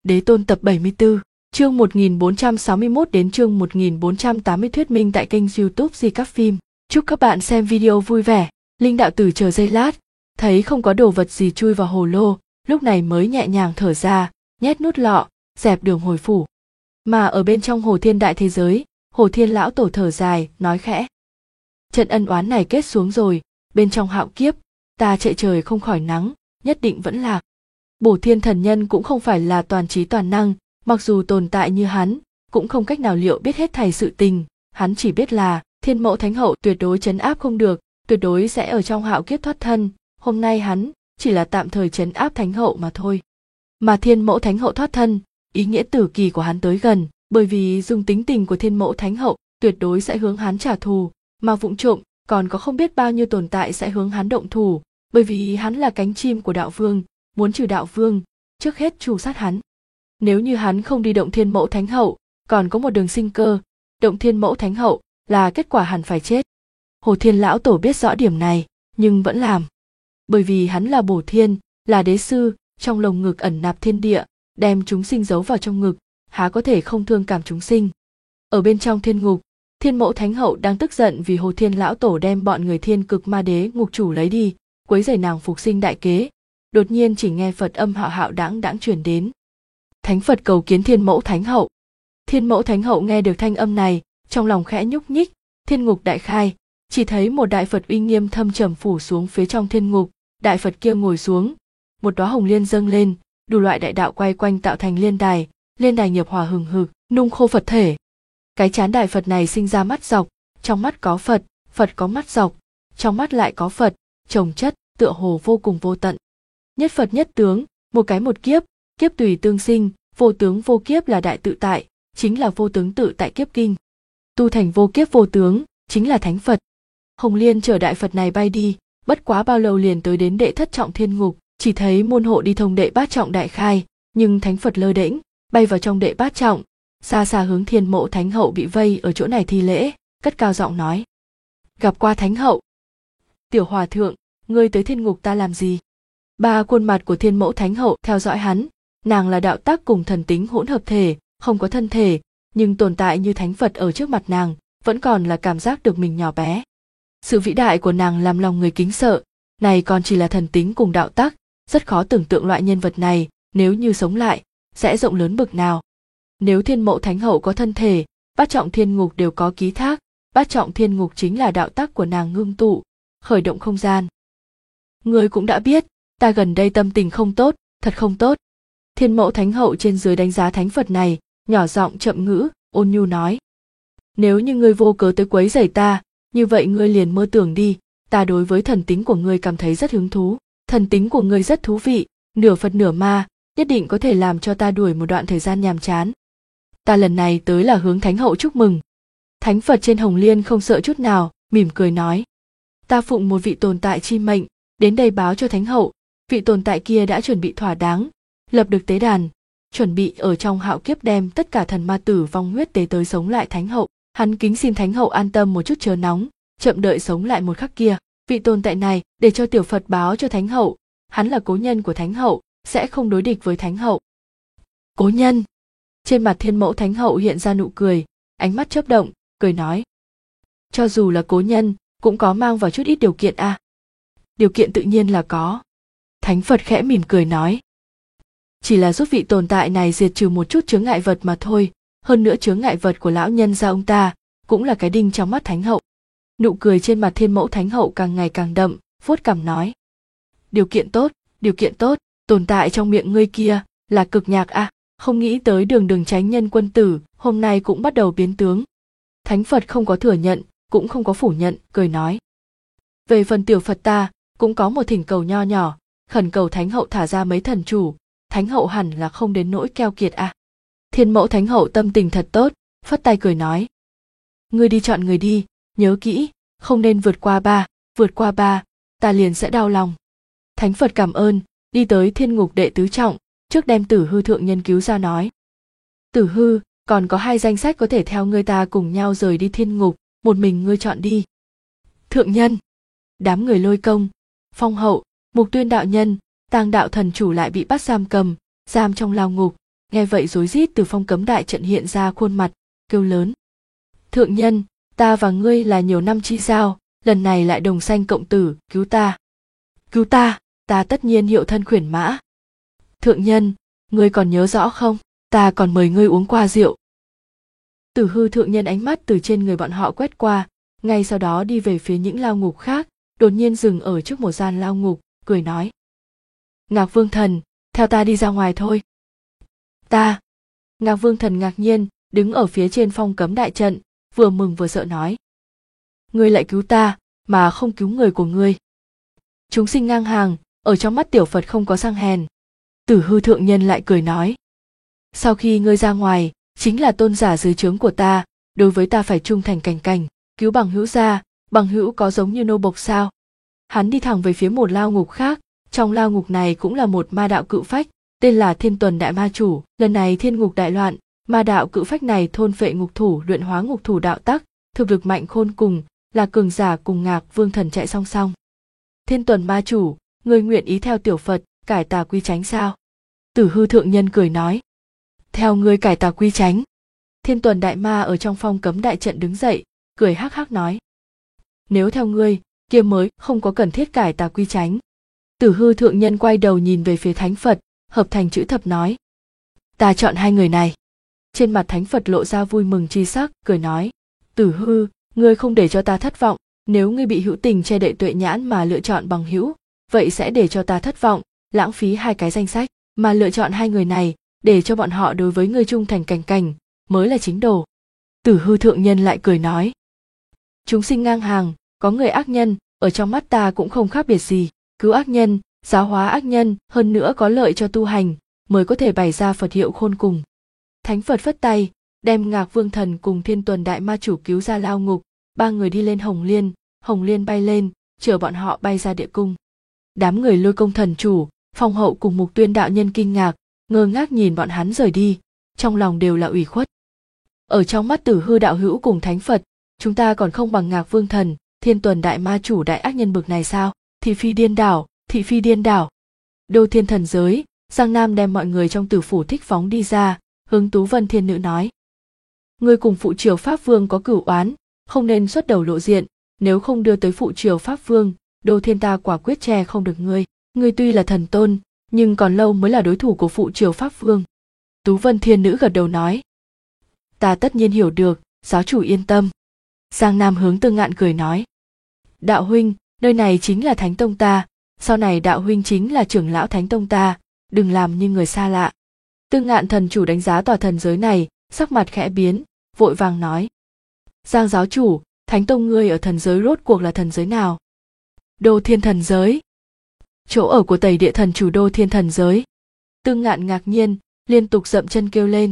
Đế Tôn tập 74, chương 1461 đến chương 1480 thuyết minh tại kênh YouTube Di Các Phim. Chúc các bạn xem video vui vẻ. Linh đạo tử chờ giây lát, thấy không có đồ vật gì chui vào hồ lô, lúc này mới nhẹ nhàng thở ra, nhét nút lọ, dẹp đường hồi phủ. Mà ở bên trong Hồ Thiên đại thế giới, Hồ Thiên lão tổ thở dài, nói khẽ: trận ân oán này kết xuống rồi, bên trong hạo kiếp, ta chạy trời không khỏi nắng, nhất định vẫn lạc. Bổ Thiên thần nhân cũng không phải là toàn trí toàn năng, mặc dù tồn tại như hắn, cũng không cách nào liệu biết hết thảy sự tình, hắn chỉ biết là Thiên Mẫu Thánh Hậu tuyệt đối trấn áp không được, tuyệt đối sẽ ở trong hạo kiếp thoát thân, hôm nay hắn chỉ là tạm thời trấn áp Thánh Hậu mà thôi. Mà Thiên Mẫu Thánh Hậu thoát thân, ý nghĩa tử kỳ của hắn tới gần, bởi vì dùng tính tình của Thiên Mẫu Thánh Hậu, tuyệt đối sẽ hướng hắn trả thù, mà vụng trộm còn có không biết bao nhiêu tồn tại sẽ hướng hắn động thủ, bởi vì hắn là cánh chim của đạo vương, muốn trừ đạo vương, trước hết trù sát hắn. Nếu như hắn không đi động Thiên Mẫu Thánh Hậu, còn có một đường sinh cơ, động Thiên Mẫu Thánh Hậu là kết quả hẳn phải chết. Hồ Thiên lão tổ biết rõ điểm này, nhưng vẫn làm. Bởi vì hắn là Bổ Thiên, là đế sư, trong lồng ngực ẩn nạp thiên địa, đem chúng sinh giấu vào trong ngực, há có thể không thương cảm chúng sinh. Ở bên trong thiên ngục, Thiên Mẫu Thánh Hậu đang tức giận vì Hồ Thiên lão tổ đem bọn người Thiên Cực Ma Đế ngục chủ lấy đi, quấy rầy nàng phục sinh đại kế. Đột nhiên chỉ nghe Phật âm hạo hạo đãng đãng truyền đến. Thánh Phật cầu kiến Thiên Mẫu Thánh Hậu. Thiên Mẫu Thánh Hậu nghe được thanh âm này, trong lòng khẽ nhúc nhích, thiên ngục đại khai, chỉ thấy một đại Phật uy nghiêm thâm trầm phủ xuống phía trong thiên ngục, đại Phật kia ngồi xuống, một đóa hồng liên dâng lên, đủ loại đại đạo quay quanh tạo thành liên đài nghiệp hỏa hừng hực, nung khô Phật thể. Cái trán đại Phật này sinh ra mắt dọc, trong mắt có Phật, Phật có mắt dọc, trong mắt lại có Phật, chồng chất, tựa hồ vô cùng vô tận. Nhất Phật nhất tướng, một cái một kiếp, kiếp tùy tương sinh, vô tướng vô kiếp là đại tự tại, chính là vô tướng tự tại kiếp kinh. Tu thành vô kiếp vô tướng, chính là Thánh Phật. Hồng Liên chở đại Phật này bay đi, bất quá bao lâu liền tới đến đệ thất trọng thiên ngục, chỉ thấy môn hộ đi thông đệ bát trọng đại khai, nhưng Thánh Phật lơ đễnh, bay vào trong đệ bát trọng, xa xa hướng Thiên Mẫu Thánh Hậu bị vây ở chỗ này thi lễ, cất cao giọng nói: gặp qua Thánh Hậu. Tiểu hòa thượng, ngươi tới thiên ngục ta làm gì? Ba khuôn mặt của Thiên Mẫu Thánh Hậu theo dõi hắn, nàng là đạo tác cùng thần tính hỗn hợp thể, không có thân thể, nhưng tồn tại như Thánh Phật ở trước mặt nàng, vẫn còn là cảm giác được mình nhỏ bé. Sự vĩ đại của nàng làm lòng người kính sợ, này còn chỉ là thần tính cùng đạo tác, rất khó tưởng tượng loại nhân vật này, nếu như sống lại, sẽ rộng lớn bực nào. Nếu Thiên Mẫu Thánh Hậu có thân thể, bát trọng thiên ngục đều có ký thác, bát trọng thiên ngục chính là đạo tác của nàng ngưng tụ, khởi động không gian. Ngươi cũng đã biết, ta gần đây tâm tình không tốt, thật không tốt. Thiên Mẫu Thánh Hậu trên dưới đánh giá Thánh Phật này, nhỏ giọng chậm ngữ, ôn nhu nói: nếu như ngươi vô cớ tới quấy rầy ta, như vậy ngươi liền mơ tưởng đi, ta đối với thần tính của ngươi cảm thấy rất hứng thú, thần tính của ngươi rất thú vị, nửa Phật nửa ma, nhất định có thể làm cho ta đuổi một đoạn thời gian nhàm chán. Ta lần này tới là hướng Thánh Hậu chúc mừng. Thánh Phật trên hồng liên không sợ chút nào, mỉm cười nói: ta phụng một vị tồn tại chi mệnh, đến đây báo cho Thánh Hậu, vị tồn tại kia đã chuẩn bị thỏa đáng, lập được tế đàn, chuẩn bị ở trong hạo kiếp đem tất cả thần ma tử vong huyết tế tới sống lại Thánh Hậu. Hắn kính xin Thánh Hậu an tâm một chút chớ nóng, chậm đợi sống lại một khắc kia. Vị tồn tại này để cho tiểu Phật báo cho Thánh Hậu, hắn là cố nhân của Thánh Hậu, sẽ không đối địch với Thánh Hậu. Cố nhân. Trên mặt Thiên Mẫu Thánh Hậu hiện ra nụ cười, ánh mắt chớp động, cười nói: cho dù là cố nhân, cũng có mang vào chút ít điều kiện à? Điều kiện tự nhiên là có. Thánh Phật khẽ mỉm cười nói: chỉ là giúp vị tồn tại này diệt trừ một chút chướng ngại vật mà thôi, hơn nữa chướng ngại vật của lão nhân gia ông ta cũng là cái đinh trong mắt Thánh Hậu. Nụ cười trên mặt Thiên Mẫu Thánh Hậu càng ngày càng đậm, vuốt cằm nói: điều kiện tốt, tồn tại trong miệng ngươi kia là Cực Nhạc à? Không nghĩ tới đường chánh nhân quân tử hôm nay cũng bắt đầu biến tướng. Thánh Phật không có thừa nhận, cũng không có phủ nhận, cười nói: về phần tiểu Phật ta cũng có một thỉnh cầu nho nhỏ, khẩn cầu Thánh Hậu thả ra mấy thần chủ, Thánh Hậu hẳn là không đến nỗi keo kiệt à? Thiên Mẫu Thánh Hậu tâm tình thật tốt, phất tay cười nói: ngươi đi chọn người đi, nhớ kỹ, không nên vượt qua ba, ta liền sẽ đau lòng. Thánh Phật cảm ơn, đi tới thiên ngục đệ tứ trọng, trước đem Tử Hư thượng nhân cứu ra nói: Tử Hư, còn có 2 danh sách có thể theo ngươi ta cùng nhau rời đi thiên ngục, một mình ngươi chọn đi. Thượng nhân. Đám người Lôi Công, Phong Hậu, Mục Tuyên đạo nhân, Tàng đạo thần chủ lại bị bắt giam cầm, giam trong lao ngục, nghe vậy rối rít từ phong cấm đại trận hiện ra khuôn mặt, kêu lớn. Thượng nhân, ta và ngươi là nhiều năm chi giao, lần này lại đồng sanh cộng tử, cứu ta. Cứu ta, ta tất nhiên hiệu thân khuyển mã. Thượng nhân, ngươi còn nhớ rõ không, ta còn mời ngươi uống qua rượu. Tử Hư thượng nhân ánh mắt từ trên người bọn họ quét qua, ngay sau đó đi về phía những lao ngục khác, đột nhiên dừng ở trước một gian lao ngục, cười nói. Ngạc Vương Thần, theo ta đi ra ngoài thôi. Ta. Ngạc Vương Thần ngạc nhiên, đứng ở phía trên phong cấm đại trận, vừa mừng vừa sợ nói. Ngươi lại cứu ta, mà không cứu người của ngươi. Chúng sinh ngang hàng, ở trong mắt tiểu Phật không có sang hèn. Tử Hư thượng nhân lại cười nói. Sau khi ngươi ra ngoài, chính là tôn giả dưới trướng của ta, đối với ta phải trung thành cảnh cảnh, cứu bằng hữu ra, bằng hữu có giống như nô bộc sao? Hắn đi thẳng về phía một lao ngục khác, trong lao ngục này cũng là một ma đạo cự phách, tên là Thiên Tuần Đại Ma Chủ. Lần này thiên ngục đại loạn, ma đạo cự phách này thôn phệ ngục thủ, luyện hóa ngục thủ đạo tắc, thực lực mạnh khôn cùng, là cường giả cùng Ngạc Vương Thần chạy song song. Thiên Tuần Ma Chủ, người nguyện ý theo tiểu Phật cải tà quy chánh sao? Tử Hư thượng nhân cười nói. Theo ngươi cải tà quy chánh. Thiên Tuần Đại Ma ở trong phong cấm đại trận đứng dậy, cười hắc hắc nói. Nếu theo ngươi, kia mới không có cần thiết cải tà quy chánh. Tử Hư thượng nhân quay đầu nhìn về phía Thánh Phật, hợp thành chữ thập nói. Ta chọn hai người này. Trên mặt Thánh Phật lộ ra vui mừng chi sắc, cười nói. Tử Hư, ngươi không để cho ta thất vọng, nếu ngươi bị hữu tình che đậy tuệ nhãn mà lựa chọn bằng hữu, vậy sẽ để cho ta thất vọng, lãng phí hai cái danh sách, mà lựa chọn hai người này, để cho bọn họ đối với ngươi trung thành cảnh cảnh, mới là chính đồ. Tử Hư thượng nhân lại cười nói. Chúng sinh ngang hàng, có người ác nhân, ở trong mắt ta cũng không khác biệt gì, cứu ác nhân, giáo hóa ác nhân, hơn nữa có lợi cho tu hành, mới có thể bày ra Phật hiệu khôn cùng. Thánh Phật phất tay, đem Ngạc Vương Thần cùng Thiên Tuần Đại Ma Chủ cứu ra lao ngục, ba người đi lên Hồng Liên bay lên, chờ bọn họ bay ra địa cung. Đám người Lôi Công Thần Chủ, Phong Hậu cùng Mục Tuyên đạo nhân kinh ngạc, ngơ ngác nhìn bọn hắn rời đi, trong lòng đều là ủy khuất. Ở trong mắt Tử Hư đạo hữu cùng Thánh Phật, chúng ta còn không bằng Ngạc Vương Thần, Thiên Tuần Đại Ma Chủ đại ác nhân bực này sao? Thị phi điên đảo. Đô Thiên thần giới, Giang Nam đem mọi người trong Tử phủ thích phóng đi ra, hướng Tú Vân Thiên Nữ nói. Ngươi cùng phụ triều Pháp Vương có cửu oán, không nên xuất đầu lộ diện, nếu không đưa tới phụ triều Pháp Vương, Đô Thiên ta quả quyết che không được ngươi. Ngươi tuy là thần tôn, nhưng còn lâu mới là đối thủ của phụ triều Pháp Vương. Tú Vân Thiên Nữ gật đầu nói. Ta tất nhiên hiểu được, giáo chủ yên tâm. Giang Nam hướng Tương Ngạn cười nói. Đạo huynh, nơi này chính là Thánh Tông ta, sau này đạo huynh chính là trưởng lão Thánh Tông ta, đừng làm như người xa lạ. Tương Ngạn thần chủ đánh giá tòa thần giới này, sắc mặt khẽ biến, vội vàng nói. Giang giáo chủ, Thánh Tông ngươi ở thần giới rốt cuộc là thần giới nào? Đô Thiên thần giới. Chỗ ở của Tẩy Địa thần chủ Đô Thiên thần giới. Tương Ngạn ngạc nhiên, liên tục dậm chân kêu lên.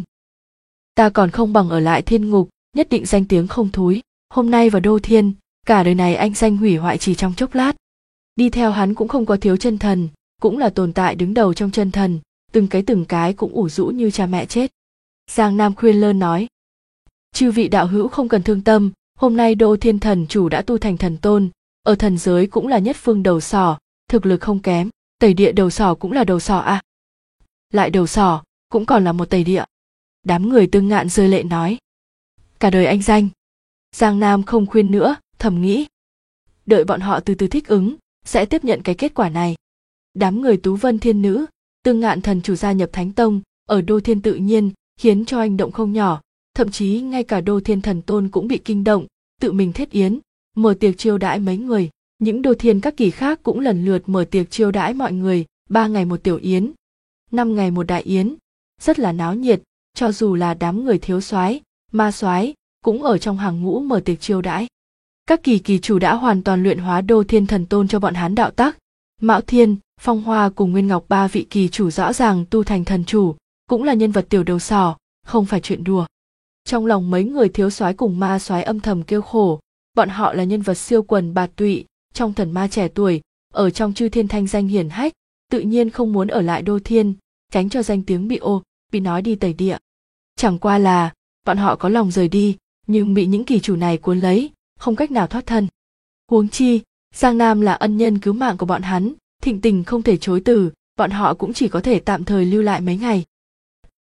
Ta còn không bằng ở lại thiên ngục, nhất định danh tiếng không thúi. Hôm nay vào Đô Thiên, cả đời này anh danh hủy hoại chỉ trong chốc lát. Đi theo hắn cũng không có thiếu chân thần, cũng là tồn tại đứng đầu trong chân thần, từng cái cũng ủ rũ như cha mẹ chết. Giang Nam khuyên lơn nói. Chư vị đạo hữu không cần thương tâm, hôm nay Đô Thiên thần chủ đã tu thành thần tôn, ở thần giới cũng là nhất phương đầu sỏ, thực lực không kém, Tẩy Địa đầu sỏ cũng là đầu sỏ à. Lại đầu sỏ, cũng còn là một Tẩy Địa. Đám người Tương Ngạn rơi lệ nói. Cả đời anh danh. Giang Nam không khuyên nữa, thầm nghĩ. Đợi bọn họ từ từ thích ứng, sẽ tiếp nhận cái kết quả này. Đám người Tú Vân Thiên Nữ, Tương Ngạn thần chủ gia nhập Thánh Tông, ở Đô Thiên tự nhiên, khiến cho anh động không nhỏ, thậm chí ngay cả Đô Thiên thần tôn cũng bị kinh động, tự mình thiết yến, mở tiệc chiêu đãi mấy người. Những Đô Thiên các kỳ khác cũng lần lượt mở tiệc chiêu đãi mọi người, 3 ngày một tiểu yến, 5 ngày một đại yến, rất là náo nhiệt, cho dù là đám người thiếu soái, ma soái cũng ở trong hàng ngũ mở tiệc chiêu đãi. Các kỳ chủ đã hoàn toàn luyện hóa Đô Thiên thần tôn cho bọn hắn đạo tắc. Mão Thiên, Phong Hoa cùng Nguyên Ngọc 3 vị kỳ chủ rõ ràng tu thành thần chủ, cũng là nhân vật tiểu đầu sỏ, không phải chuyện đùa. Trong lòng mấy người thiếu soái cùng ma soái âm thầm kêu khổ, bọn họ là nhân vật siêu quần bạt tụy, trong thần ma trẻ tuổi, ở trong chư thiên thanh danh hiển hách, tự nhiên không muốn ở lại Đô Thiên, tránh cho danh tiếng bị nói đi Tẩy Địa. Chẳng qua là, bọn họ có lòng rời đi, nhưng bị những kỳ chủ này cuốn lấy, không cách nào thoát thân. Huống chi, Giang Nam là ân nhân cứu mạng của bọn hắn, thịnh tình không thể chối từ, bọn họ cũng chỉ có thể tạm thời lưu lại mấy ngày.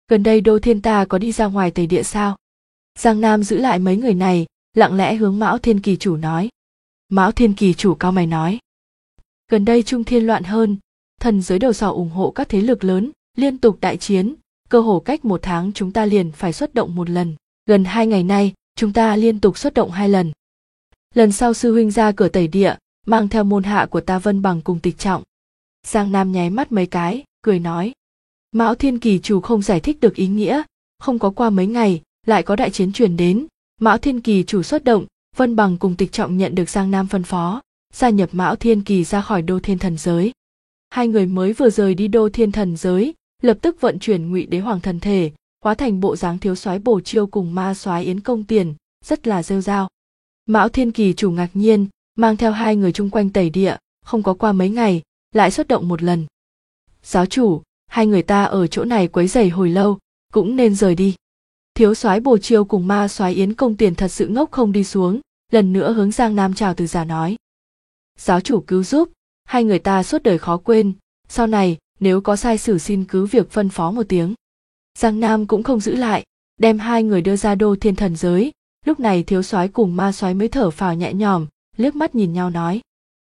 Gần đây Đô Thiên ta có đi ra ngoài tẩy địa sao? Giang Nam giữ lại mấy người này, lặng lẽ hướng Mão Thiên Kỳ Chủ nói. Mão Thiên Kỳ Chủ cau mày nói. Gần đây Trung Thiên loạn hơn, thần giới đầu sỏ ủng hộ các thế lực lớn, liên tục đại chiến, cơ hồ cách 1 tháng chúng ta liền phải xuất động 1 lần. Gần 2 ngày nay, chúng ta liên tục xuất động 2 lần. Lần sau sư huynh ra cửa tẩy địa, mang theo môn hạ của ta Vân Bằng cùng Tịch Trọng. Giang Nam nháy mắt mấy cái, cười nói. Mão Thiên Kỳ Chủ không giải thích được ý nghĩa, không có qua mấy ngày, lại có đại chiến truyền đến. Mão Thiên Kỳ Chủ xuất động, Vân Bằng cùng Tịch Trọng nhận được Giang Nam phân phó, gia nhập Mão Thiên Kỳ ra khỏi Đô Thiên Thần giới. 2 người mới vừa rời đi Đô Thiên Thần giới, lập tức vận chuyển Ngụy Đế Hoàng thần thể, hóa thành bộ dáng thiếu soái Bồ Chiêu cùng ma soái Yến Công Tiền, rất là rêu rao. Mão Thiên Kỳ Chủ ngạc nhiên, mang theo 2 người chung quanh tẩy địa, không có qua mấy ngày, lại xuất động 1 lần. Giáo chủ, 2 người ta ở chỗ này quấy rầy hồi lâu, cũng nên rời đi. Thiếu soái Bồ Chiêu cùng ma soái Yến Công Tiền thật sự ngốc không đi xuống, lần nữa hướng Giang Nam chào từ giả nói. Giáo chủ cứu giúp, 2 người ta suốt đời khó quên, sau này nếu có sai sử xin cứ việc phân phó một tiếng. Giang Nam cũng không giữ lại, đem 2 người đưa ra Đô Thiên Thần giới. Lúc này thiếu soái cùng ma soái mới thở phào nhẹ nhõm, liếc mắt nhìn nhau nói.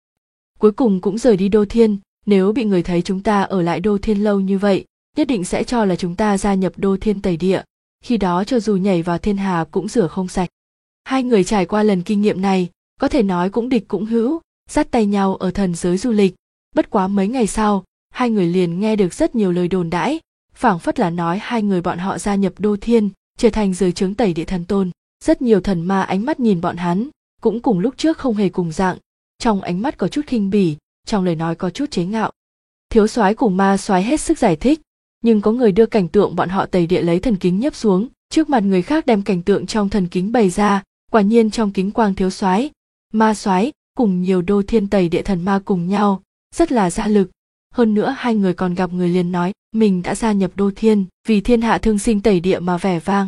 Cuối cùng cũng rời đi Đô Thiên, nếu bị người thấy chúng ta ở lại Đô Thiên lâu như vậy, nhất định sẽ cho là chúng ta gia nhập Đô Thiên tẩy địa, khi đó cho dù nhảy vào thiên hà cũng rửa không sạch. 2 người trải qua lần kinh nghiệm này, có thể nói cũng địch cũng hữu, dắt tay nhau ở thần giới du lịch. Bất quá mấy ngày sau, 2 người liền nghe được rất nhiều lời đồn đãi, phảng phất là nói 2 người bọn họ gia nhập Đô Thiên, trở thành dưới trướng tẩy địa thần tôn. Rất nhiều thần ma ánh mắt nhìn bọn hắn, cũng cùng lúc trước không hề cùng dạng, trong ánh mắt có chút khinh bỉ, trong lời nói có chút chế ngạo. Thiếu soái cùng ma soái hết sức giải thích, nhưng có người đưa cảnh tượng bọn họ tẩy địa lấy thần kính nhấp xuống, trước mặt người khác đem cảnh tượng trong thần kính bày ra, quả nhiên trong kính quang thiếu soái, ma soái cùng nhiều Đô Thiên tẩy địa thần ma cùng nhau, rất là dã lực. Hơn nữa 2 người còn gặp người liền nói, mình đã gia nhập Đô Thiên, vì thiên hạ thương sinh tẩy địa mà vẻ vang.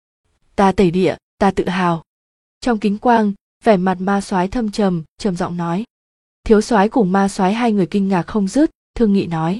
Ta tẩy địa, ta tự hào. Trong kính quang, vẻ mặt ma soái trầm giọng nói. Thiếu soái cùng ma soái 2 người kinh ngạc không dứt, thương nghị nói.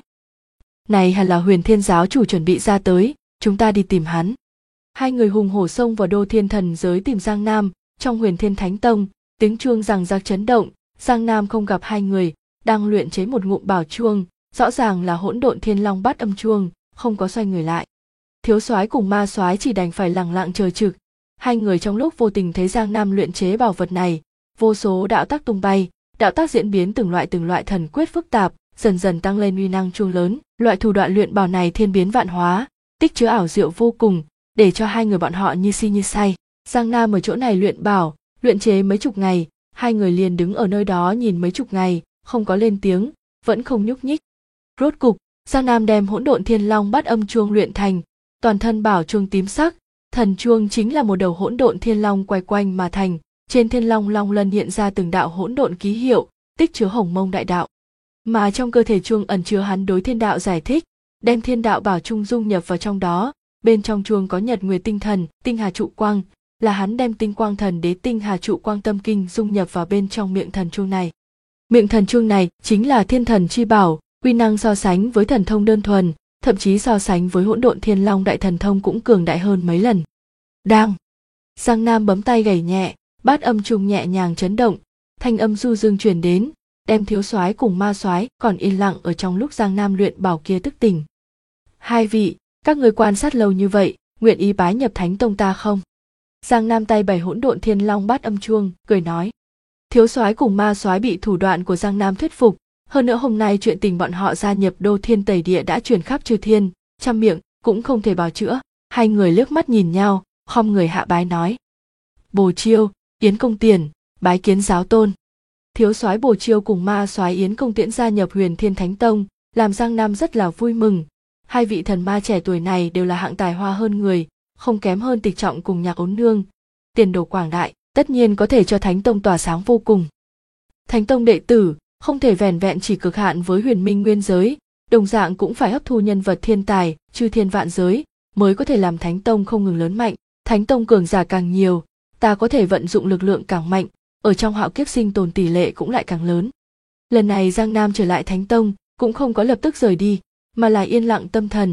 Này hẳn là Huyền Thiên giáo chủ chuẩn bị ra tới, chúng ta đi tìm hắn. 2 người hùng hổ xông vào Đô Thiên Thần giới tìm Giang Nam, trong Huyền Thiên Thánh Tông, tiếng chuông rằng rạc chấn động, Giang Nam không gặp 2 người, đang luyện chế một ngụm bảo chuông, rõ ràng là Hỗn Độn Thiên Long Bát Âm chuông, không có xoay người lại. Thiếu soái cùng ma soái chỉ đành phải lẳng lặng chờ trực. 2 người trong lúc vô tình thấy Giang Nam luyện chế bảo vật này, vô số đạo tác tung bay, đạo tác diễn biến từng loại thần quyết phức tạp, dần dần tăng lên uy năng chuông lớn. Loại thủ đoạn luyện bảo này thiên biến vạn hóa, tích chứa ảo diệu vô cùng, để cho 2 người bọn họ như si như say. Giang Nam ở chỗ này luyện bảo, luyện chế mấy chục ngày, 2 người liền đứng ở nơi đó nhìn mấy chục ngày, không có lên tiếng, vẫn không nhúc nhích. Rốt cục, Giang Nam đem Hỗn Độn Thiên Long Bát Âm chuông luyện thành, toàn thân bảo chuông tím sắc, thần chuông chính là một đầu Hỗn Độn Thiên Long quay quanh mà thành, trên thiên long long lân hiện ra từng đạo hỗn độn ký hiệu, tích chứa hồng mông đại đạo. Mà trong cơ thể chuông ẩn chứa hắn đối thiên đạo giải thích, đem thiên đạo bảo trung dung nhập vào trong đó, bên trong chuông có nhật nguyệt tinh thần, tinh hà trụ quang, là hắn đem tinh quang thần đế tinh hà trụ quang tâm kinh dung nhập vào bên trong miệng thần chuông này. Miệng thần chuông này chính là thiên thần chi bảo, uy năng so sánh với thần thông đơn thuần, thậm chí so sánh với Hỗn Độn Thiên Long đại thần thông cũng cường đại hơn mấy lần. Đang. Giang Nam bấm tay gảy nhẹ, bát âm chuông nhẹ nhàng chấn động, thanh âm du dương truyền đến, đem thiếu soái cùng ma soái còn yên lặng ở trong lúc Giang Nam luyện bảo kia thức tỉnh. 2 vị, các người quan sát lâu như vậy, nguyện ý bái nhập Thánh Tông ta không? Giang Nam tay bày Hỗn Độn Thiên Long bát âm chuông, cười nói. Thiếu soái cùng ma soái bị thủ đoạn của Giang Nam thuyết phục, hơn nữa hôm nay chuyện tình bọn họ gia nhập Đô Thiên tẩy địa đã truyền khắp chư thiên, trăm miệng cũng không thể bào chữa. 2 người liếc mắt nhìn nhau, khom người hạ bái nói. Bồ Chiêu, Yến Công Tiền, bái kiến giáo tôn. Thiếu soái Bồ Chiêu cùng ma soái Yến Công Tiễn gia nhập Huyền Thiên Thánh Tông, làm Giang Nam rất là vui mừng. 2 vị thần ma trẻ tuổi này đều là hạng tài hoa hơn người, không kém hơn Tịch Trọng cùng Nhạc Ốn Nương, tiền đồ quảng đại, tất nhiên có thể cho Thánh Tông tỏa sáng vô cùng. Thánh Tông đệ tử không thể vẻn vẹn chỉ cực hạn với huyền minh nguyên giới, đồng dạng cũng phải hấp thu nhân vật thiên tài, chư thiên vạn giới, mới có thể làm Thánh Tông không ngừng lớn mạnh. Thánh Tông cường giả càng nhiều, ta có thể vận dụng lực lượng càng mạnh, ở trong hạo kiếp sinh tồn tỷ lệ cũng lại càng lớn. Lần này Giang Nam trở lại Thánh Tông, cũng không có lập tức rời đi, mà là yên lặng tâm thần,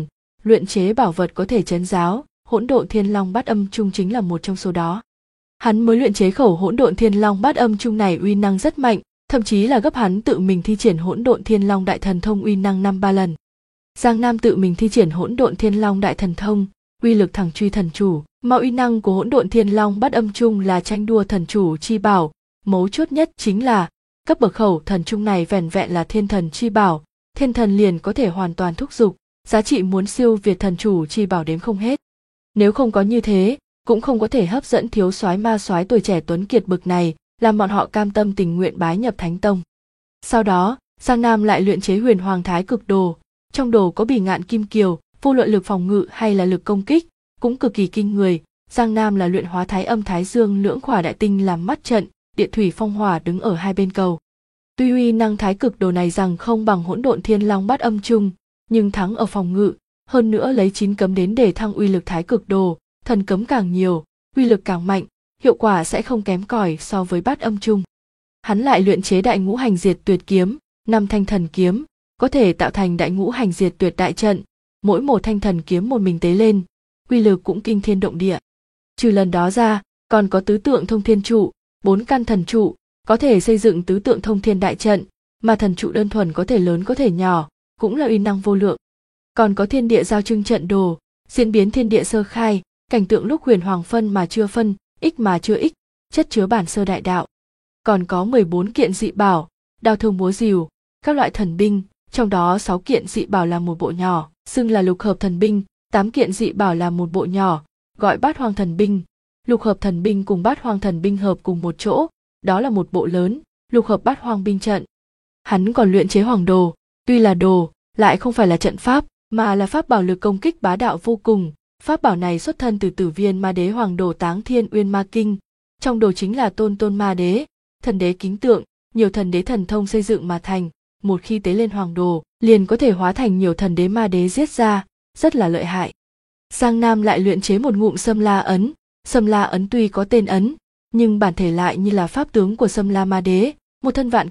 luyện chế bảo vật có thể trấn giáo, Hỗn Độn Thiên Long Bát Âm Chung chính là một trong số đó. Hắn mới luyện chế khẩu Hỗn Độn Thiên Long Bát Âm Chung này uy năng rất mạnh, thậm chí là gấp hắn tự mình thi triển Hỗn Độn Thiên Long Đại Thần Thông uy năng 5-3 lần. Giang Nam tự mình thi triển Hỗn Độn Thiên Long Đại Thần Thông, uy lực thẳng truy thần chủ, mà uy năng của Hỗn Độn Thiên Long Bát Âm Chung là tranh đua thần chủ chi bảo, mấu chốt nhất chính là cấp bậc khẩu thần chung này vẻn vẹn là thiên thần chi bảo, thiên thần liền có thể hoàn toàn thúc giục, giá trị muốn siêu việt thần chủ chi bảo đếm không hết. Nếu không có như thế, cũng không có thể hấp dẫn thiếu soái ma soái tuổi trẻ tuấn kiệt bực này, làm bọn họ cam tâm tình nguyện bái nhập Thánh Tông. Sau đó, Giang Nam lại luyện chế Huyền Hoàng Thái Cực Đồ, trong đồ có Bỉ Ngạn Kim Kiều, vô luận lực phòng ngự hay là lực công kích, cũng cực kỳ kinh người. Giang Nam là luyện hóa Thái Âm Thái Dương lưỡng khỏa đại tinh làm mắt trận, địa thủy phong hỏa đứng ở hai bên cầu. Tuy uy năng Thái Cực Đồ này rằng không bằng Hỗn Độn Thiên Long Bát Âm Chung, nhưng thắng ở phòng ngự, hơn nữa lấy 9 cấm đến để thăng uy lực Thái Cực Đồ, thần cấm càng nhiều, uy lực càng mạnh, hiệu quả sẽ không kém cỏi so với Bát Âm Chung. Hắn lại luyện chế Đại Ngũ Hành Diệt Tuyệt Kiếm, 5 thanh thần kiếm, có thể tạo thành Đại Ngũ Hành Diệt Tuyệt đại trận, mỗi một thanh thần kiếm một mình tế lên, uy lực cũng kinh thiên động địa. Trừ lần đó ra, còn có Tứ Tượng Thông Thiên Trụ, 4 căn thần trụ, có thể xây dựng Tứ Tượng Thông Thiên đại trận, mà thần trụ đơn thuần có thể lớn có thể nhỏ, cũng là uy năng vô lượng. Còn có Thiên Địa Giao Trưng Trận Đồ, diễn biến thiên địa sơ khai, cảnh tượng lúc huyền hoàng phân mà chưa phân, ích mà chưa ích, chất chứa bản sơ đại đạo. Còn có 14 kiện dị bảo, đao thương búa rìu, các loại thần binh, trong đó 6 kiện dị bảo là một bộ nhỏ, xưng là lục hợp thần binh, 8 kiện dị bảo là một bộ nhỏ, gọi bát hoang thần binh. Lục hợp thần binh cùng bát hoang thần binh hợp cùng một chỗ, đó là một bộ lớn, lục hợp bát hoang binh trận. Hắn còn luyện chế Hoàng Đồ, tuy là đồ, lại không phải là trận pháp, mà là pháp bảo lực công kích bá đạo vô cùng. Pháp bảo này xuất thân từ Tử Viên Ma Đế Hoàng Đồ Táng Thiên Uyên Ma Kinh, trong đồ chính là tôn ma đế, thần đế kính tượng, nhiều thần đế thần thông xây dựng mà thành, một khi tế lên Hoàng Đồ, liền có thể hóa thành nhiều thần đế ma đế giết ra, rất là lợi hại. Giang Nam lại luyện chế một ngụm Sâm La ấn, Sâm La ấn tuy có tên ấn, nhưng bản thể lại như là pháp tướng của Sâm La Ma Đế, một thân vạn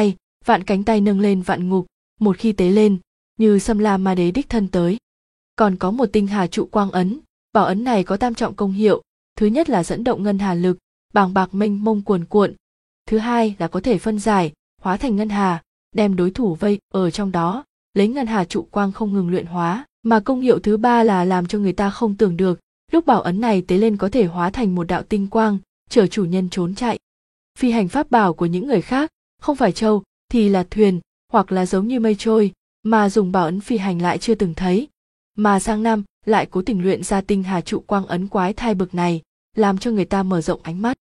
cánh tay nâng lên vạn ngục, một khi tế lên, như Sâm La Ma Đế đích thân tới. Còn có một Tinh Hà Trụ Quang ấn, bảo ấn này có tam trọng công hiệu, thứ nhất là dẫn động ngân hà lực, bàng bạc mênh mông cuồn cuộn, thứ hai là có thể phân giải, hóa thành ngân hà, đem đối thủ vây ở trong đó, lấy ngân hà trụ quang không ngừng luyện hóa, mà công hiệu thứ ba là làm cho người ta không tưởng được, lúc bảo ấn này tế lên có thể hóa thành một đạo tinh quang, chở chủ nhân trốn chạy. Phi hành pháp bảo của những người khác, không phải trâu thì là thuyền, hoặc là giống như mây trôi, mà dùng bảo ấn phi hành lại chưa từng thấy. Mà Giang Nam lại cố tình luyện ra Tinh Hà Trụ Quang ấn quái thai bực này, làm cho người ta mở rộng ánh mắt.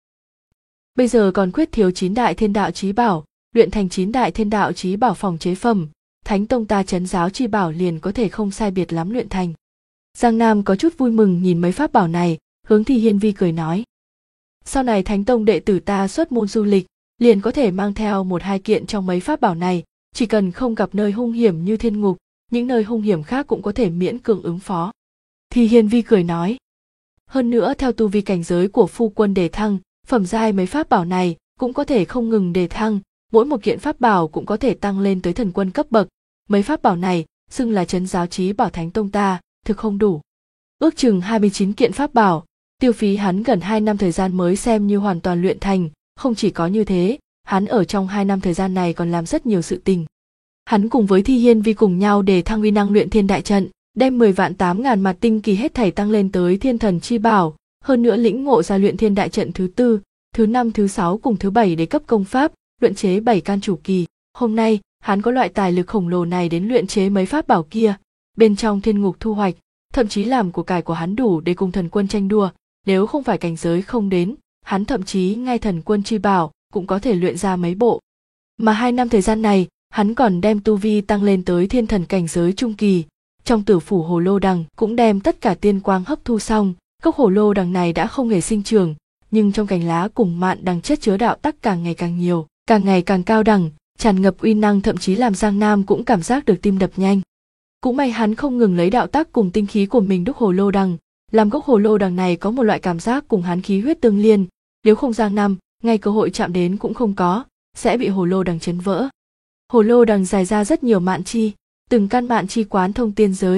Bây giờ còn khuyết thiếu 9 đại thiên đạo chí bảo, luyện thành 9 đại thiên đạo chí bảo phòng chế phẩm, Thánh Tông ta trấn giáo chi bảo liền có thể không sai biệt lắm luyện thành. Giang Nam có chút vui mừng nhìn mấy pháp bảo này, hướng Thi Hiên Vi cười nói. Sau này Thánh Tông đệ tử ta xuất môn du lịch, liền có thể mang theo 1-2 kiện trong mấy pháp bảo này, chỉ cần không gặp nơi hung hiểm như thiên ngục, những nơi hung hiểm khác cũng có thể miễn cưỡng ứng phó. Thi Hiên Vi cười nói. Hơn nữa theo tu vi cảnh giới của phu quân đề thăng, phẩm giai mấy pháp bảo này cũng có thể không ngừng đề thăng, mỗi một kiện pháp bảo cũng có thể tăng lên tới thần quân cấp bậc. Mấy pháp bảo này xưng là trấn giáo chí bảo Thánh Tông ta, thực không đủ. Ước chừng 29 kiện pháp bảo, tiêu phí hắn gần 2 năm thời gian mới xem như hoàn toàn luyện thành. Không chỉ có như thế, hắn ở trong 2 năm thời gian này còn làm rất nhiều sự tình. Hắn cùng với Thi Hiên Vi cùng nhau để thăng uy năng luyện thiên đại trận, đem 10.800.000 mặt tinh kỳ hết thảy tăng lên tới thiên thần chi bảo, hơn nữa lĩnh ngộ ra luyện thiên đại trận thứ 4, thứ 5, thứ 6 cùng thứ 7 để cấp công pháp, luyện chế 7 can chủ kỳ. Hôm nay, hắn có loại tài lực khổng lồ này đến luyện chế mấy pháp bảo kia, bên trong thiên ngục thu hoạch, thậm chí làm của cải của hắn đủ để cùng thần quân tranh đua, nếu không phải cảnh giới không đến, hắn thậm chí ngay thần quân chi bảo cũng có thể luyện ra mấy bộ. Mà 2 năm thời gian này, hắn còn đem tu vi tăng lên tới thiên thần cảnh giới trung kỳ, trong tử phủ hồ lô đằng cũng đem tất cả tiên quang hấp thu xong, gốc hồ lô đằng này đã không hề sinh trưởng, nhưng trong cành lá cùng mạn đằng chất chứa đạo tắc càng ngày càng nhiều, càng ngày càng cao đẳng, tràn ngập uy năng, thậm chí làm Giang Nam cũng cảm giác được tim đập nhanh. Cũng may hắn không ngừng lấy đạo tắc cùng tinh khí của mình đúc hồ lô đằng, làm gốc hồ lô đằng này có một loại cảm giác cùng hắn khí huyết tương liên, nếu không Giang Nam ngay cơ hội chạm đến cũng không có, sẽ bị hồ lô đằng chấn vỡ. Hồ lô đằng dài ra rất nhiều mạn chi, từng căn mạn chi quán thông tiên giới,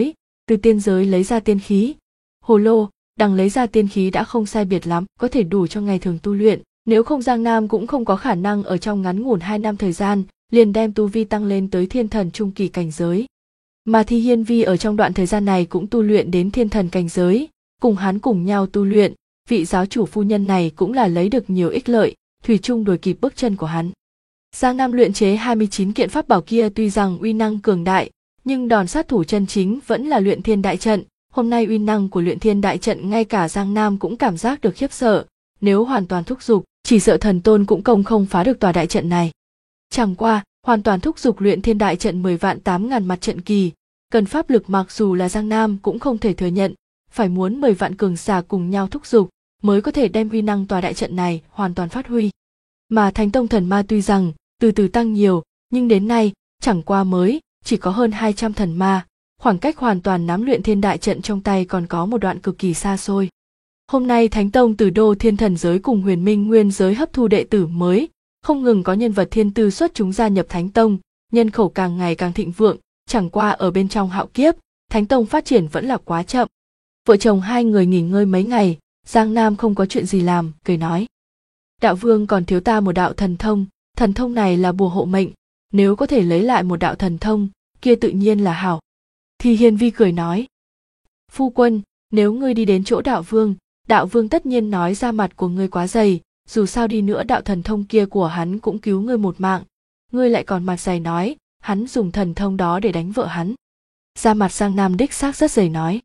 từ tiên giới lấy ra tiên khí. Hồ lô, đằng lấy ra tiên khí đã không sai biệt lắm, có thể đủ cho ngày thường tu luyện. Nếu không Giang Nam cũng không có khả năng ở trong ngắn ngủn 2 năm thời gian, liền đem tu vi tăng lên tới thiên thần trung kỳ cảnh giới. Mà Thi Hiên Vi ở trong đoạn thời gian này cũng tu luyện đến thiên thần cảnh giới, cùng hắn cùng nhau tu luyện, vị giáo chủ phu nhân này cũng là lấy được nhiều ích lợi, thủy chung đuổi kịp bước chân của hắn. Giang Nam luyện chế 29 kiện pháp bảo kia tuy rằng uy năng cường đại, nhưng đòn sát thủ chân chính vẫn là luyện thiên đại trận. Hôm nay uy năng của luyện thiên đại trận ngay cả Giang Nam cũng cảm giác được khiếp sợ, nếu hoàn toàn thúc giục, chỉ sợ thần tôn cũng không phá được tòa đại trận này. Chẳng qua, hoàn toàn thúc giục luyện thiên đại trận 10 vạn 8.000 mặt trận kỳ, cần pháp lực mặc dù là Giang Nam cũng không thể thừa nhận, phải muốn 10 vạn cường giả cùng nhau thúc giục, mới có thể đem uy năng tòa đại trận này hoàn toàn phát huy. Mà Thánh Tông thần ma tuy rằng từ từ tăng nhiều, nhưng đến nay chẳng qua mới chỉ có hơn 200 thần ma, khoảng cách hoàn toàn nắm luyện thiên đại trận trong tay còn có một đoạn cực kỳ xa xôi. Hôm nay Thánh Tông từ Đô Thiên Thần giới cùng Huyền Minh Nguyên giới hấp thu đệ tử mới, không ngừng có nhân vật thiên tư xuất chúng gia nhập Thánh Tông, nhân khẩu càng ngày càng thịnh vượng, chẳng qua ở bên trong hạo kiếp, Thánh Tông phát triển vẫn là quá chậm. Vợ chồng hai người nghỉ ngơi mấy ngày, Giang Nam không có chuyện gì làm, cười nói: Đạo Vương còn thiếu ta một đạo thần thông này là bùa hộ mệnh, nếu có thể lấy lại một đạo thần thông, kia tự nhiên là hảo. Thì Hiên Vi cười nói: Phu quân, nếu ngươi đi đến chỗ đạo vương tất nhiên nói da mặt của ngươi quá dày, dù sao đi nữa đạo thần thông kia của hắn cũng cứu ngươi một mạng, ngươi lại còn mặt dày nói hắn dùng thần thông đó để đánh vợ hắn. Da mặt Giang Nam đích xác rất dày nói: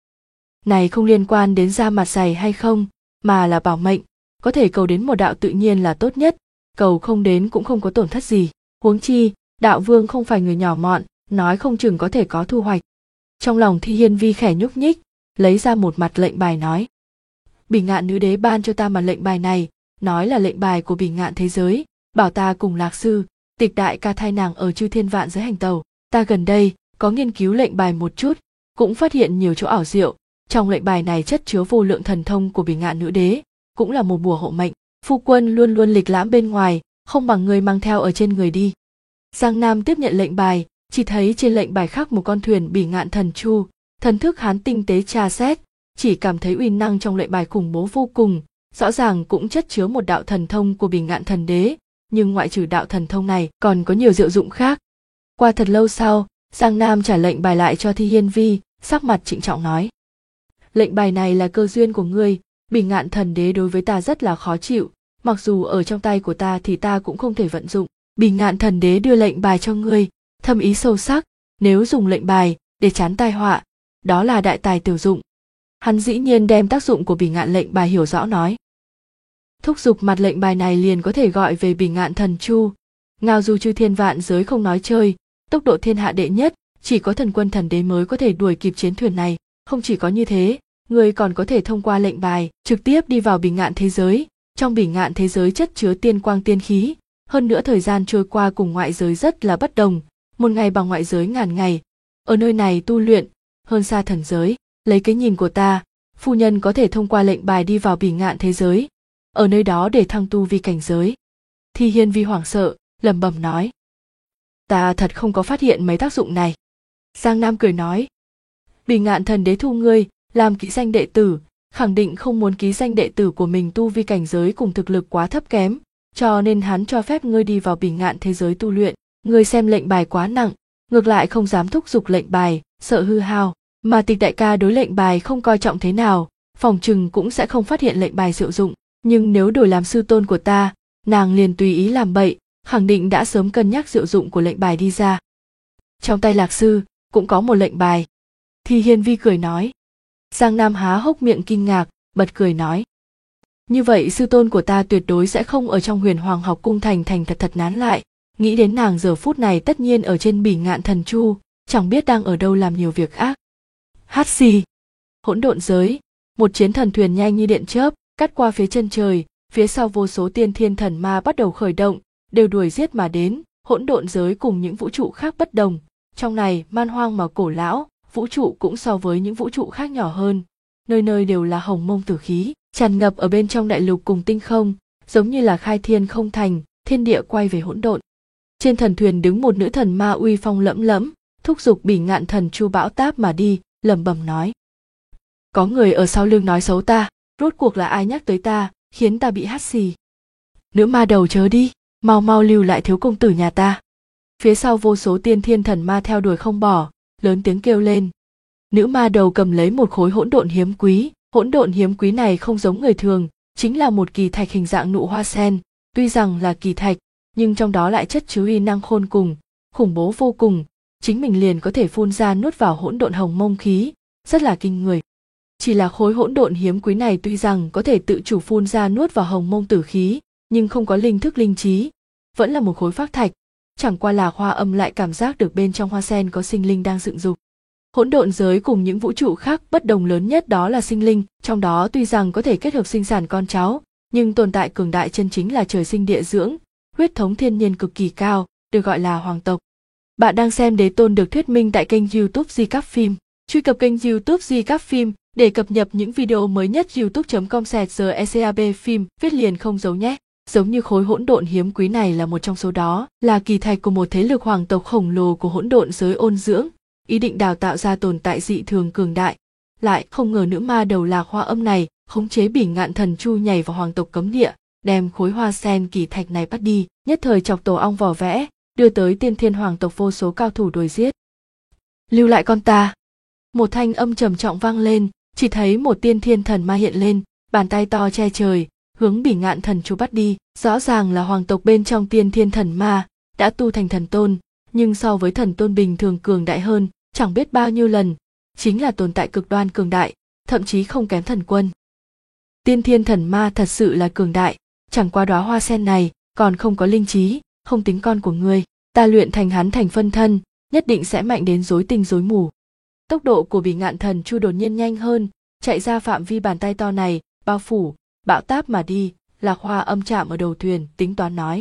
Này không liên quan đến da mặt dày hay không, mà là bảo mệnh, có thể cầu đến một đạo tự nhiên là tốt nhất, cầu không đến cũng không có tổn thất gì, huống chi đạo vương không phải người nhỏ mọn, nói không chừng có thể có thu hoạch. Trong lòng Thi Hiên Vi khẽ nhúc nhích, lấy ra một mặt lệnh bài nói: Bỉ Ngạn nữ đế ban cho ta mặt lệnh bài này, nói là lệnh bài của Bỉ Ngạn thế giới, bảo ta cùng Lạc sư, Tịch đại ca thay nàng ở chư thiên vạn giới hành tàu. Ta gần đây có nghiên cứu lệnh bài một chút, cũng phát hiện nhiều chỗ ảo diệu, trong lệnh bài này chất chứa vô lượng thần thông của Bỉ Ngạn nữ đế, cũng là một bùa hộ mệnh. Phu quân luôn luôn lịch lãm bên ngoài, không bằng người mang theo ở trên người đi. Giang Nam tiếp nhận lệnh bài, chỉ thấy trên lệnh bài khắc một con thuyền Bỉ Ngạn thần chu, thần thức hắn tinh tế tra xét, chỉ cảm thấy uy năng trong lệnh bài khủng bố vô cùng, rõ ràng cũng chất chứa một đạo thần thông của Bỉ Ngạn thần đế, nhưng ngoại trừ đạo thần thông này còn có nhiều diệu dụng khác. Qua thật lâu sau, Giang Nam trả lệnh bài lại cho Thi Hiên Vi, sắc mặt trịnh trọng nói: Lệnh bài này là cơ duyên của ngươi, Bỉ Ngạn thần đế đối với ta rất là khó chịu, mặc dù ở trong tay của ta thì ta cũng không thể vận dụng. Bỉ Ngạn thần đế đưa lệnh bài cho ngươi, thâm ý sâu sắc, nếu dùng lệnh bài để tránh tai họa, đó là đại tài tiểu dụng. Hắn dĩ nhiên đem tác dụng của Bỉ Ngạn lệnh bài hiểu rõ nói: Thúc giục mặt lệnh bài này liền có thể gọi về Bỉ Ngạn thần chu, ngao du chư thiên vạn giới không nói chơi, tốc độ thiên hạ đệ nhất, chỉ có thần quân thần đế mới có thể đuổi kịp chiến thuyền này. Không chỉ có như thế, người còn có thể thông qua lệnh bài trực tiếp đi vào Bỉ Ngạn thế giới. Trong Bỉ Ngạn thế giới chất chứa tiên quang tiên khí, hơn nữa thời gian trôi qua cùng ngoại giới rất là bất đồng, một ngày bằng ngoại giới ngàn ngày. Ở nơi này tu luyện hơn xa thần giới. Lấy cái nhìn của ta, phu nhân có thể thông qua lệnh bài đi vào Bỉ Ngạn thế giới, ở nơi đó để thăng tu vi cảnh giới. Thi Hiên Vi hoảng sợ, lẩm bẩm nói: Ta thật không có phát hiện mấy tác dụng này. Giang Nam cười nói: Bỉ Ngạn thần đế thu ngươi làm ký danh đệ tử, khẳng định không muốn ký danh đệ tử của mình tu vi cảnh giới cùng thực lực quá thấp kém, cho nên hắn cho phép ngươi đi vào Bỉ Ngạn thế giới tu luyện. Ngươi xem lệnh bài quá nặng, ngược lại không dám thúc giục lệnh bài, sợ hư hao, mà Tịch đại ca đối lệnh bài không coi trọng thế nào, phòng chừng cũng sẽ không phát hiện lệnh bài diệu dụng, nhưng nếu đổi làm sư tôn của ta, nàng liền tùy ý làm bậy, khẳng định đã sớm cân nhắc diệu dụng của lệnh bài đi ra. Trong tay Lạc sư cũng có một lệnh bài. Thi Hiên Vi cười nói. Giang Nam há hốc miệng kinh ngạc, bật cười nói: Như vậy sư tôn của ta tuyệt đối sẽ không ở trong Huyền Hoàng học cung thành thật nán lại, nghĩ đến nàng giờ phút này tất nhiên ở trên Bỉ Ngạn thần chu, chẳng biết đang ở đâu làm nhiều việc ác. Hát xì. Hỗn độn giới, một chiến thần thuyền nhanh như điện chớp cắt qua phía chân trời, phía sau vô số tiên thiên thần ma bắt đầu khởi động, đều đuổi giết mà đến. Hỗn độn giới cùng những vũ trụ khác bất đồng, trong này man hoang mà cổ lão, vũ trụ cũng so với những vũ trụ khác nhỏ hơn, nơi nơi đều là hồng mông tử khí, tràn ngập ở bên trong đại lục cùng tinh không, giống như là khai thiên không thành, thiên địa quay về hỗn độn. Trên thần thuyền đứng một nữ thần ma uy phong lẫm lẫm, thúc giục Bỉ Ngạn thần chu bão táp mà đi, lẩm bẩm nói. Có người ở sau lưng nói xấu ta, rốt cuộc là ai nhắc tới ta, khiến ta bị hắt xì. Nữ ma đầu chớ đi, mau mau lưu lại thiếu công tử nhà ta. Phía sau vô số tiên thiên thần ma theo đuổi không bỏ, lớn tiếng kêu lên. Nữ ma đầu cầm lấy một khối hỗn độn hiếm quý. Hỗn độn hiếm quý này không giống người thường, chính là một kỳ thạch hình dạng nụ hoa sen. Tuy rằng là kỳ thạch, nhưng trong đó lại chất chứa uy năng khôn cùng, khủng bố vô cùng. Chính mình liền có thể phun ra nuốt vào hỗn độn hồng mông khí, rất là kinh người. Chỉ là khối hỗn độn hiếm quý này tuy rằng có thể tự chủ phun ra nuốt vào hồng mông tử khí, nhưng không có linh thức linh trí, vẫn là một khối phác thạch. Chẳng qua là Hoa Âm lại cảm giác được bên trong hoa sen có sinh linh đang dựng dục. Hỗn độn giới cùng những vũ trụ khác bất đồng lớn nhất đó là sinh linh, trong đó tuy rằng có thể kết hợp sinh sản con cháu, nhưng tồn tại cường đại chân chính là trời sinh địa dưỡng, huyết thống thiên nhiên cực kỳ cao, được gọi là hoàng tộc. Bạn đang xem Đế Tôn được thuyết minh tại kênh YouTube Di Các Phim. Truy cập kênh YouTube Di Các Phim để cập nhật những video mới nhất. youtube.com/GECAB phim viết liền không dấu nhé. Giống như khối hỗn độn hiếm quý này là một trong số đó, là kỳ thạch của một thế lực hoàng tộc khổng lồ của hỗn độn giới ôn dưỡng, ý định đào tạo ra tồn tại dị thường cường đại. Lại không ngờ nữ ma đầu Lạc Hoa Âm này khống chế Bỉ Ngạn Thần Chu nhảy vào hoàng tộc cấm địa, đem khối hoa sen kỳ thạch này bắt đi, nhất thời chọc tổ ong vò vẽ, đưa tới tiên thiên hoàng tộc vô số cao thủ đuổi giết. Lưu lại con ta. Một thanh âm trầm trọng vang lên, chỉ thấy một tiên thiên thần ma hiện lên, bàn tay to che trời, hướng Bỉ Ngạn Thần Chu bắt đi. Rõ ràng là hoàng tộc bên trong tiên thiên thần ma đã tu thành thần tôn, nhưng so với thần tôn bình thường cường đại hơn chẳng biết bao nhiêu lần, chính là tồn tại cực đoan cường đại, thậm chí không kém thần quân. Tiên thiên thần ma thật sự là cường đại, chẳng qua đóa hoa sen này còn không có linh trí, không tính con của ngươi, ta luyện thành hắn thành phân thân, nhất định sẽ mạnh đến rối tinh rối mù. Tốc độ của Bỉ Ngạn Thần Chu đột nhiên nhanh hơn, chạy ra phạm vi bàn tay to này, bao phủ, bão táp mà đi. Lạc Hoa Âm chạm ở đầu thuyền, tính toán nói.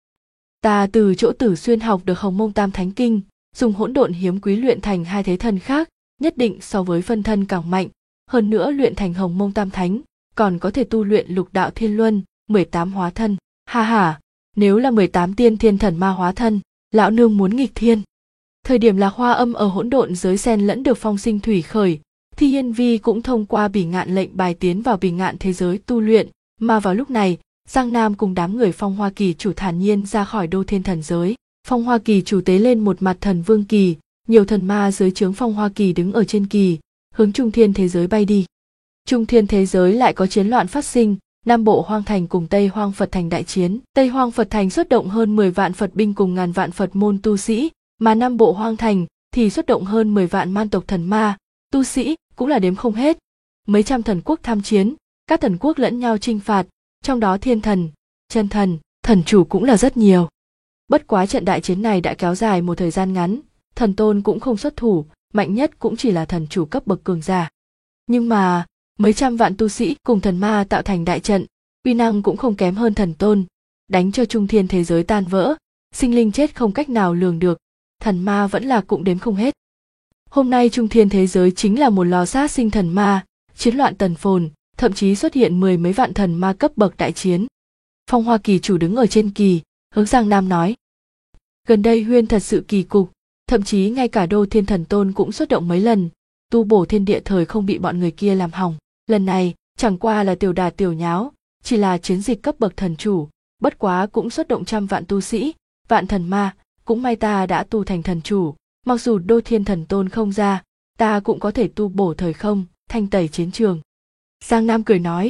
Ta từ chỗ Tử Xuyên học được Hồng Mông Tam Thánh Kinh, dùng hỗn độn hiếm quý luyện thành hai thế thần khác, nhất định so với phân thân càng mạnh, hơn nữa luyện thành Hồng Mông Tam Thánh, còn có thể tu luyện Lục Đạo Thiên Luân, 18 hóa thân. Ha ha, nếu là 18 tiên thiên thần ma hóa thân, lão nương muốn nghịch thiên. Thời điểm Lạc Hoa Âm ở hỗn độn giới xen lẫn được phong sinh thủy khởi, thì Hiên Vi cũng thông qua Bỉ Ngạn lệnh bài tiến vào Bỉ Ngạn thế giới tu luyện. Mà vào lúc này, Giang Nam cùng đám người Phong Hoa Kỳ chủ thản nhiên ra khỏi Đô Thiên Thần giới. Phong Hoa Kỳ chủ tế lên một mặt thần vương kỳ, nhiều thần ma dưới trướng Phong Hoa Kỳ đứng ở trên kỳ, hướng Trung Thiên thế giới bay đi. Trung Thiên thế giới lại có chiến loạn phát sinh, Nam Bộ Hoang Thành cùng Tây Hoang Phật Thành đại chiến. Tây Hoang Phật Thành xuất động hơn 10 vạn Phật binh cùng ngàn vạn Phật môn tu sĩ, mà Nam Bộ Hoang Thành thì xuất động hơn 10 vạn man tộc thần ma, tu sĩ cũng là đếm không hết. Mấy trăm thần quốc tham chiến, các thần quốc lẫn nhau chinh phạt, trong đó thiên thần, chân thần, thần chủ cũng là rất nhiều. Bất quá trận đại chiến này đã kéo dài một thời gian ngắn, thần tôn cũng không xuất thủ, mạnh nhất cũng chỉ là thần chủ cấp bậc cường giả. Nhưng mà, mấy trăm vạn tu sĩ cùng thần ma tạo thành đại trận, uy năng cũng không kém hơn thần tôn, đánh cho Trung Thiên thế giới tan vỡ, sinh linh chết không cách nào lường được, thần ma vẫn là cũng đếm không hết. Hôm nay Trung Thiên thế giới chính là một lò sát sinh thần ma, chiến loạn tần phồn, thậm chí xuất hiện 10 mấy vạn thần ma cấp bậc đại chiến. Phong Hoa Kỳ chủ đứng ở trên kỳ, hướng Giang Nam nói. Gần đây Huyên thật sự kỳ cục, thậm chí ngay cả Đô Thiên Thần Tôn cũng xuất động mấy lần, tu bổ thiên địa thời không bị bọn người kia làm hỏng. Lần này, chẳng qua là tiểu đà tiểu nháo, chỉ là chiến dịch cấp bậc thần chủ, bất quá cũng xuất động trăm vạn tu sĩ, vạn thần ma, cũng may ta đã tu thành thần chủ, mặc dù Đô Thiên Thần Tôn không ra, ta cũng có thể tu bổ thời không, thanh tẩy chiến trường. Giang Nam cười nói.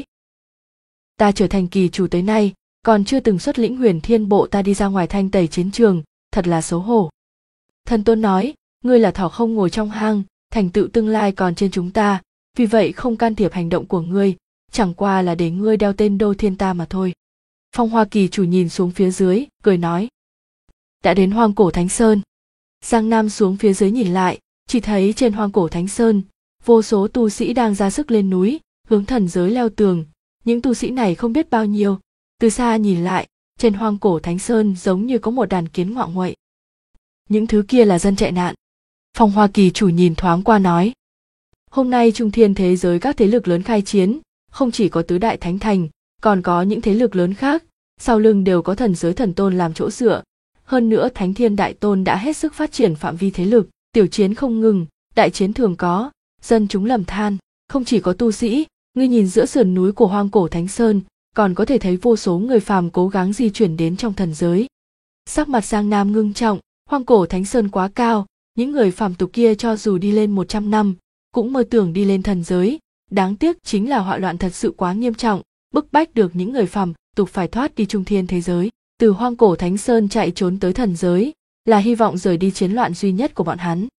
Ta trở thành kỳ chủ tới nay, còn chưa từng xuất lĩnh Huyền Thiên Bộ ta đi ra ngoài thanh tẩy chiến trường, thật là xấu hổ. Thần Tôn nói, ngươi là thỏ không ngồi trong hang, thành tựu tương lai còn trên chúng ta, vì vậy không can thiệp hành động của ngươi, chẳng qua là để ngươi đeo tên Đô Thiên ta mà thôi. Phong Hoa Kỳ chủ nhìn xuống phía dưới, cười nói. Đã đến Hoang Cổ Thánh Sơn. Giang Nam xuống phía dưới nhìn lại, chỉ thấy trên Hoang Cổ Thánh Sơn, vô số tu sĩ đang ra sức lên núi, hướng thần giới leo tường. Những tu sĩ này không biết bao nhiêu, từ xa nhìn lại, trên Hoang Cổ Thánh Sơn giống như có một đàn kiến ngoạo nguậy. Những thứ kia là dân chạy nạn. Phong Hoa Kỳ chủ nhìn thoáng qua nói. Hôm nay Trung Thiên thế giới các thế lực lớn khai chiến, không chỉ có tứ đại thánh thành, còn có những thế lực lớn khác, sau lưng đều có thần giới thần tôn làm chỗ dựa. Hơn nữa Thánh Thiên Đại Tôn đã hết sức phát triển phạm vi thế lực, tiểu chiến không ngừng, đại chiến thường có, Dân chúng lầm than, không chỉ có tu sĩ, ngươi nhìn giữa sườn núi của hoang cổ Thánh Sơn, còn có thể thấy vô số người phàm cố gắng di chuyển đến trong thần giới. Sắc mặt Giang Nam ngưng trọng, hoang cổ Thánh Sơn quá cao, những người phàm tục kia cho dù đi lên 100 năm, cũng mơ tưởng đi lên thần giới. Đáng tiếc chính là họa loạn thật sự quá nghiêm trọng, bức bách được những người phàm tục phải thoát đi trung thiên thế giới. Từ hoang cổ Thánh Sơn chạy trốn tới thần giới, là hy vọng rời đi chiến loạn duy nhất của bọn hắn.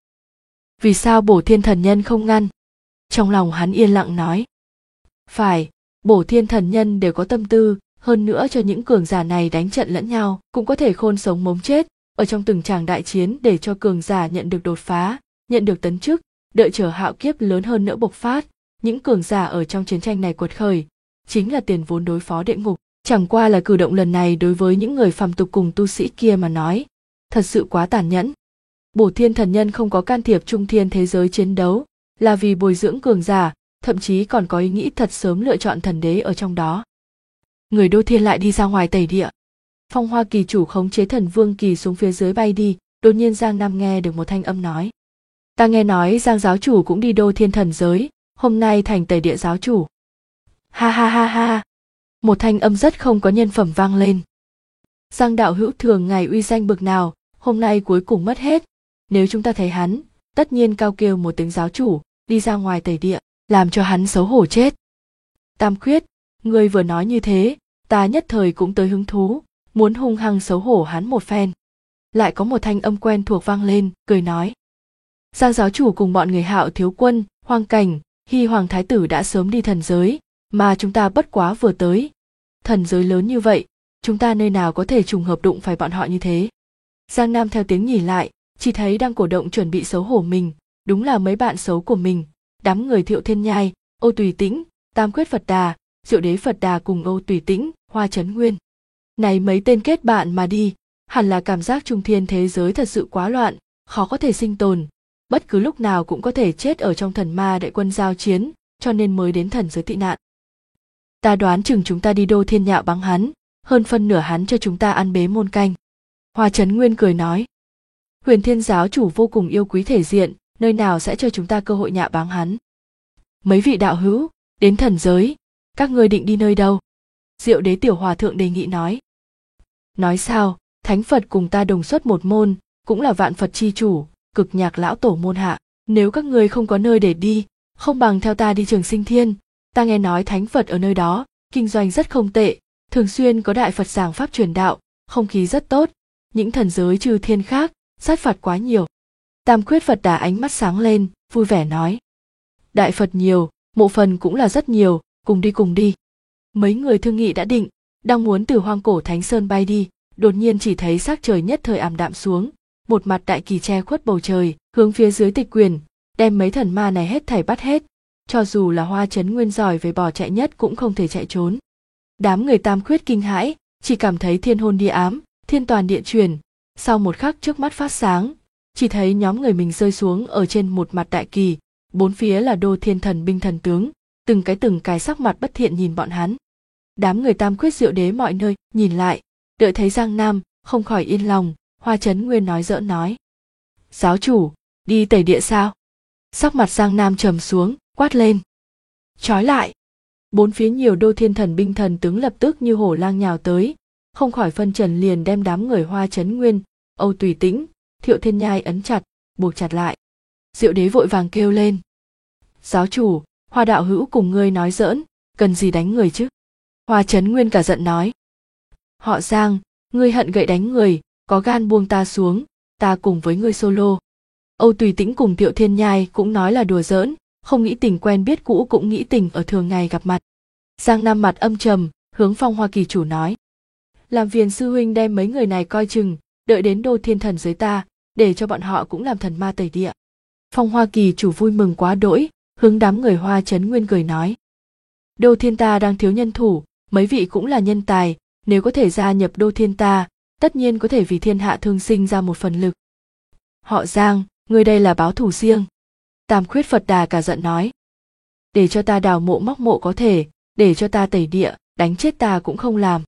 Vì sao Bổ Thiên Thần Nhân không ngăn? Trong lòng hắn yên lặng nói. Phải, Bổ Thiên Thần Nhân đều có tâm tư, hơn nữa cho những cường giả này đánh trận lẫn nhau, cũng có thể khôn sống mống chết, ở trong từng tràng đại chiến để cho cường giả nhận được đột phá, nhận được tấn chức, đợi chờ hạo kiếp lớn hơn nữa bộc phát. Những cường giả ở trong chiến tranh này quật khởi, chính là tiền vốn đối phó địa ngục. Chẳng qua là cử động lần này đối với những người phàm tục cùng tu sĩ kia mà nói, thật sự quá tàn nhẫn. Bổ Thiên Thần Nhân không có can thiệp trung thiên thế giới chiến đấu, là vì bồi dưỡng cường giả, thậm chí còn có ý nghĩ thật sớm lựa chọn thần đế ở trong đó. Người Đô Thiên lại đi ra ngoài tẩy địa. Phong Hoa Kỳ chủ khống chế Thần Vương Kỳ xuống phía dưới bay đi, đột nhiên Giang Nam nghe được một thanh âm nói. Ta nghe nói Giang giáo chủ cũng đi Đô Thiên thần giới, hôm nay thành tẩy địa giáo chủ. Ha ha ha ha. Một thanh âm rất không có nhân phẩm vang lên. Giang đạo hữu thường ngày uy danh bực nào, hôm nay cuối cùng mất hết. Nếu chúng ta thấy hắn, tất nhiên cao kêu một tiếng giáo chủ, đi ra ngoài tẩy địa, làm cho hắn xấu hổ chết. Tam Khuyết, ngươi vừa nói như thế, ta nhất thời cũng tới hứng thú, muốn hung hăng xấu hổ hắn một phen. Lại có một thanh âm quen thuộc vang lên, cười nói. Giang giáo chủ cùng bọn người Hạo thiếu quân, Hoang Cảnh, Hy Hoàng thái tử đã sớm đi thần giới, mà chúng ta bất quá vừa tới. Thần giới lớn như vậy, chúng ta nơi nào có thể trùng hợp đụng phải bọn họ như thế. Giang Nam theo tiếng nhìn lại, chỉ thấy đang cổ động chuẩn bị xấu hổ mình, đúng là mấy bạn xấu của mình, đám người Thiệu Thiên Nhai, Ô Tùy Tĩnh, Tam Quyết Phật Đà, Diệu Đế Phật Đà cùng Ô Tùy Tĩnh, Hoa Chấn Nguyên. Này mấy tên kết bạn mà đi, hẳn là cảm giác trung thiên thế giới thật sự quá loạn, khó có thể sinh tồn, bất cứ lúc nào cũng có thể chết ở trong thần ma đại quân giao chiến, cho nên mới đến thần giới tị nạn. Ta đoán chừng chúng ta đi Đô Thiên nhạo báng hắn, hơn phân nửa hắn cho chúng ta ăn bế môn canh. Hoa Chấn Nguyên cười nói. Huyền Thiên giáo chủ vô cùng yêu quý thể diện, nơi nào sẽ cho chúng ta cơ hội nhạo báng hắn. Mấy vị đạo hữu, đến thần giới, các ngươi định đi nơi đâu? Diệu Đế tiểu hòa thượng đề nghị nói. Nói sao, Thánh Phật cùng ta đồng xuất một môn, cũng là vạn Phật chi chủ, cực nhạc lão tổ môn hạ. Nếu các ngươi không có nơi để đi, không bằng theo ta đi Trường Sinh Thiên. Ta nghe nói Thánh Phật ở nơi đó, kinh doanh rất không tệ, thường xuyên có đại Phật giảng pháp truyền đạo, không khí rất tốt. Những thần giới chư thiên khác, sát phạt quá nhiều. Tam Quyết Phật Đà ánh mắt sáng lên, vui vẻ nói. Đại Phật nhiều, mộ phần cũng là rất nhiều, cùng đi cùng đi. Mấy người thương nghị đã định, đang muốn từ hoang cổ Thánh Sơn bay đi, đột nhiên chỉ thấy sắc trời nhất thời ảm đạm xuống, một mặt đại kỳ che khuất bầu trời, hướng phía dưới tịch quyền, đem mấy thần ma này hết thảy bắt hết. Cho dù là Hoa Chấn Nguyên giỏi về bỏ chạy nhất cũng không thể chạy trốn. Đám người Tam Khuyết kinh hãi, chỉ cảm thấy thiên hôn địa ám, thiên toàn địa chuyển. Sau một khắc trước mắt phát sáng, chỉ thấy nhóm người mình rơi xuống ở trên một mặt đại kỳ, bốn phía là Đô Thiên thần binh thần tướng, từng cái sắc mặt bất thiện nhìn bọn hắn. Đám người Tam Quyết Diệu Đế mọi nơi nhìn lại, đợi thấy Giang Nam, không khỏi yên lòng. Hoa Chấn Nguyên nói giỡn nói. Giáo chủ, đi tẩy địa sao? Sắc mặt Giang Nam trầm xuống, quát lên. Trói lại! Bốn phía nhiều Đô Thiên thần binh thần tướng lập tức như hổ lang nhào tới, không khỏi phân trần liền đem đám người Hoa Chấn Nguyên, Âu Tùy Tĩnh, Thiệu Thiên Nhai ấn chặt, buộc chặt lại. Diệu Đế vội vàng kêu lên. Giáo chủ, Hoa đạo hữu cùng ngươi nói giỡn, cần gì đánh người chứ? Hoa Chấn Nguyên cả giận nói. Họ Giang, ngươi hận gậy đánh người, có gan buông ta xuống, ta cùng với ngươi solo. Âu Tùy Tĩnh cùng Thiệu Thiên Nhai cũng nói là đùa giỡn, không nghĩ tình quen biết cũ cũng nghĩ tình ở thường ngày gặp mặt. Giang Nam mặt âm trầm, hướng Phong Hoa Kỳ chủ nói. Làm phiền sư huynh đem mấy người này coi chừng, đợi đến Đô Thiên thần giới ta, để cho bọn họ cũng làm thần ma tẩy địa. Phong Hoa Kỳ chủ vui mừng quá đỗi, hướng đám người Hoa Chấn Nguyên cười nói. Đô Thiên ta đang thiếu nhân thủ, mấy vị cũng là nhân tài, nếu có thể gia nhập Đô Thiên ta, tất nhiên có thể vì thiên hạ thương sinh ra một phần lực. Họ Giang, ngươi đây là báo thù riêng. Tam Khuyết Phật Đà cả giận nói. Để cho ta đào mộ móc mộ có thể, để cho ta tẩy địa, đánh chết ta cũng không làm.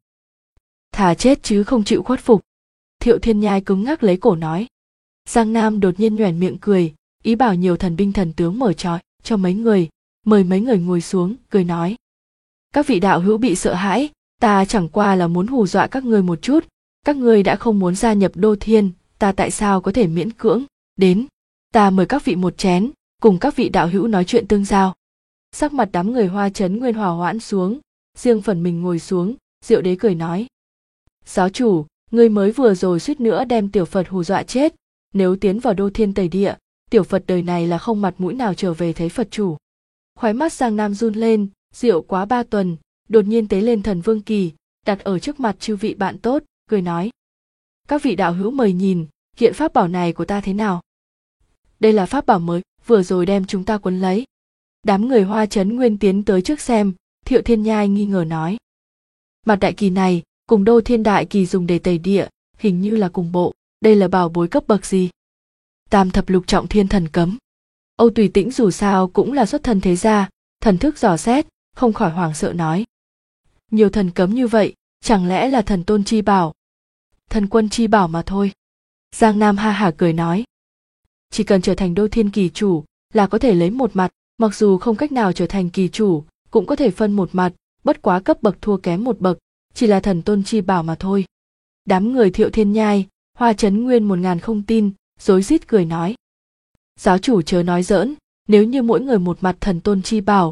Thà chết chứ không chịu khuất phục. Thiệu Thiên Nhai cứng ngắc lấy cổ nói. Giang Nam đột nhiên nhoẻn miệng cười, ý bảo nhiều thần binh thần tướng mở trói, cho mấy người, mời mấy người ngồi xuống, cười nói. Các vị đạo hữu bị sợ hãi, ta chẳng qua là muốn hù dọa các ngươi một chút, các ngươi đã không muốn gia nhập Đô Thiên, ta tại sao có thể miễn cưỡng, đến, ta mời các vị một chén, cùng các vị đạo hữu nói chuyện tương giao. Sắc mặt đám người Hoa Trấn Nguyên hòa hoãn xuống, riêng phần mình ngồi xuống, Diệu Đế cười nói. Giáo chủ, ngươi mới vừa rồi suýt nữa đem tiểu Phật hù dọa chết, nếu tiến vào Đô Thiên Tây Địa, tiểu Phật đời này là không mặt mũi nào trở về thấy Phật chủ. Khóe mắt Giang Nam run lên, rượu quá 3 tuần, đột nhiên tế lên Thần Vương Kỳ, đặt ở trước mặt chư vị bạn tốt, cười nói. Các vị đạo hữu mời nhìn, kiện pháp bảo này của ta thế nào? Đây là pháp bảo mới, vừa rồi đem chúng ta quấn lấy. Đám người Hoa Trấn Nguyên tiến tới trước xem, Thiệu Thiên Nhai nghi ngờ nói. Mặt đại kỳ này, cùng Đô Thiên đại kỳ dùng để tẩy địa, hình như là cùng bộ, đây là bảo bối cấp bậc gì? Tam thập lục trọng thiên thần cấm. Âu Tùy Tĩnh dù sao cũng là xuất thân thế gia, thần thức dò xét, không khỏi hoảng sợ nói. Nhiều thần cấm như vậy, chẳng lẽ là thần tôn chi bảo? Thần quân chi bảo mà thôi. Giang Nam ha hả cười nói. Chỉ cần trở thành Đô Thiên kỳ chủ, là có thể lấy một mặt, mặc dù không cách nào trở thành kỳ chủ, cũng có thể phân một mặt, bất quá cấp bậc thua kém một bậc, chỉ là thần tôn chi bảo mà thôi. Đám người Thiệu Thiên Nhai, Hoa Trấn Nguyên 1000 không tin, rối rít cười nói. Giáo chủ chớ nói giỡn, nếu như mỗi người một mặt thần tôn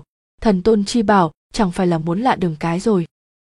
chi bảo chẳng phải là muốn lạ đường cái rồi.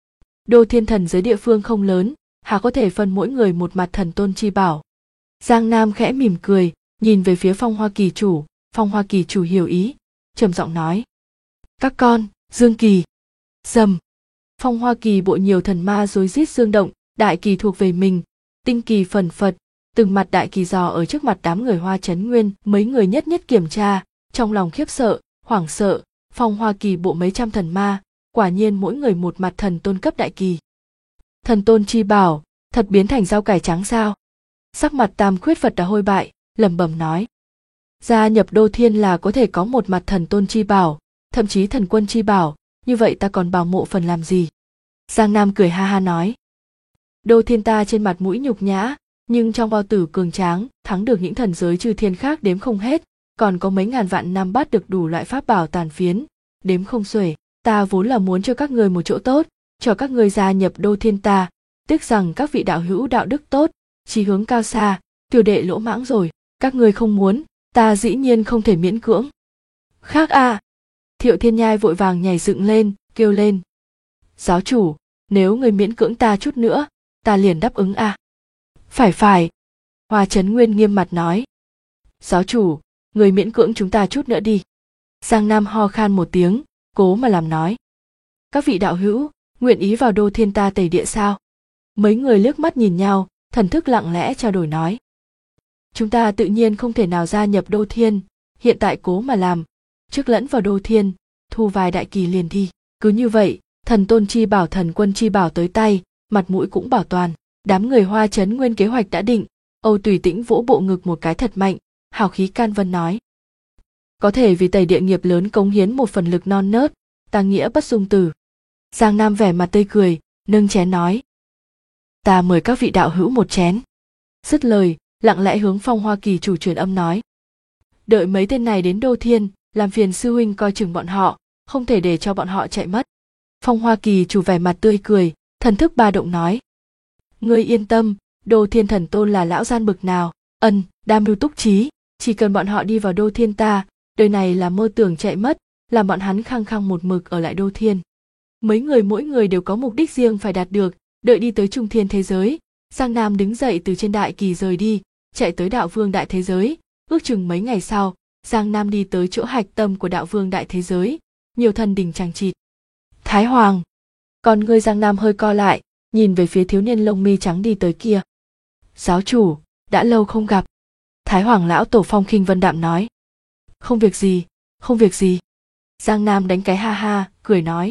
Đô Thiên thần giới địa phương không lớn, há có thể phân mỗi người một mặt thần tôn chi bảo. Giang Nam khẽ mỉm cười, nhìn về phía Phong Hoa kỳ chủ, Phong Hoa kỳ chủ hiểu ý, trầm giọng nói. Các con, Dương Kỳ. Dầm. Phong Hoa kỳ bộ nhiều thần ma rối rít dương động, đại kỳ thuộc về mình, tinh kỳ phần phật, từng mặt đại kỳ dò ở trước mặt đám người Hoa Trấn Nguyên, mấy người nhất nhất kiểm tra, trong lòng khiếp sợ, hoảng sợ, Phong Hoa kỳ bộ mấy trăm thần ma, quả nhiên mỗi người một mặt thần tôn cấp đại kỳ. Thần tôn chi bảo, thật biến thành rau cải trắng sao? Sắc mặt Tam Khuyết Phật đã hôi bại, lẩm bẩm nói. Gia nhập Đô Thiên là có thể có một mặt thần tôn chi bảo, thậm chí thần quân chi bảo, như vậy ta còn bào mộ phần làm gì? Giang Nam cười ha ha nói. Đô Thiên ta trên mặt mũi nhục nhã, nhưng trong bao tử cường tráng, thắng được những thần giới chư thiên khác đếm không hết, còn có mấy ngàn vạn năm bắt được đủ loại pháp bảo tàn phiến, đếm không xuể. Ta vốn là muốn cho các người một chỗ tốt, cho các người gia nhập Đô Thiên ta, tiếc rằng các vị đạo hữu đạo đức tốt, chí hướng cao xa, tiểu đệ lỗ mãng rồi, các người không muốn, ta dĩ nhiên không thể miễn cưỡng. Khác à! Thiệu Thiên Nhai vội vàng nhảy dựng lên, kêu lên. Giáo chủ, nếu người miễn cưỡng ta chút nữa, ta liền đáp ứng à. Phải. Hoa Trấn Nguyên nghiêm mặt nói. Giáo chủ, người miễn cưỡng chúng ta chút nữa đi. Giang Nam ho khan một tiếng, cố mà làm nói. Các vị đạo hữu, nguyện ý vào Đô Thiên ta tẩy địa sao? Mấy người liếc mắt nhìn nhau, thần thức lặng lẽ trao đổi nói. Chúng ta tự nhiên không thể nào gia nhập Đô Thiên, hiện tại cố mà làm, trước lẫn vào Đô Thiên, thu vài đại kỳ liền đi. Cứ như vậy, thần tôn chi bảo thần quân chi bảo tới tay, mặt mũi cũng bảo toàn. Đám người Hoa Trấn Nguyên kế hoạch đã định, Âu Tùy Tĩnh vỗ bộ ngực một cái thật mạnh, hào khí can vân nói. Có thể vì tẩy địa nghiệp lớn cống hiến một phần lực non nớt, ta nghĩa bất dung từ. Giang Nam vẻ mặt tươi cười, nâng chén nói. Ta mời các vị đạo hữu một chén. Dứt lời, lặng lẽ hướng Phong Hoa kỳ chủ truyền âm nói. Đợi mấy tên này đến Đô Thiên, làm phiền sư huynh coi chừng bọn họ, không thể để cho bọn họ chạy mất. Phong Hoa kỳ chủ vẻ mặt tươi cười, thần thức ba động nói. Ngươi yên tâm, Đô Thiên thần tôn là lão gian bực nào, đam mưu túc trí, chỉ cần bọn họ đi vào Đô Thiên ta, đời này là mơ tưởng chạy mất, làm bọn hắn khăng khăng một mực ở lại Đô Thiên. Mấy người mỗi người đều có mục đích riêng phải đạt được, đợi đi tới trung thiên thế giới, Giang Nam đứng dậy từ trên đại kỳ rời đi, chạy tới đạo vương đại thế giới, ước chừng mấy ngày sau, Giang Nam đi tới chỗ hạch tâm của đạo vương đại thế giới, nhiều thần đình chằng chịt. Thái Hoàng, con ngươi Giang Nam hơi co lại, nhìn về phía thiếu niên lông mi trắng đi tới kia. Giáo chủ, đã lâu không gặp. Thái Hoàng lão tổ Phong Khinh Vân đạm nói. Không việc gì. Giang Nam đánh cái ha ha, cười nói.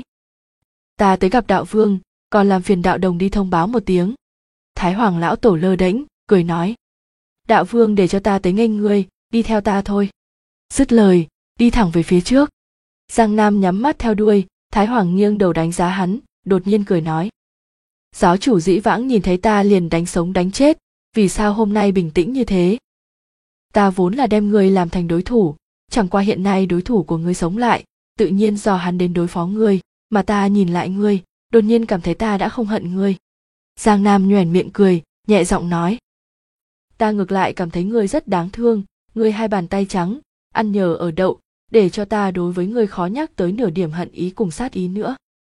Ta tới gặp đạo vương, còn làm phiền đạo đồng đi thông báo một tiếng. Thái Hoàng lão tổ lơ đễnh, cười nói. Đạo vương để cho ta tới nghênh ngươi, đi theo ta thôi. Dứt lời, đi thẳng về phía trước. Giang Nam nhắm mắt theo đuôi, Thái Hoàng nghiêng đầu đánh giá hắn, đột nhiên cười nói. Giáo chủ dĩ vãng nhìn thấy ta liền đánh sống đánh chết, vì sao hôm nay bình tĩnh như thế? Ta vốn là đem ngươi làm thành đối thủ, chẳng qua hiện nay đối thủ của ngươi sống lại, tự nhiên do hắn đến đối phó ngươi, mà ta nhìn lại ngươi, đột nhiên cảm thấy ta đã không hận ngươi. Giang Nam nhoẻn miệng cười, nhẹ giọng nói. Ta ngược lại cảm thấy ngươi rất đáng thương, ngươi hai bàn tay trắng, ăn nhờ ở đậu, để cho ta đối với ngươi khó nhắc tới nửa điểm hận ý cùng sát ý nữa.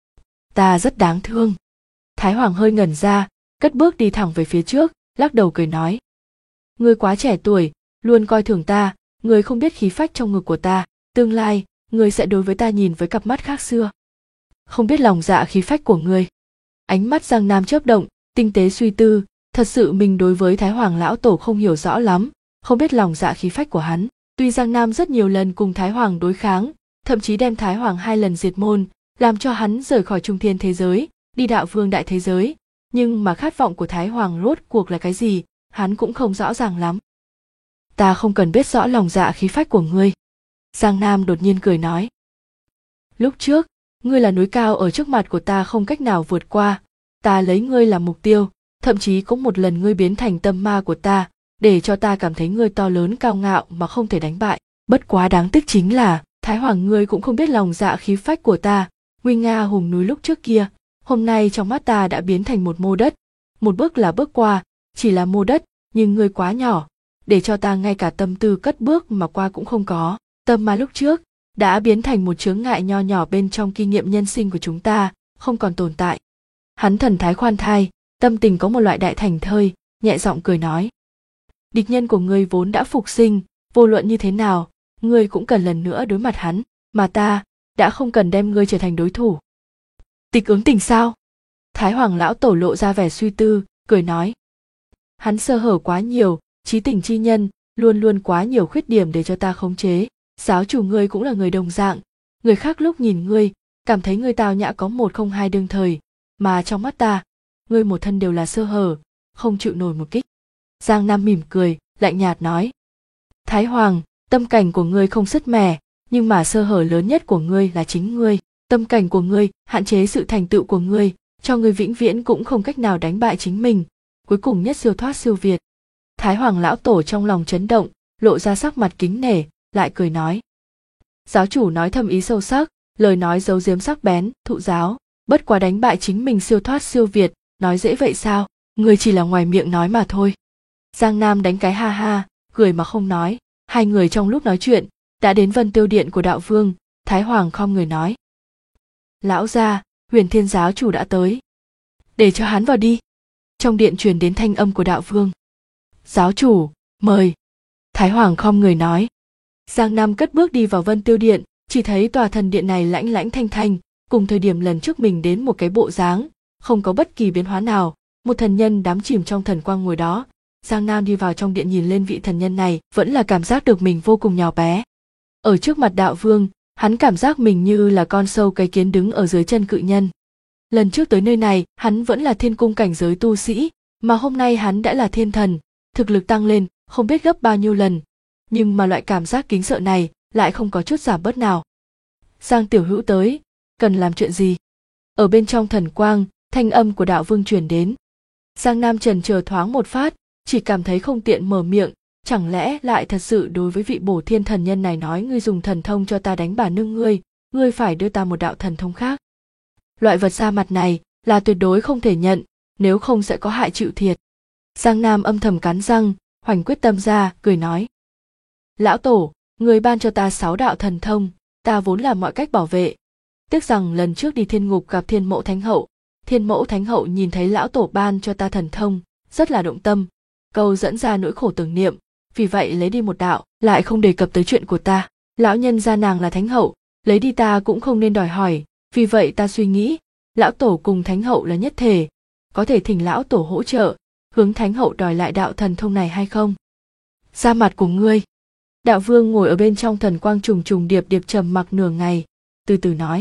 Ta rất đáng thương. Thái Hoàng hơi ngẩn ra, cất bước đi thẳng về phía trước, lắc đầu cười nói. Ngươi quá trẻ tuổi, luôn coi thường ta, ngươi không biết khí phách trong ngực của ta, tương lai, ngươi sẽ đối với ta nhìn với cặp mắt khác xưa. Không biết lòng dạ khí phách của ngươi. Ánh mắt Giang Nam chớp động, tinh tế suy tư, thật sự mình đối với Thái Hoàng lão tổ không hiểu rõ lắm, không biết lòng dạ khí phách của hắn. Tuy Giang Nam rất nhiều lần cùng Thái Hoàng đối kháng, thậm chí đem Thái Hoàng 2 lần diệt môn, làm cho hắn rời khỏi trung thiên thế giới, đi đạo vương đại thế giới, nhưng mà khát vọng của Thái Hoàng rốt cuộc là cái gì, hắn cũng không rõ ràng lắm. Ta không cần biết rõ lòng dạ khí phách của ngươi. Giang Nam đột nhiên cười nói. Lúc trước, ngươi là núi cao ở trước mặt của ta không cách nào vượt qua, ta lấy ngươi làm mục tiêu, thậm chí có một lần ngươi biến thành tâm ma của ta, để cho ta cảm thấy ngươi to lớn cao ngạo mà không thể đánh bại. Bất quá đáng tiếc chính là, Thái Hoàng ngươi cũng không biết lòng dạ khí phách của ta, nguy nga hùng núi lúc trước kia, hôm nay trong mắt ta đã biến thành một mô đất, một bước là bước qua, chỉ là mô đất, nhưng ngươi quá nhỏ, để cho ta ngay cả tâm tư cất bước mà qua cũng không có. Tâm ma lúc trước đã biến thành một chướng ngại nho nhỏ bên trong kinh nghiệm nhân sinh của chúng ta, không còn tồn tại. Hắn thần thái khoan thai, tâm tình có một loại đại thành thơi, nhẹ giọng cười nói. Địch nhân của ngươi vốn đã phục sinh, vô luận như thế nào, ngươi cũng cần lần nữa đối mặt hắn, mà ta đã không cần đem ngươi trở thành đối thủ. Tịch ứng tình sao? Thái Hoàng lão tổ lộ ra vẻ suy tư, cười nói. Hắn sơ hở quá nhiều, trí tình chi nhân, luôn luôn quá nhiều khuyết điểm để cho ta khống chế. Giáo chủ ngươi cũng là người đồng dạng, người khác lúc nhìn ngươi, cảm thấy ngươi tào nhã có 102 đương thời, mà trong mắt ta, ngươi một thân đều là sơ hở, không chịu nổi một kích. Giang Nam mỉm cười, lạnh nhạt nói. Thái Hoàng, tâm cảnh của ngươi không sứt mẻ, nhưng mà sơ hở lớn nhất của ngươi là chính ngươi. Tâm cảnh của ngươi hạn chế sự thành tựu của ngươi, cho ngươi vĩnh viễn cũng không cách nào đánh bại chính mình, cuối cùng nhất siêu thoát siêu việt. Thái Hoàng lão tổ trong lòng chấn động, lộ ra sắc mặt kính nể, lại cười nói. Giáo chủ nói thâm ý sâu sắc, lời nói giấu giếm sắc bén, thụ giáo, bất quá đánh bại chính mình siêu thoát siêu việt, nói dễ vậy sao, ngươi chỉ là ngoài miệng nói mà thôi. Giang Nam đánh cái ha ha, cười mà không nói, hai người trong lúc nói chuyện, đã đến Vân Tiêu Điện của đạo vương, Thái Hoàng khom người nói. Lão gia, Huyền Thiên giáo chủ đã tới. Để cho hắn vào đi. Trong điện truyền đến thanh âm của đạo vương. Giáo chủ, mời. Thái Hoàng khom người nói. Giang Nam cất bước đi vào Vân Tiêu Điện, chỉ thấy tòa thần điện này lãnh lãnh thanh thanh, cùng thời điểm lần trước mình đến một cái bộ dáng, không có bất kỳ biến hóa nào, một thần nhân đắm chìm trong thần quang ngồi đó. Giang Nam đi vào trong điện nhìn lên vị thần nhân này, vẫn là cảm giác được mình vô cùng nhỏ bé. Ở trước mặt đạo vương, hắn cảm giác mình như là con sâu cái kiến đứng ở dưới chân cự nhân. Lần trước tới nơi này, hắn vẫn là thiên cung cảnh giới tu sĩ, mà hôm nay hắn đã là thiên thần, thực lực tăng lên, không biết gấp bao nhiêu lần. Nhưng mà loại cảm giác kính sợ này lại không có chút giảm bớt nào. Giang tiểu hữu tới, cần làm chuyện gì? Ở bên trong thần quang, thanh âm của đạo vương truyền đến. Giang Nam chần chờ thoáng một phát, chỉ cảm thấy không tiện mở miệng, chẳng lẽ lại thật sự đối với vị bổ thiên thần nhân này nói ngươi dùng thần thông cho ta đánh bà nương ngươi phải đưa ta một đạo thần thông khác. Loại vật ra mặt này là tuyệt đối không thể nhận, nếu không sẽ có hại chịu thiệt. Giang Nam âm thầm cắn răng, hoành quyết tâm ra, cười nói. Lão tổ, người ban cho ta 6 đạo thần thông, ta vốn làm mọi cách bảo vệ. Tiếc rằng lần trước đi thiên ngục gặp Thiên Mẫu Thánh Hậu nhìn thấy lão tổ ban cho ta thần thông, rất là động tâm, câu dẫn ra nỗi khổ tưởng niệm, vì vậy lấy đi một đạo, lại không đề cập tới chuyện của ta. Lão nhân gia nàng là Thánh Hậu, lấy đi ta cũng không nên đòi hỏi, vì vậy ta suy nghĩ, lão tổ cùng Thánh Hậu là nhất thể, có thể thỉnh lão tổ hỗ trợ, hướng Thánh Hậu đòi lại đạo thần thông này hay không? Ra mặt của ngươi. Đạo vương ngồi ở bên trong thần quang trùng trùng điệp điệp trầm mặc nửa ngày, từ từ nói.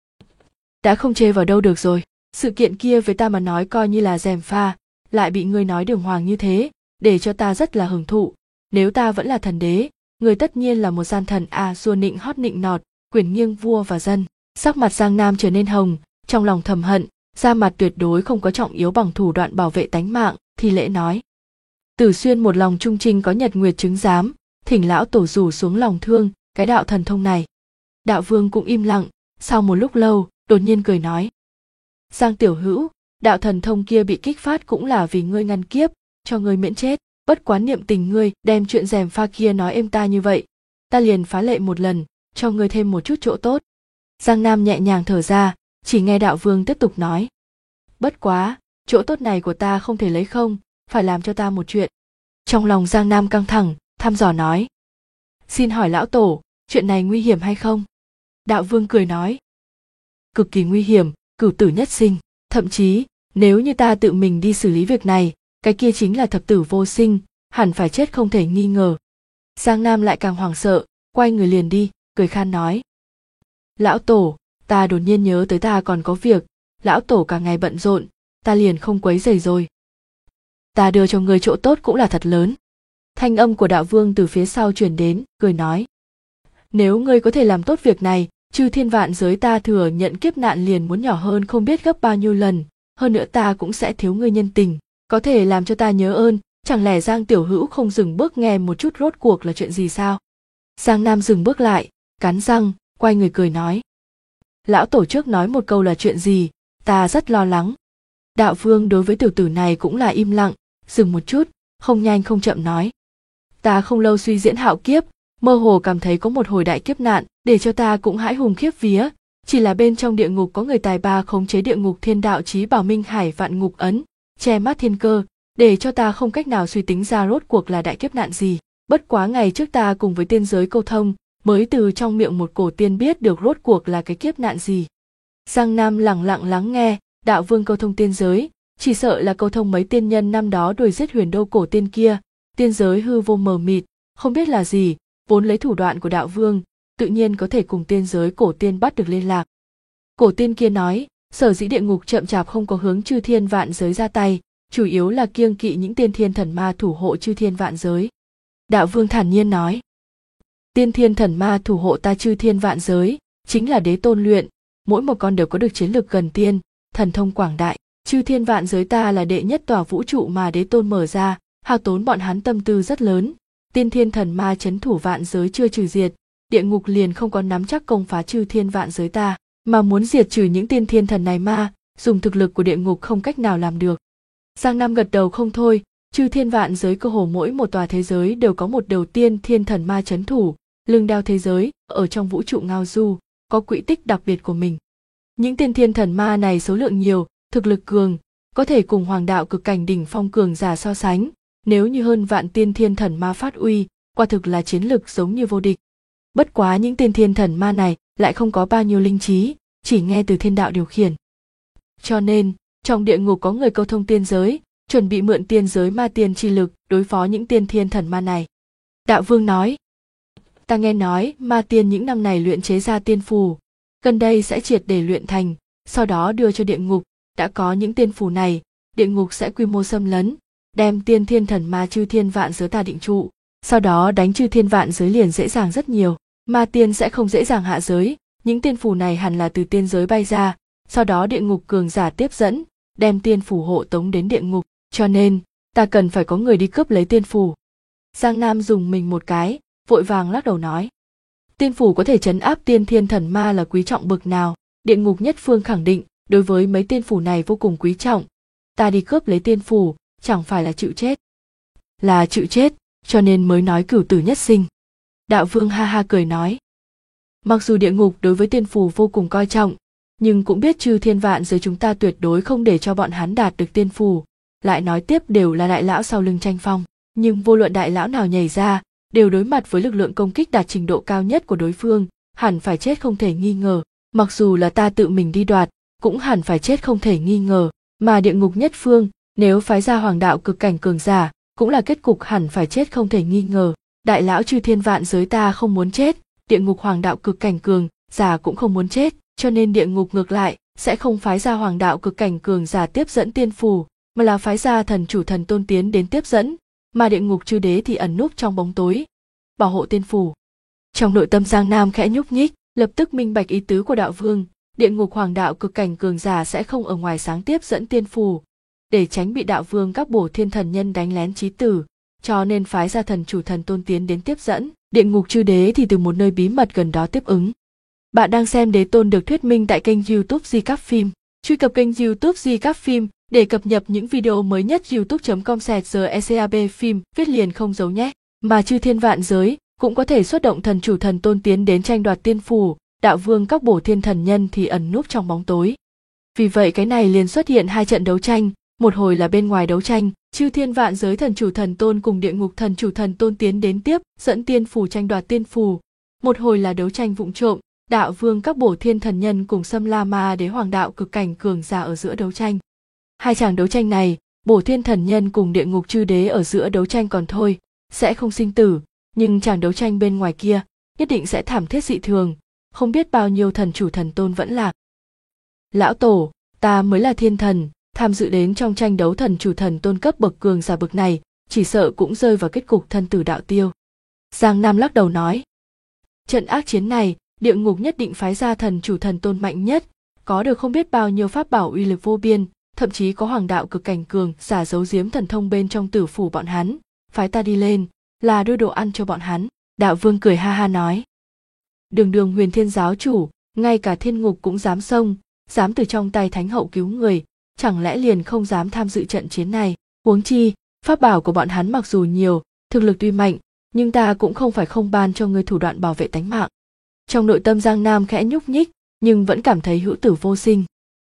Đã không chê vào đâu được rồi, sự kiện kia với ta mà nói coi như là gièm pha, lại bị ngươi nói đường hoàng như thế, để cho ta rất là hưởng thụ. Nếu ta vẫn là thần đế, ngươi tất nhiên là một gian thần xua nịnh hót nịnh nọt, quyền nghiêng vua và dân. Sắc mặt Giang Nam trở nên hồng, trong lòng thầm hận, ra mặt tuyệt đối không có trọng yếu bằng thủ đoạn bảo vệ tánh mạng, thì lễ nói. Tử Xuyên một lòng trung trinh có nhật nguyệt chứng giám, thỉnh lão tổ rủ xuống lòng thương, cái đạo thần thông này. Đạo vương cũng im lặng, sau một lúc lâu, đột nhiên cười nói. Giang tiểu hữu, đạo thần thông kia bị kích phát cũng là vì ngươi ngăn kiếp, cho ngươi miễn chết, bất quá niệm tình ngươi đem chuyện gièm pha kia nói êm ta như vậy, ta liền phá lệ một lần, cho ngươi thêm một chút chỗ tốt. Giang Nam nhẹ nhàng thở ra, chỉ nghe đạo vương tiếp tục nói. Bất quá, chỗ tốt này của ta không thể lấy không, phải làm cho ta một chuyện. Trong lòng Giang Nam căng thẳng, thăm dò nói. Xin hỏi lão tổ, chuyện này nguy hiểm hay không? Đạo vương cười nói. Cực kỳ nguy hiểm, cửu tử nhất sinh, thậm chí, nếu như ta tự mình đi xử lý việc này, cái kia chính là thập tử vô sinh, hẳn phải chết không thể nghi ngờ. Giang Nam lại càng hoảng sợ, quay người liền đi, cười khan nói. Lão tổ, ta đột nhiên nhớ tới ta còn có việc, lão tổ cả ngày bận rộn, ta liền không quấy rầy rồi. Ta đưa cho người chỗ tốt cũng là thật lớn. Thanh âm của đạo vương từ phía sau truyền đến, cười nói. Nếu ngươi có thể làm tốt việc này, chư thiên vạn giới ta thừa nhận kiếp nạn liền muốn nhỏ hơn không biết gấp bao nhiêu lần, hơn nữa ta cũng sẽ thiếu ngươi nhân tình, có thể làm cho ta nhớ ơn, chẳng lẽ Giang tiểu hữu không dừng bước nghe một chút rốt cuộc là chuyện gì sao? Giang Nam dừng bước lại, cắn răng, quay người cười nói. Lão tổ trước nói một câu là chuyện gì, ta rất lo lắng. Đạo vương đối với tiểu tử này cũng là im lặng, dừng một chút, không nhanh không chậm nói. Ta không lâu suy diễn hạo kiếp, mơ hồ cảm thấy có một hồi đại kiếp nạn, để cho ta cũng hãi hùng khiếp vía, chỉ là bên trong địa ngục có người tài ba khống chế địa ngục thiên đạo chí bảo minh hải vạn ngục ấn, che mắt thiên cơ, để cho ta không cách nào suy tính ra rốt cuộc là đại kiếp nạn gì. Bất quá ngày trước ta cùng với tiên giới câu thông, mới từ trong miệng một cổ tiên biết được rốt cuộc là cái kiếp nạn gì. Giang Nam lẳng lặng lắng nghe, đạo vương câu thông tiên giới, chỉ sợ là câu thông mấy tiên nhân năm đó đuổi giết huyền đô cổ tiên kia, tiên giới hư vô mờ mịt, không biết là gì, vốn lấy thủ đoạn của đạo vương, tự nhiên có thể cùng tiên giới cổ tiên bắt được liên lạc. Cổ tiên kia nói, sở dĩ địa ngục chậm chạp không có hướng chư thiên vạn giới ra tay, chủ yếu là kiêng kỵ những tiên thiên thần ma thủ hộ chư thiên vạn giới. Đạo vương thản nhiên nói. Tiên thiên thần ma thủ hộ ta chư thiên vạn giới, chính là đế tôn luyện, mỗi một con đều có được chiến lược gần tiên, thần thông quảng đại, chư thiên vạn giới ta là đệ nhất tòa vũ trụ mà đế tôn mở ra, hao tốn bọn hắn tâm tư rất lớn, tiên thiên thần ma chấn thủ vạn giới chưa trừ diệt, địa ngục liền không có nắm chắc công phá chư thiên vạn giới ta, mà muốn diệt trừ những tiên thiên thần này ma, dùng thực lực của địa ngục không cách nào làm được. Giang Nam gật đầu không thôi, chư thiên vạn giới cơ hồ mỗi một tòa thế giới đều có một đầu tiên thiên thần ma chấn thủ, lưng đeo thế giới, ở trong vũ trụ ngao du, có quỹ tích đặc biệt của mình. Những tiên thiên thần ma này số lượng nhiều, thực lực cường, có thể cùng hoàng đạo cực cảnh đỉnh phong cường giả so sánh, nếu như hơn vạn tiên thiên thần ma phát uy, quả thực là chiến lực giống như vô địch. Bất quá những tiên thiên thần ma này lại không có bao nhiêu linh trí, chỉ nghe từ thiên đạo điều khiển. Cho nên, trong địa ngục có người câu thông tiên giới, chuẩn bị mượn tiên giới ma tiên chi lực đối phó những tiên thiên thần ma này. Đạo vương nói, ta nghe nói ma tiên những năm này luyện chế ra tiên phù, gần đây sẽ triệt để luyện thành, sau đó đưa cho địa ngục, đã có những tiên phù này, địa ngục sẽ quy mô xâm lấn, đem tiên thiên thần ma chư thiên vạn giới ta định trụ, sau đó đánh chư thiên vạn giới liền dễ dàng rất nhiều, ma tiên sẽ không dễ dàng hạ giới, những tiên phù này hẳn là từ tiên giới bay ra, sau đó địa ngục cường giả tiếp dẫn, đem tiên phù hộ tống đến địa ngục, cho nên, ta cần phải có người đi cướp lấy tiên phù. Giang Nam dùng mình một cái, vội vàng lắc đầu nói. Tiên phù có thể trấn áp tiên thiên thần ma là quý trọng bực nào, địa ngục nhất phương khẳng định, đối với mấy tiên phù này vô cùng quý trọng, ta đi cướp lấy tiên phù, chẳng phải là chịu chết. Là chịu chết, cho nên mới nói cửu tử nhất sinh. Đạo vương ha ha cười nói. Mặc dù địa ngục đối với tiên phù vô cùng coi trọng, nhưng cũng biết chư thiên vạn giới chúng ta tuyệt đối không để cho bọn hắn đạt được tiên phù, lại nói tiếp đều là đại lão sau lưng tranh phong, nhưng vô luận đại lão nào nhảy ra, đều đối mặt với lực lượng công kích đạt trình độ cao nhất của đối phương, hẳn phải chết không thể nghi ngờ, mặc dù là ta tự mình đi đoạt, cũng hẳn phải chết không thể nghi ngờ, mà địa ngục nhất phương, nếu phái ra hoàng đạo cực cảnh cường giả, cũng là kết cục hẳn phải chết không thể nghi ngờ, đại lão chư thiên vạn giới ta không muốn chết, địa ngục hoàng đạo cực cảnh cường giả cũng không muốn chết, cho nên địa ngục ngược lại sẽ không phái ra hoàng đạo cực cảnh cường giả tiếp dẫn tiên phù, mà là phái ra thần chủ thần tôn tiến đến tiếp dẫn, mà địa ngục chư đế thì ẩn núp trong bóng tối, bảo hộ tiên phù. Trong nội tâm Giang Nam khẽ nhúc nhích, lập tức minh bạch ý tứ của đạo vương, địa ngục hoàng đạo cực cảnh cường giả sẽ không ở ngoài sáng tiếp dẫn tiên phù, để tránh bị đạo vương các bổ thiên thần nhân đánh lén chí tử, cho nên phái ra thần chủ thần tôn tiến đến tiếp dẫn. Địa ngục chư đế thì từ một nơi bí mật gần đó tiếp ứng. Bạn đang xem Đế Tôn được thuyết minh tại kênh YouTube Recap Phim. Truy cập kênh YouTube Recap Phim để cập nhật những video mới nhất. youtube.com/recap phim viết liền không dấu nhé. Mà chư thiên vạn giới cũng có thể xuất động thần chủ thần tôn tiến đến tranh đoạt tiên phủ, đạo vương các bổ thiên thần nhân thì ẩn núp trong bóng tối. Vì vậy cái này liền xuất hiện hai trận đấu tranh, một hồi là bên ngoài đấu tranh, chư thiên vạn giới thần chủ thần tôn cùng địa ngục thần chủ thần tôn tiến đến tiếp dẫn tiên phủ tranh đoạt tiên phủ. Một hồi là đấu tranh vụng trộm, đạo vương các bổ thiên thần nhân cùng Xâm La Ma Đế hoàng đạo cực cảnh cường giả ở giữa đấu tranh. Hai chàng đấu tranh này, bổ thiên thần nhân cùng địa ngục chư đế ở giữa đấu tranh còn thôi, sẽ không sinh tử, nhưng chàng đấu tranh bên ngoài kia nhất định sẽ thảm thiết dị thường, không biết bao nhiêu thần chủ thần tôn vẫn lạc. Lão tổ, ta mới là thiên thần, tham dự đến trong tranh đấu thần chủ thần tôn cấp bậc cường giả bậc này, chỉ sợ cũng rơi vào kết cục thân tử đạo tiêu. Giang Nam lắc đầu nói, trận ác chiến này, địa ngục nhất định phái ra thần chủ thần tôn mạnh nhất, có được không biết bao nhiêu pháp bảo uy lực vô biên, thậm chí có hoàng đạo cực cảnh cường giả giấu giếm thần thông bên trong tử phủ bọn hắn, phái ta đi lên, là đưa đồ ăn cho bọn hắn. Đạo vương cười ha ha nói, đường đường Huyền Thiên giáo chủ, ngay cả thiên ngục cũng dám xông, dám từ trong tay thánh hậu cứu người, chẳng lẽ liền không dám tham dự trận chiến này? Huống chi, pháp bảo của bọn hắn mặc dù nhiều, thực lực tuy mạnh, nhưng ta cũng không phải không ban cho ngươi thủ đoạn bảo vệ tánh mạng. Trong nội tâm Giang Nam khẽ nhúc nhích, nhưng vẫn cảm thấy hữu tử vô sinh.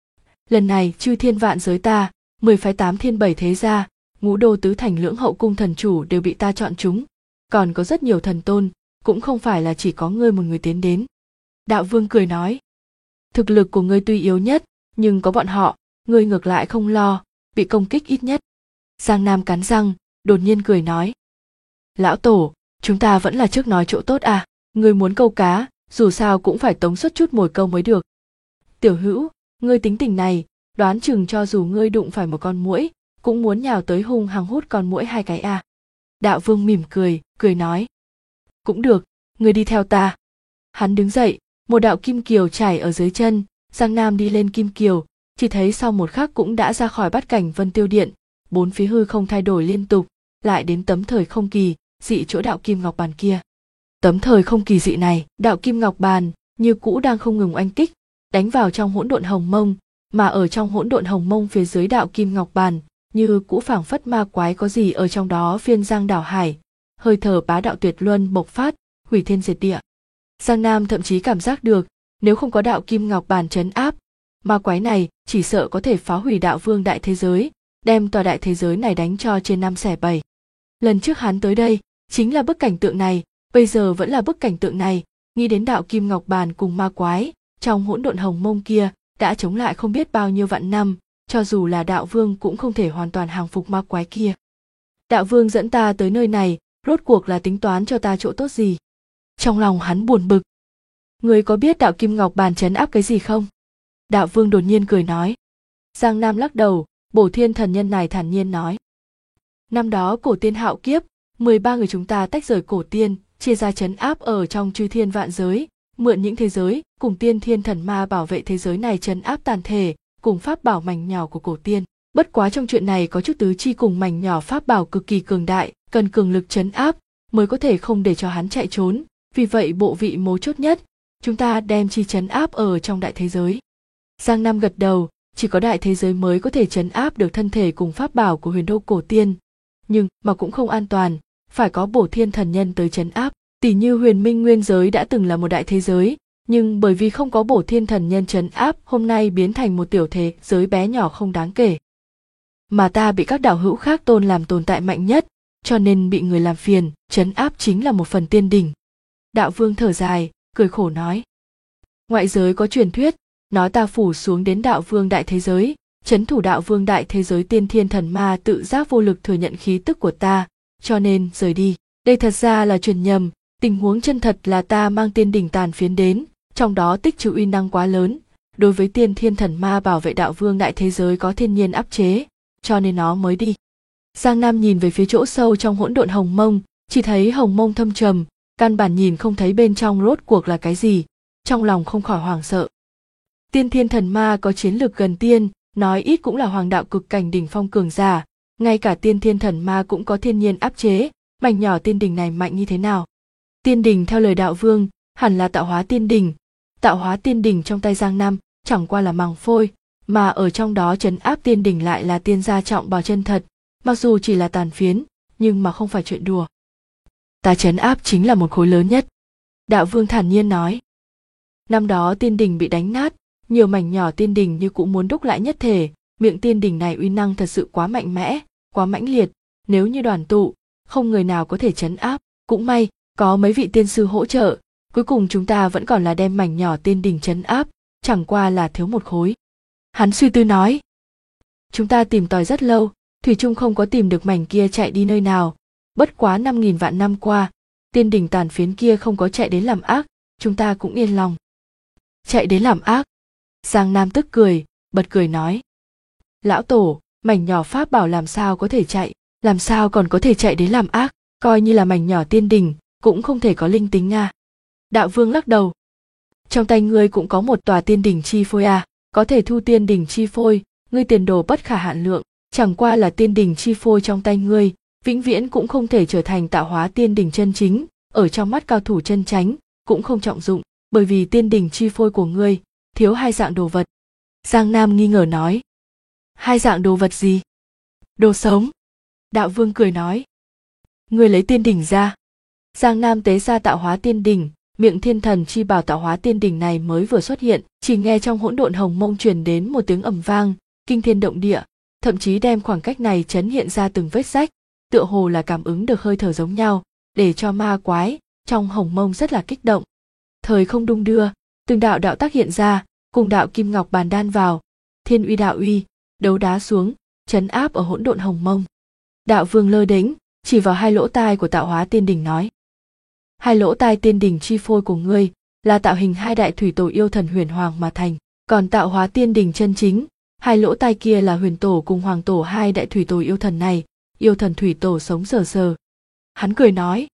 Lần này chư thiên vạn giới ta, 10 phái 8 thiên 7 thế gia, ngũ đô tứ thành lưỡng hậu cung thần chủ đều bị ta chọn chúng, còn có rất nhiều thần tôn, cũng không phải là chỉ có ngươi một người tiến đến. Đạo vương cười nói, thực lực của ngươi tuy yếu nhất, nhưng có bọn họ, ngươi ngược lại không lo, bị công kích ít nhất. Giang Nam cắn răng, đột nhiên cười nói, lão tổ, chúng ta vẫn là trước nói chỗ tốt à, ngươi muốn câu cá, dù sao cũng phải tống xuất chút mồi câu mới được. Tiểu hữu, ngươi tính tình này, đoán chừng cho dù ngươi đụng phải một con muỗi, cũng muốn nhào tới hung hăng hút con muỗi hai cái à. Đạo vương mỉm cười, cười nói, cũng được, ngươi đi theo ta. Hắn đứng dậy, một đạo kim kiều trải ở dưới chân, Giang Nam đi lên kim kiều, chỉ thấy sau một khắc cũng đã ra khỏi bát cảnh Vân Tiêu Điện, bốn phía hư không thay đổi liên tục, lại đến tấm thời không kỳ dị chỗ đạo kim ngọc bàn kia. Tấm thời không kỳ dị này, đạo kim ngọc bàn như cũ đang không ngừng oanh kích, đánh vào trong hỗn độn hồng mông, mà ở trong hỗn độn hồng mông phía dưới đạo kim ngọc bàn, như cũ phảng phất ma quái có gì ở trong đó phiên giang đảo hải, hơi thở bá đạo tuyệt luân bộc phát, hủy thiên diệt địa. Giang Nam thậm chí cảm giác được, nếu không có đạo kim ngọc bàn trấn áp, ma quái này chỉ sợ có thể phá hủy đạo vương đại thế giới, đem tòa đại thế giới này đánh cho trên 5 xẻ 7. Lần trước hắn tới đây, chính là bức cảnh tượng này, bây giờ vẫn là bức cảnh tượng này, nghĩ đến đạo kim ngọc bàn cùng ma quái, trong hỗn độn hồng mông kia, đã chống lại không biết bao nhiêu vạn năm, cho dù là đạo vương cũng không thể hoàn toàn hàng phục ma quái kia. Đạo vương dẫn ta tới nơi này, rốt cuộc là tính toán cho ta chỗ tốt gì? Trong lòng hắn buồn bực. Ngươi có biết đạo kim ngọc bàn trấn áp cái gì không? Đạo vương đột nhiên cười nói. Giang Nam lắc đầu, bổ thiên thần nhân này thản nhiên nói. Năm đó cổ tiên hạo kiếp, 13 người chúng ta tách rời cổ tiên, chia ra trấn áp ở trong chư thiên vạn giới, mượn những thế giới, cùng tiên thiên thần ma bảo vệ thế giới này trấn áp tàn thể, cùng pháp bảo mảnh nhỏ của cổ tiên. Bất quá trong chuyện này có chút tứ chi cùng mảnh nhỏ pháp bảo cực kỳ cường đại, cần cường lực trấn áp, mới có thể không để cho hắn chạy trốn. Vì vậy bộ vị mấu chốt nhất, chúng ta đem chi trấn áp ở trong đại thế giới. Giang Nam gật đầu, chỉ có đại thế giới mới có thể trấn áp được thân thể cùng pháp bảo của huyền đô cổ tiên. Nhưng mà cũng không an toàn, phải có bổ thiên thần nhân tới trấn áp. Tỷ như huyền minh nguyên giới đã từng là một đại thế giới, nhưng bởi vì không có bổ thiên thần nhân trấn áp, hôm nay biến thành một tiểu thế giới bé nhỏ không đáng kể. Mà ta bị các đạo hữu khác tôn làm tồn tại mạnh nhất, cho nên bị người làm phiền, trấn áp chính là một phần tiên đỉnh. Đạo vương thở dài, cười khổ nói. Ngoại giới có truyền thuyết, nói ta phủ xuống đến đạo vương đại thế giới, trấn thủ đạo vương đại thế giới tiên thiên thần ma tự giác vô lực thừa nhận khí tức của ta, cho nên rời đi. Đây thật ra là truyền nhầm, tình huống chân thật là ta mang tiên đỉnh tàn phiến đến, trong đó tích trữ uy năng quá lớn, đối với tiên thiên thần ma bảo vệ đạo vương đại thế giới có thiên nhiên áp chế, cho nên nó mới đi. Giang Nam nhìn về phía chỗ sâu trong hỗn độn hồng mông, chỉ thấy hồng mông thâm trầm, căn bản nhìn không thấy bên trong rốt cuộc là cái gì, trong lòng không khỏi hoảng sợ. Tiên thiên thần ma có chiến lực gần tiên, nói ít cũng là hoàng đạo cực cảnh đỉnh phong cường giả, ngay cả tiên thiên thần ma cũng có thiên nhiên áp chế, mảnh nhỏ tiên đỉnh này mạnh như thế nào? Tiên đỉnh theo lời đạo vương hẳn là tạo hóa tiên đỉnh. Tạo hóa tiên đỉnh trong tay Giang Nam chẳng qua là màng phôi, mà ở trong đó trấn áp tiên đỉnh lại là tiên gia trọng bảo chân thật, mặc dù chỉ là tàn phiến, nhưng mà không phải chuyện đùa. Ta trấn áp chính là một khối lớn nhất. Đạo vương thản nhiên nói. Năm đó tiên đỉnh bị đánh nát, nhiều mảnh nhỏ tiên đỉnh như cũng muốn đúc lại nhất thể, miệng tiên đỉnh này uy năng thật sự quá mạnh mẽ, quá mãnh liệt, nếu như đoàn tụ, không người nào có thể trấn áp, cũng may, có mấy vị tiên sư hỗ trợ, cuối cùng chúng ta vẫn còn là đem mảnh nhỏ tiên đỉnh trấn áp, chẳng qua là thiếu một khối. Hắn suy tư nói. Chúng ta tìm tòi rất lâu, thủy chung không có tìm được mảnh kia chạy đi nơi nào, bất quá 5.000 vạn năm qua, tiên đỉnh tàn phiến kia không có chạy đến làm ác, chúng ta cũng yên lòng. Chạy đến làm ác? Giang Nam tức cười, bật cười nói. Lão tổ, mảnh nhỏ pháp bảo làm sao có thể chạy, làm sao còn có thể chạy đến làm ác, coi như là mảnh nhỏ tiên đỉnh, cũng không thể có linh tính à. Đạo vương lắc đầu. Trong tay ngươi cũng có một tòa tiên đỉnh chi phôi à, có thể thu tiên đỉnh chi phôi, ngươi tiền đồ bất khả hạn lượng, chẳng qua là tiên đỉnh chi phôi trong tay ngươi, vĩnh viễn cũng không thể trở thành tạo hóa tiên đỉnh chân chính, ở trong mắt cao thủ chân chánh, cũng không trọng dụng, bởi vì tiên đỉnh chi phôi của ngươi, thiếu hai dạng đồ vật. Giang Nam nghi ngờ nói. Hai dạng đồ vật gì? Đồ sống. Đạo vương cười nói. Ngươi lấy tiên đỉnh ra. Giang Nam tế ra tạo hóa tiên đỉnh, miệng thiên thần chi bảo tạo hóa tiên đỉnh này mới vừa xuất hiện, chỉ nghe trong hỗn độn hồng mông truyền đến một tiếng ầm vang, kinh thiên động địa, thậm chí đem khoảng cách này chấn hiện ra từng vết rách, tựa hồ là cảm ứng được hơi thở giống nhau, để cho ma quái trong hồng mông rất là kích động. Thời không đung đưa, từng đạo đạo tác hiện ra, cùng đạo kim ngọc bàn đan vào, thiên uy đạo uy, đấu đá xuống, chấn áp ở hỗn độn hồng mông. Đạo vương lơ đễnh, chỉ vào hai lỗ tai của tạo hóa tiên đỉnh nói. Hai lỗ tai tiên đỉnh chi phôi của ngươi là tạo hình hai đại thủy tổ yêu thần huyền hoàng mà thành, còn tạo hóa tiên đỉnh chân chính, hai lỗ tai kia là huyền tổ cùng hoàng tổ hai đại thủy tổ yêu thần này, yêu thần thủy tổ sống sờ sờ. Hắn cười nói.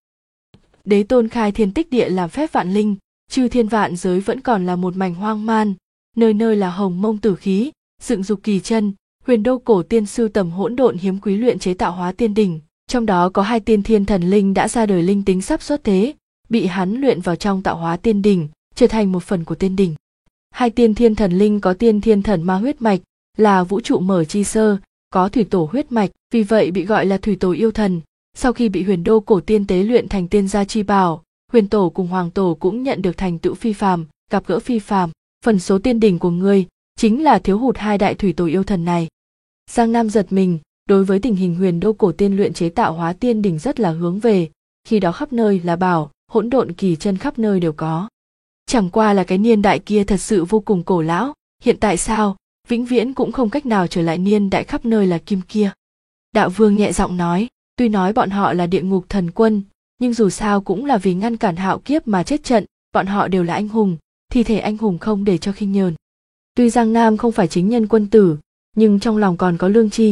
Đế tôn khai thiên tích địa làm phép vạn linh, chư thiên vạn giới vẫn còn là một mảnh hoang man, nơi nơi là hồng mông tử khí, dựng dục kỳ chân, huyền đô cổ tiên sư tầm hỗn độn hiếm quý luyện chế tạo hóa tiên đỉnh, trong đó có hai tiên thiên thần linh đã ra đời linh tính sắp xuất thế, bị hắn luyện vào trong tạo hóa tiên đỉnh, trở thành một phần của tiên đỉnh. Hai tiên thiên thần linh có tiên thiên thần ma huyết mạch, là vũ trụ mở chi sơ, có thủy tổ huyết mạch, vì vậy bị gọi là thủy tổ yêu thần. Sau khi bị huyền đô cổ tiên tế luyện thành tiên gia chi bảo, huyền tổ cùng hoàng tổ cũng nhận được thành tựu phi phàm, gặp gỡ phi phàm. Phần số tiên đỉnh của ngươi chính là thiếu hụt hai đại thủy tổ yêu thần này. Giang Nam giật mình, đối với tình hình huyền đô cổ tiên luyện chế tạo hóa tiên đỉnh rất là hướng về, khi đó khắp nơi là bảo, hỗn độn kỳ chân khắp nơi đều có. Chẳng qua là cái niên đại kia thật sự vô cùng cổ lão, hiện tại sao, vĩnh viễn cũng không cách nào trở lại niên đại khắp nơi là kim kia. Đạo vương nhẹ giọng nói, tuy nói bọn họ là địa ngục thần quân, nhưng dù sao cũng là vì ngăn cản hạo kiếp mà chết trận, bọn họ đều là anh hùng, thi thể anh hùng không để cho khinh nhờn. Tuy Giang Nam không phải chính nhân quân tử, nhưng trong lòng còn có lương tri.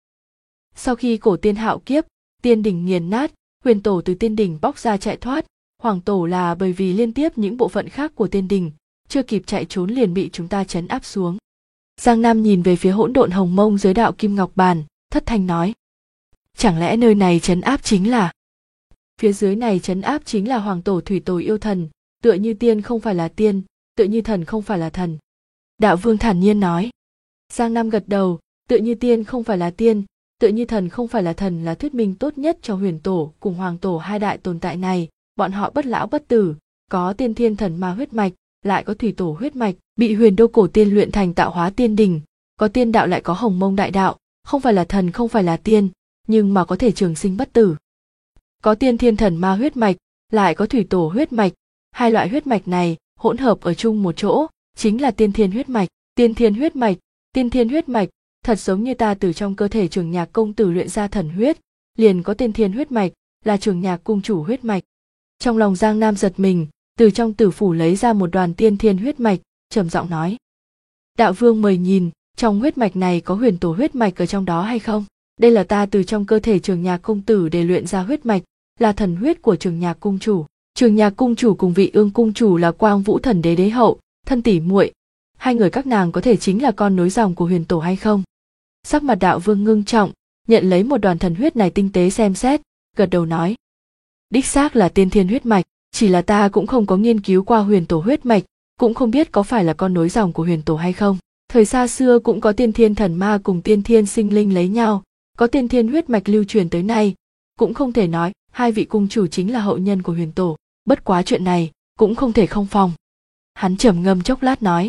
Sau khi cổ tiên hạo kiếp, tiên đỉnh nghiền nát, huyền tổ từ tiên đỉnh bóc ra chạy thoát, hoàng tổ là bởi vì liên tiếp những bộ phận khác của tiên đỉnh, chưa kịp chạy trốn liền bị chúng ta trấn áp xuống. Giang Nam nhìn về phía hỗn độn hồng mông dưới đạo kim ngọc bàn, thất thanh nói. Chẳng lẽ nơi này trấn áp chính là... Phía dưới này trấn áp chính là hoàng tổ thủy tổ yêu thần, tựa như tiên không phải là tiên, tựa như thần không phải là thần. Đạo vương thản nhiên nói. Giang Nam gật đầu, tựa như tiên không phải là tiên, tựa như thần không phải là thần là thuyết minh tốt nhất cho huyền tổ cùng hoàng tổ hai đại tồn tại này, bọn họ bất lão bất tử, có tiên thiên thần ma huyết mạch, lại có thủy tổ huyết mạch, bị huyền đô cổ tiên luyện thành tạo hóa tiên đỉnh, có tiên đạo lại có hồng mông đại đạo, không phải là thần không phải là tiên, nhưng mà có thể trường sinh bất tử. Có tiên thiên thần ma huyết mạch, lại có thủy tổ huyết mạch, hai loại huyết mạch này hỗn hợp ở chung một chỗ, chính là tiên thiên huyết mạch. Tiên thiên huyết mạch, tiên thiên huyết mạch, thật giống như ta từ trong cơ thể Trường Nhạc công tử luyện ra thần huyết, liền có tiên thiên huyết mạch, là Trường Nhạc cung chủ huyết mạch. Trong lòng Giang Nam giật mình, từ trong tử phủ lấy ra một đoàn tiên thiên huyết mạch, trầm giọng nói: Đạo vương mời nhìn, trong huyết mạch này có huyền tổ huyết mạch ở trong đó hay không? Đây là ta từ trong cơ thể Trường Nhạc công tử để luyện ra huyết mạch, là thần huyết của Trường Nhạc cung chủ. Trường Nhạc cung chủ cùng Vị Ương cung chủ là Quang Vũ thần đế đế hậu, thân tỷ muội. Hai người các nàng có thể chính là con nối dòng của huyền tổ hay không? Sắc mặt đạo vương ngưng trọng, nhận lấy một đoàn thần huyết này tinh tế xem xét, gật đầu nói: Đích xác là tiên thiên huyết mạch, Chỉ là ta cũng không có nghiên cứu qua huyền tổ huyết mạch, cũng không biết có phải là con nối dòng của huyền tổ hay không. Thời xa xưa cũng có tiên thiên thần ma cùng tiên thiên sinh linh lấy nhau, có tiên thiên huyết mạch lưu truyền tới nay, cũng không thể nói hai vị cung chủ chính là hậu nhân của huyền tổ, bất quá chuyện này cũng không thể không phòng. Hắn trầm ngâm chốc lát nói,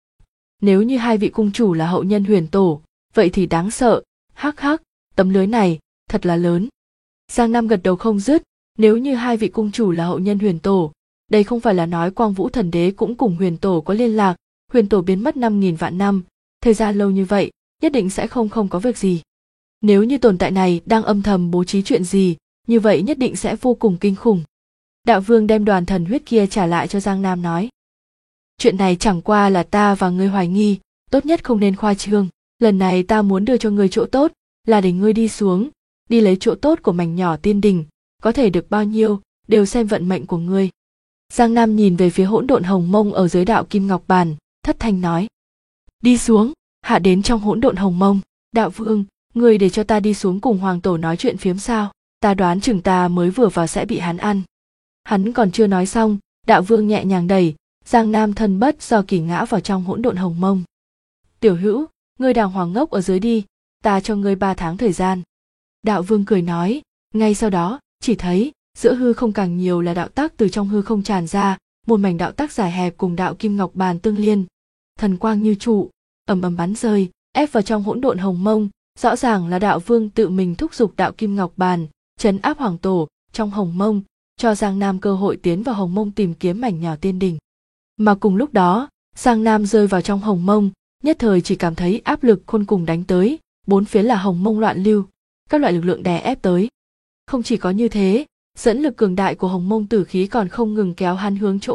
nếu như hai vị cung chủ là hậu nhân huyền tổ, vậy thì đáng sợ, hắc hắc, tấm lưới này thật là lớn. Giang Nam gật đầu không dứt, nếu như hai vị cung chủ là hậu nhân huyền tổ, đây không phải là nói Quang Vũ Thần Đế cũng cùng huyền tổ có liên lạc, huyền tổ biến mất 5.000 vạn năm, thời gian lâu như vậy, nhất định sẽ không có việc gì. Nếu như tồn tại này đang âm thầm bố trí chuyện gì, như vậy nhất định sẽ vô cùng kinh khủng. Đạo Vương đem đoàn thần huyết kia trả lại cho Giang Nam nói, chuyện này chẳng qua là ta và ngươi hoài nghi, tốt nhất không nên khoa trương. Lần này ta muốn đưa cho ngươi chỗ tốt, là để ngươi đi xuống, đi lấy chỗ tốt của mảnh nhỏ tiên đình, có thể được bao nhiêu, đều xem vận mệnh của ngươi. Giang Nam nhìn về phía hỗn độn hồng mông ở dưới đạo kim ngọc bàn, thất thanh nói, đi xuống, hạ đến trong hỗn độn hồng mông. Đạo Vương, ngươi để cho ta đi xuống cùng hoàng tổ nói chuyện phiếm sao? Ta đoán chừng ta mới vừa vào sẽ bị hắn ăn. Hắn còn chưa nói xong, Đạo Vương nhẹ nhàng đẩy Giang Nam thân bất do kỳ ngã vào trong hỗn độn hồng mông. Tiểu hữu, ngươi đàng hoàng ngốc ở dưới đi, ta cho ngươi 3 tháng thời gian. Đạo Vương cười nói, ngay sau đó, chỉ thấy giữa hư không càng nhiều là đạo tắc từ trong hư không tràn ra, một mảnh đạo tắc dài hẹp cùng đạo kim ngọc bàn tương liên, thần quang như trụ, ầm ầm bắn rơi, ép vào trong hỗn độn hồng mông, rõ ràng là Đạo Vương tự mình thúc giục đạo kim ngọc bàn, trấn áp hoàng tổ trong hồng mông, cho Giang Nam cơ hội tiến vào hồng mông tìm kiếm mảnh nhỏ tiên đỉnh. Mà cùng lúc đó, Giang Nam rơi vào trong hồng mông, nhất thời chỉ cảm thấy áp lực khôn cùng đánh tới, bốn phía là hồng mông loạn lưu, các loại lực lượng đè ép tới. Không chỉ có như thế, dẫn lực cường đại của hồng mông tử khí còn không ngừng kéo hắn hướng chỗ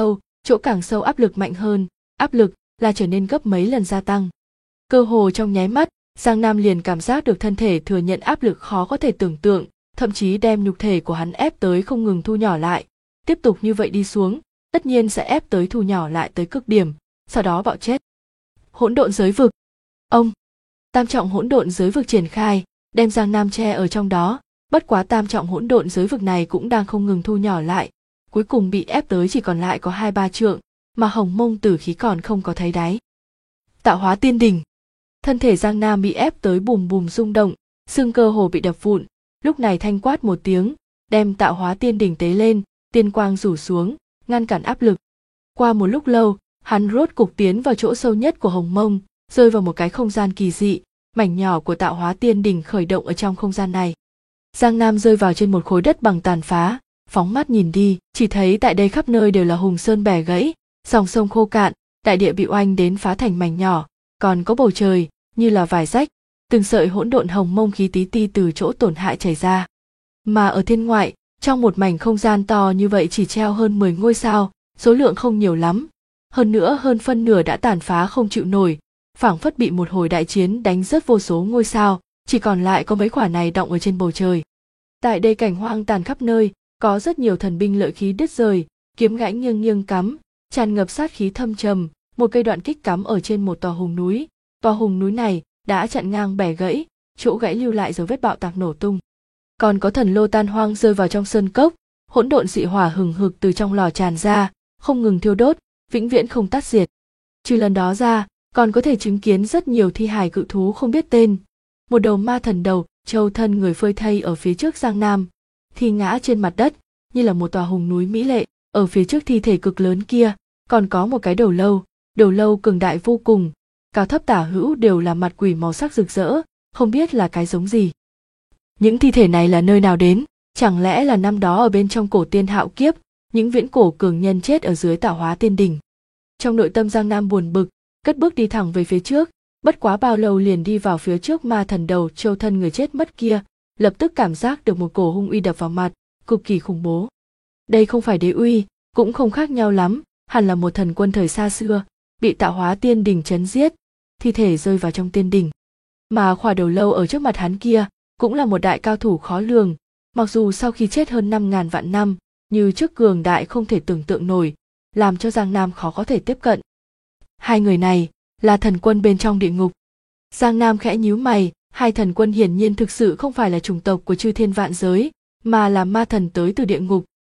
càng sâu áp lực mạnh hơn, áp lực là trở nên gấp mấy lần gia tăng. Cơ hồ trong nháy mắt, Giang Nam liền cảm giác được thân thể thừa nhận áp lực khó có thể tưởng tượng, thậm chí đem nhục thể của hắn ép tới không ngừng thu nhỏ lại. Tiếp tục như vậy đi xuống, tất nhiên sẽ ép tới thu nhỏ lại tới cực điểm, sau đó bạo chết. Hỗn độn giới vực. Ông, tam trọng hỗn độn giới vực triển khai, đem Giang Nam che ở trong đó, bất quá tam trọng hỗn độn giới vực này cũng đang không ngừng thu nhỏ lại, cuối cùng bị ép tới chỉ còn lại có 2-3 trượng, mà hồng mông tử khí còn không có thấy đáy. Tạo hóa tiên đỉnh. Thân thể Giang Nam bị ép tới bùm bùm rung động, xương cơ hồ bị đập vụn, lúc này thanh quát một tiếng, đem tạo hóa tiên đỉnh tế lên, tiên quang rủ xuống, ngăn cản áp lực. Qua một lúc lâu, hắn rốt cục tiến vào chỗ sâu nhất của hồng mông, rơi vào một cái không gian kỳ dị, mảnh nhỏ của tạo hóa tiên đỉnh khởi động ở trong không gian này. Giang Nam rơi vào trên một khối đất bằng tàn phá, phóng mắt nhìn đi, chỉ thấy tại đây khắp nơi đều là hùng sơn bẻ gãy, dòng sông khô cạn, đại địa bị oanh đến phá thành mảnh nhỏ, còn có bầu trời như là vải rách, từng sợi hỗn độn hồng mông khí tí ti từ chỗ tổn hại chảy ra. Mà ở thiên ngoại, trong một mảnh không gian to như vậy chỉ treo hơn 10 ngôi sao, số lượng không nhiều lắm, hơn nữa hơn phân nửa đã tàn phá không chịu nổi, phảng phất bị một hồi đại chiến đánh rớt vô số ngôi sao, chỉ còn lại có mấy quả này đọng ở trên bầu trời. Tại đây cảnh hoang tàn khắp nơi, có rất nhiều thần binh lợi khí đứt rời, kiếm gãy nghiêng nghiêng cắm, tràn ngập sát khí thâm trầm, một cây đoạn kích cắm ở trên một tòa hùng núi. Tòa hùng núi này đã chặn ngang bẻ gãy, chỗ gãy lưu lại dấu vết bạo tạc nổ tung. Còn có thần lô tan hoang rơi vào trong sơn cốc, hỗn độn dị hỏa hừng hực từ trong lò tràn ra, không ngừng thiêu đốt, vĩnh viễn không tắt diệt. Trừ lần đó ra, còn có thể chứng kiến rất nhiều thi hài cự thú không biết tên. Một đầu ma thần đầu, trâu thân người phơi thây ở phía trước Giang Nam, thi ngã trên mặt đất, như là một tòa hùng núi mỹ lệ. Ở phía trước thi thể cực lớn kia, còn có một cái đầu lâu cường đại vô cùng, cao thấp tả hữu đều là mặt quỷ màu sắc rực rỡ, không biết là cái giống gì. Những thi thể này là nơi nào đến? Chẳng lẽ là năm đó ở bên trong cổ tiên hạo kiếp, những viễn cổ cường nhân chết ở dưới tạo hóa tiên đỉnh. Trong nội tâm Giang Nam buồn bực, cất bước đi thẳng về phía trước, bất quá bao lâu liền đi vào phía trước ma thần đầu trâu thân người chết mất kia, lập tức cảm giác được một cổ hung uy đập vào mặt, cực kỳ khủng bố. Đây không phải đế uy, cũng không khác nhau lắm, hẳn là một thần quân thời xa xưa, bị tạo hóa tiên đỉnh chấn giết, thi thể rơi vào trong tiên đỉnh. Mà khỏa đầu lâu ở trước mặt hắn kia, cũng là một đại cao thủ khó lường, mặc dù sau khi chết hơn 5.000 vạn năm, như trước cường đại không thể tưởng tượng nổi, làm cho Giang Nam khó có thể tiếp cận. Hai người này là thần quân bên trong địa ngục. Giang Nam khẽ nhíu mày, hai thần quân hiển nhiên thực sự không phải là chủng tộc của chư thiên vạn giới, mà là ma thần tới từ địa ngục,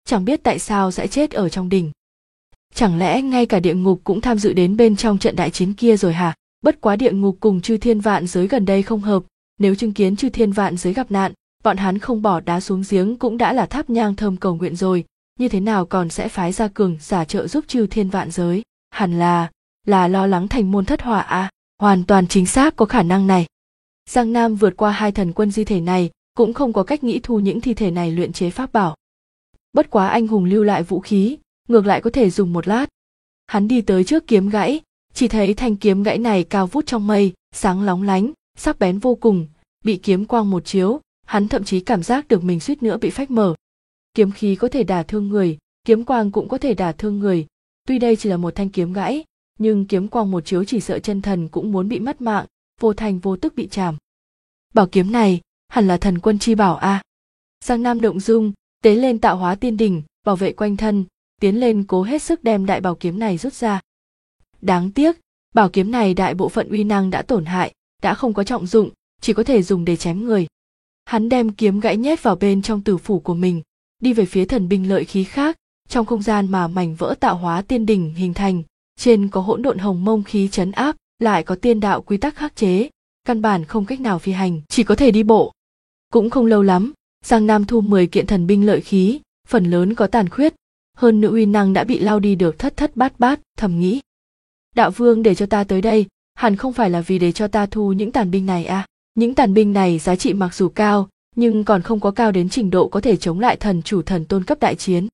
chẳng biết tại sao sẽ chết ở trong đỉnh. Chẳng lẽ ngay cả địa ngục cũng tham dự đến bên trong trận đại chiến kia rồi hả? Bất quá địa ngục cùng chư thiên vạn giới gần đây không hợp, nếu chứng kiến chư thiên vạn giới gặp nạn, bọn hắn không bỏ đá xuống giếng cũng đã là thắp nhang thơm cầu nguyện rồi, như thế nào còn sẽ phái ra cường giả trợ giúp chư thiên vạn giới? Hẳn là lo lắng thành môn thất hỏa à? Hoàn toàn chính xác có khả năng này. Giang Nam vượt qua 2 thần quân di thể này, cũng không có cách nghĩ thu những thi thể này luyện chế pháp bảo. Bất quá anh hùng lưu lại vũ khí, ngược lại có thể dùng một lát. Hắn đi tới trước kiếm gãy, chỉ thấy thanh kiếm gãy này cao vút trong mây, sáng lóng lánh, sắc bén vô cùng, bị kiếm quang một chiếu, hắn thậm chí cảm giác được mình suýt nữa bị phách mở. Kiếm khí có thể đả thương người, kiếm quang cũng có thể đả thương người, tuy đây chỉ là một thanh kiếm gãy, nhưng kiếm quang một chiếu chỉ sợ chân thần cũng muốn bị mất mạng, vô thành vô tức bị chảm. Bảo kiếm này, hẳn là thần quân chi bảo a. Giang Nam động dung, tế lên tạo hóa tiên đỉnh, bảo vệ quanh thân, tiến lên cố hết sức đem đại bảo kiếm này rút ra. Đáng tiếc, bảo kiếm này đại bộ phận uy năng đã tổn hại, đã không có trọng dụng, chỉ có thể dùng để chém người. Hắn đem kiếm gãy nhét vào bên trong tử phủ của mình, đi về phía thần binh lợi khí khác, trong không gian mà mảnh vỡ tạo hóa tiên đỉnh hình thành, trên có hỗn độn hồng mông khí trấn áp, lại có tiên đạo quy tắc khắc chế, căn bản không cách nào phi hành, chỉ có thể đi bộ. Cũng không lâu lắm, Giang Nam thu 10 kiện thần binh lợi khí, phần lớn có tàn khuyết, hơn nữa uy năng đã bị lao đi được thất thất bát bát, thầm nghĩ. Đạo vương để cho ta tới đây, hẳn không phải là vì để cho ta thu những tàn binh này à? Những tàn binh này giá trị mặc dù cao, nhưng còn không có cao đến trình độ có thể chống lại thần chủ thần tôn cấp đại chiến.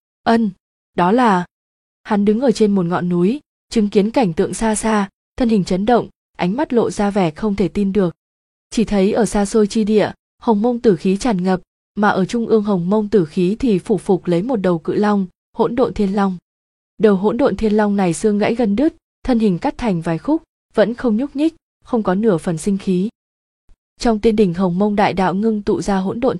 Đó là... Hắn đứng ở trên một ngọn núi, chứng kiến cảnh tượng xa xa, thân hình chấn động, ánh mắt lộ ra vẻ không thể tin được. Chỉ thấy ở xa xôi chi địa, hồng mông tử khí tràn ngập, mà ở trung ương hồng mông tử khí thì phủ phục lấy một đầu cự long, hỗn độn thiên long. Đầu hỗn độn thiên long này xương gãy gân đứt, thân hình cắt thành vài khúc, vẫn không nhúc nhích, không có nửa phần sinh khí. Trong tiên đỉnh hồng mông đại đạo ngưng tụ ra hỗn độn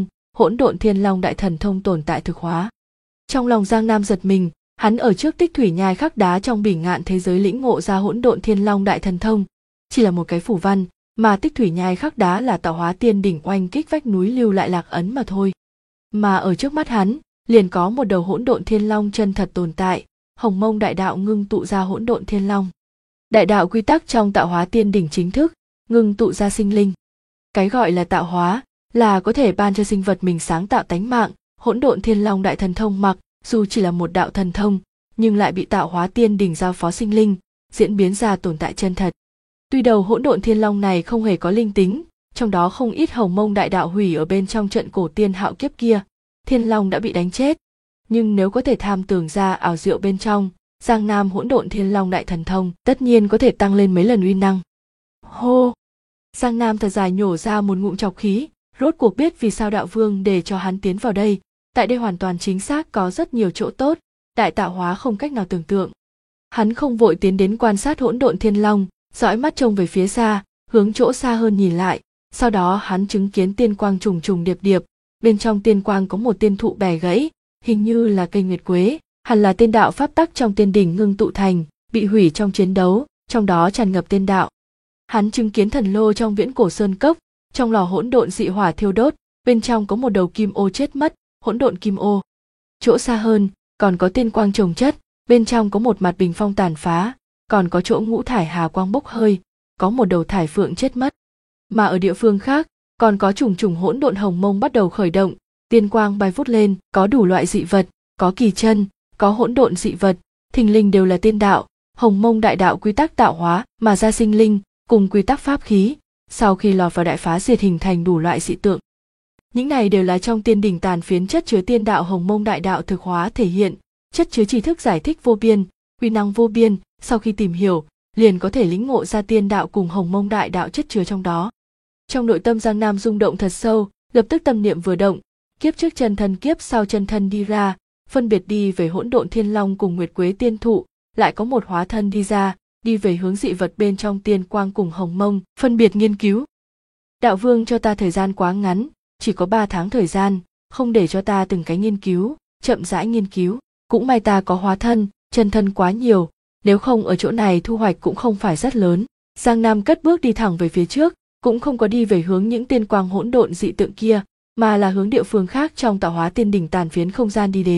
thiên long đại thần thông tồn tại thực hóa. Trong lòng Giang Nam giật mình, hắn ở trước tích thủy nhai khắc đá trong bỉ ngạn thế giới lĩnh ngộ ra hỗn độn thiên long đại thần thông, chỉ là một cái phù văn, mà tích thủy nhai khắc đá là tạo hóa tiên đỉnh oanh kích vách núi lưu lại lạc ấn mà thôi. Mà ở trước mắt hắn, liền có một đầu hỗn độn thiên long chân thật tồn tại, hồng mông đại đạo ngưng tụ ra hỗn độn thiên long. Đại đạo quy tắc trong tạo hóa tiên đỉnh chính thức ngưng tụ ra sinh linh. Cái gọi là tạo hóa là có thể ban cho sinh vật mình sáng tạo tánh mạng. Hỗn độn thiên long đại thần thông mặc dù chỉ là một đạo thần thông, nhưng lại bị tạo hóa tiên đỉnh giao phó sinh linh, diễn biến ra tồn tại chân thật. Tuy đầu hỗn độn thiên long này không hề có linh tính, trong đó không ít hồng mông đại đạo hủy ở bên trong trận cổ tiên hạo kiếp kia, thiên long đã bị đánh chết. Nhưng nếu có thể tham tưởng ra ảo diệu bên trong, Giang Nam hỗn độn thiên long đại thần thông tất nhiên có thể tăng lên mấy lần uy năng. Hô! Giang Nam thật dài nhổ ra một ngụm trọc khí, rốt cuộc biết vì sao đạo vương để cho hắn tiến vào đây. Tại đây hoàn toàn chính xác có rất nhiều chỗ tốt, đại tạo hóa không cách nào tưởng tượng. Hắn không vội tiến đến quan sát hỗn độn thiên long, dõi mắt trông về phía xa, hướng chỗ xa hơn nhìn lại, sau đó hắn chứng kiến tiên quang trùng trùng điệp điệp, bên trong tiên quang có một tiên thụ bẻ gãy, hình như là cây nguyệt quế, hẳn là tiên đạo pháp tắc trong tiên đỉnh ngưng tụ thành, bị hủy trong chiến đấu, trong đó tràn ngập tiên đạo. Hắn chứng kiến thần lô trong viễn cổ sơn cốc, trong lò hỗn độn dị hỏa thiêu đốt, bên trong có một đầu kim ô chết mất, hỗn độn kim ô. Chỗ xa hơn, còn có tiên quang chồng chất, bên trong có một mặt bình phong tàn phá, còn có chỗ ngũ thải hà quang bốc hơi, có một đầu thải phượng chết mất. Mà ở địa phương khác, còn có trùng trùng hỗn độn hồng mông bắt đầu khởi động, tiên quang bay vút lên, có đủ loại dị vật, có kỳ chân, có hỗn độn dị vật, thình lình đều là tiên đạo, hồng mông đại đạo quy tắc tạo hóa mà ra sinh linh, cùng quy tắc pháp khí, sau khi lọt vào đại phá diệt hình thành đủ loại dị tượng. Những này đều là trong tiên đỉnh tàn phiến chất chứa tiên đạo hồng mông đại đạo thực hóa thể hiện, chất chứa tri thức giải thích vô biên, uy năng vô biên, sau khi tìm hiểu, liền có thể lĩnh ngộ ra tiên đạo cùng hồng mông đại đạo chất chứa trong đó. Trong nội tâm Giang Nam rung động thật sâu, lập tức tâm niệm vừa động, kiếp trước chân thân kiếp sau chân thân đi ra, phân biệt đi về hỗn độn thiên long cùng nguyệt quế tiên thụ, lại có một hóa thân đi ra, đi về hướng dị vật bên trong tiên quang cùng hồng mông, phân biệt nghiên cứu. Đạo vương cho ta thời gian quá ngắn, chỉ có 3 tháng thời gian, không để cho ta từng cái nghiên cứu, chậm rãi nghiên cứu. Cũng may ta có hóa thân, chân thân quá nhiều, nếu không ở chỗ này thu hoạch cũng không phải rất lớn. Giang Nam cất bước đi thẳng về phía trước, cũng không có đi về hướng những tiên quang hỗn độn dị tượng kia, mà là hướng địa phương khác trong tạo hóa tiên đỉnh tàn phiến không gian đi đến.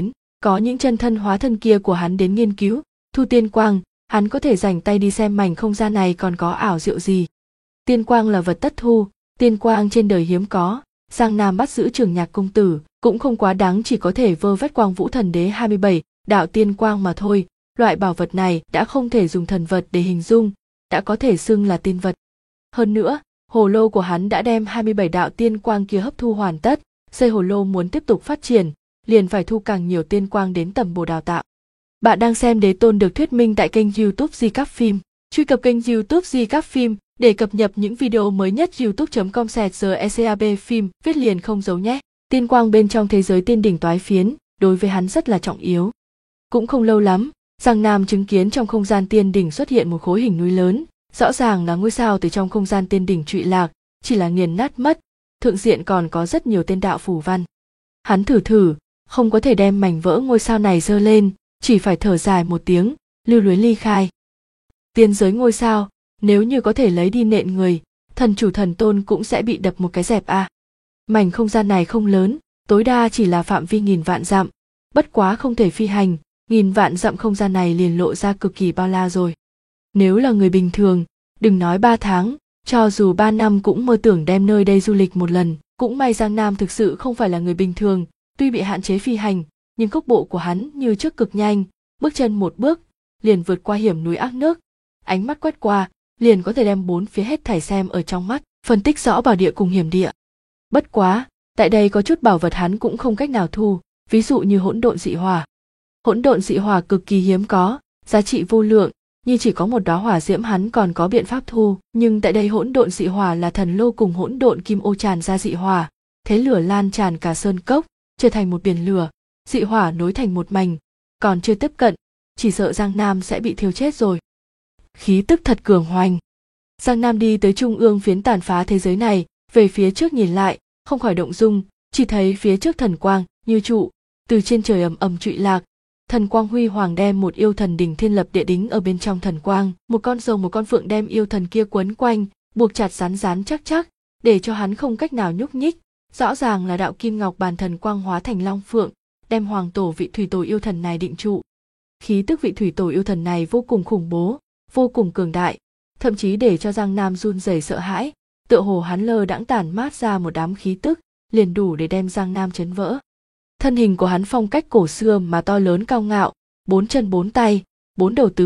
Có những chân thân hóa thân kia của hắn đến nghiên cứu, thu tiên quang, hắn có thể rảnh tay đi xem mảnh không gian này còn có ảo diệu gì. Tiên quang là vật tất thu, tiên quang trên đời hiếm có, Giang Nam bắt giữ Trường Nhạc công tử, cũng không quá đáng, chỉ có thể vơ vét Quang Vũ Thần Đế 27 đạo tiên quang mà thôi. Loại bảo vật này đã không thể dùng thần vật để hình dung, đã có thể xưng là tiên vật. Hơn nữa, hồ lô của hắn đã đem 27 đạo tiên quang kia hấp thu hoàn tất, xây hồ lô muốn tiếp tục phát triển, liền phải thu càng nhiều tiên quang đến tầm bổ đào tạo. Bạn đang xem Đế Tôn được thuyết minh tại kênh YouTube Di Các Phim. Truy cập kênh YouTube Di Các Phim để cập nhật những video mới nhất. youtube.com/secab phim viết liền không giấu nhé. Tiên quang bên trong thế giới tiên đỉnh toái phiến đối với hắn rất là trọng yếu. Cũng không lâu lắm, Giang Nam chứng kiến trong không gian tiên đỉnh xuất hiện một khối hình núi lớn, rõ ràng là ngôi sao từ trong không gian tiên đỉnh trụy lạc, chỉ là nghiền nát mất, thượng diện còn có rất nhiều tên đạo phù văn. Hắn thử, không có thể đem mảnh vỡ ngôi sao này giơ lên, chỉ phải thở dài một tiếng, lưu luyến ly khai. Tiên giới ngôi sao, nếu như có thể lấy đi nện người, thần chủ thần tôn cũng sẽ bị đập một cái dẹp a. Mảnh không gian này không lớn, tối đa chỉ là phạm vi 1000 vạn dặm, bất quá không thể phi hành, 1000 vạn dặm không gian này liền lộ ra cực kỳ bao la rồi. Nếu là người bình thường, đừng nói 3 tháng, cho dù 3 năm cũng mơ tưởng đem nơi đây du lịch một lần. Cũng may Giang Nam thực sự không phải là người bình thường, tuy bị hạn chế phi hành, nhưng cước bộ của hắn như trước cực nhanh, bước chân một bước, liền vượt qua hiểm núi ác nước, ánh mắt quét qua, liền có thể đem bốn phía hết thảy xem ở trong mắt, phân tích rõ bảo địa cùng hiểm địa. Bất quá, tại đây có chút bảo vật hắn cũng không cách nào thu, ví dụ như hỗn độn dị hỏa. Hỗn độn dị hỏa cực kỳ hiếm có, giá trị vô lượng, nhưng chỉ có một đóa hỏa diễm hắn còn có biện pháp thu, nhưng tại đây hỗn độn dị hỏa là thần lô cùng hỗn độn kim ô tràn ra dị hỏa, thế lửa lan tràn cả sơn cốc, trở thành một biển lửa, dị hỏa nối thành một mảnh, còn chưa tiếp cận, chỉ sợ Giang Nam sẽ bị thiêu chết rồi. Khí tức thật cường hoành. Giang Nam đi tới trung ương phiến tàn phá thế giới này, về phía trước nhìn lại, không khỏi động dung, chỉ thấy phía trước thần quang như trụ, từ trên trời ầm ầm trụy lạc. Thần quang huy hoàng đem một yêu thần đỉnh thiên lập địa đính ở bên trong thần quang, một con rồng một con phượng đem yêu thần kia quấn quanh, buộc chặt rắn chắc, để cho hắn không cách nào nhúc nhích. Rõ ràng là đạo kim ngọc bàn thần quang hóa thành long phượng, đem hoàng tổ vị thủy tổ yêu thần này định trụ. Khí tức vị thủy tổ yêu thần này vô cùng khủng bố, vô cùng cường đại, thậm chí để cho Giang Nam run rẩy sợ hãi, tựa hồ hắn lơ đãng tản mát ra một đám khí tức, liền đủ để đem Giang Nam chấn vỡ. Thân hình của hắn phong cách cổ xưa mà to lớn cao ngạo, 4 chân 4 tay, 4 đầu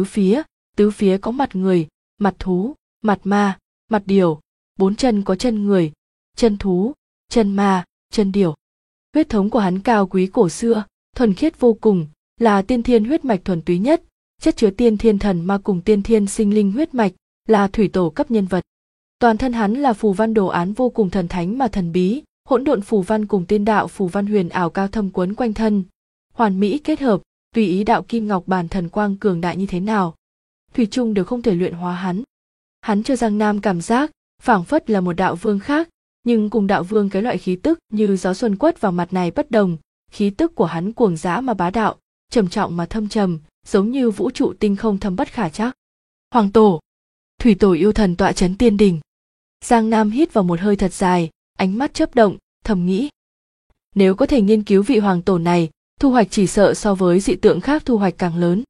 tứ phía có mặt người, mặt thú, mặt ma, mặt điểu, 4 chân có chân người, chân thú, chân ma, chân điểu. Huyết thống của hắn cao quý cổ xưa, thuần khiết vô cùng, là tiên thiên huyết mạch thuần túy nhất, chất chứa tiên thiên thần ma cùng tiên thiên sinh linh huyết mạch, là thủy tổ cấp nhân vật. Toàn thân hắn là phù văn đồ án vô cùng thần thánh mà thần bí, hỗn độn phù văn cùng tiên đạo phù văn huyền ảo cao thâm quấn quanh thân, hoàn mỹ kết hợp, tùy ý đạo kim ngọc bàn thần quang cường đại như thế nào, thủy chung đều không thể luyện hóa hắn. Hắn cho Giang Nam cảm giác phảng phất là một đạo vương khác, nhưng cùng đạo vương cái loại khí tức như gió xuân quất vào mặt này bất đồng, khí tức của hắn cuồng dã mà bá đạo, trầm trọng mà thâm trầm, giống như vũ trụ tinh không thâm bất khả trắc. Hoàng tổ, thủy tổ yêu thần tọa trấn tiên đỉnh. Giang Nam hít vào một hơi thật dài, ánh mắt chớp động, thầm nghĩ. Nếu có thể nghiên cứu vị hoàng tổ này, thu hoạch chỉ sợ so với dị tượng khác thu hoạch càng lớn.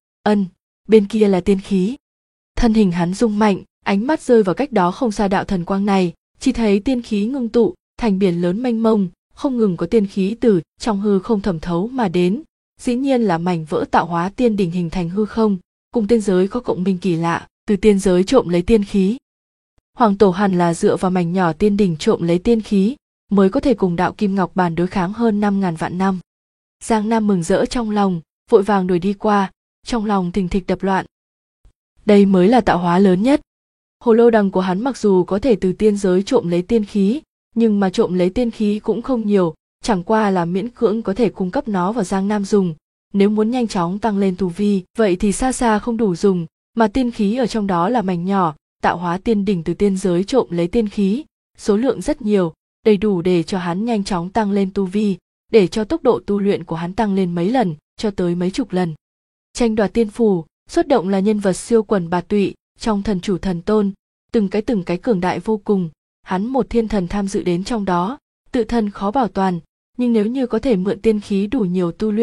Bên kia là tiên khí. Thân hình hắn rung mạnh, ánh mắt rơi vào cách đó không xa đạo thần quang này, chỉ thấy tiên khí ngưng tụ, thành biển lớn mênh mông, không ngừng có tiên khí từ trong hư không thẩm thấu mà đến. Dĩ nhiên là mảnh vỡ tạo hóa tiên đỉnh hình thành hư không, cùng tiên giới có cộng minh kỳ lạ, từ tiên giới trộm lấy tiên khí. Hoàng tổ hẳn là dựa vào mảnh nhỏ tiên đỉnh trộm lấy tiên khí, mới có thể cùng đạo kim ngọc bàn đối kháng hơn 5.000 vạn năm. Giang Nam mừng rỡ trong lòng, vội vàng đuổi đi qua, trong lòng thình thịch đập loạn. Đây mới là tạo hóa lớn nhất. Hồ lô đằng của hắn mặc dù có thể từ tiên giới trộm lấy tiên khí, nhưng mà trộm lấy tiên khí cũng không nhiều, chẳng qua là miễn cưỡng có thể cung cấp nó vào Giang Nam dùng. Nếu muốn nhanh chóng tăng lên tu vi, vậy thì xa xa không đủ dùng, mà tiên khí ở trong đó là mảnh nhỏ, tạo hóa tiên đỉnh từ tiên giới trộm lấy tiên khí, số lượng rất nhiều, đầy đủ để cho hắn nhanh chóng tăng lên tu vi, để cho tốc độ tu luyện của hắn tăng lên mấy lần, cho tới mấy chục lần. Tranh đoạt tiên phù, xuất động là nhân vật siêu quần bạt tụy, trong thần chủ thần tôn, từng cái cường đại vô cùng, hắn một thiên thần tham dự đến trong đó, tự thân khó bảo toàn, nhưng nếu như có thể mượn tiên khí đủ nhiều tu luyện,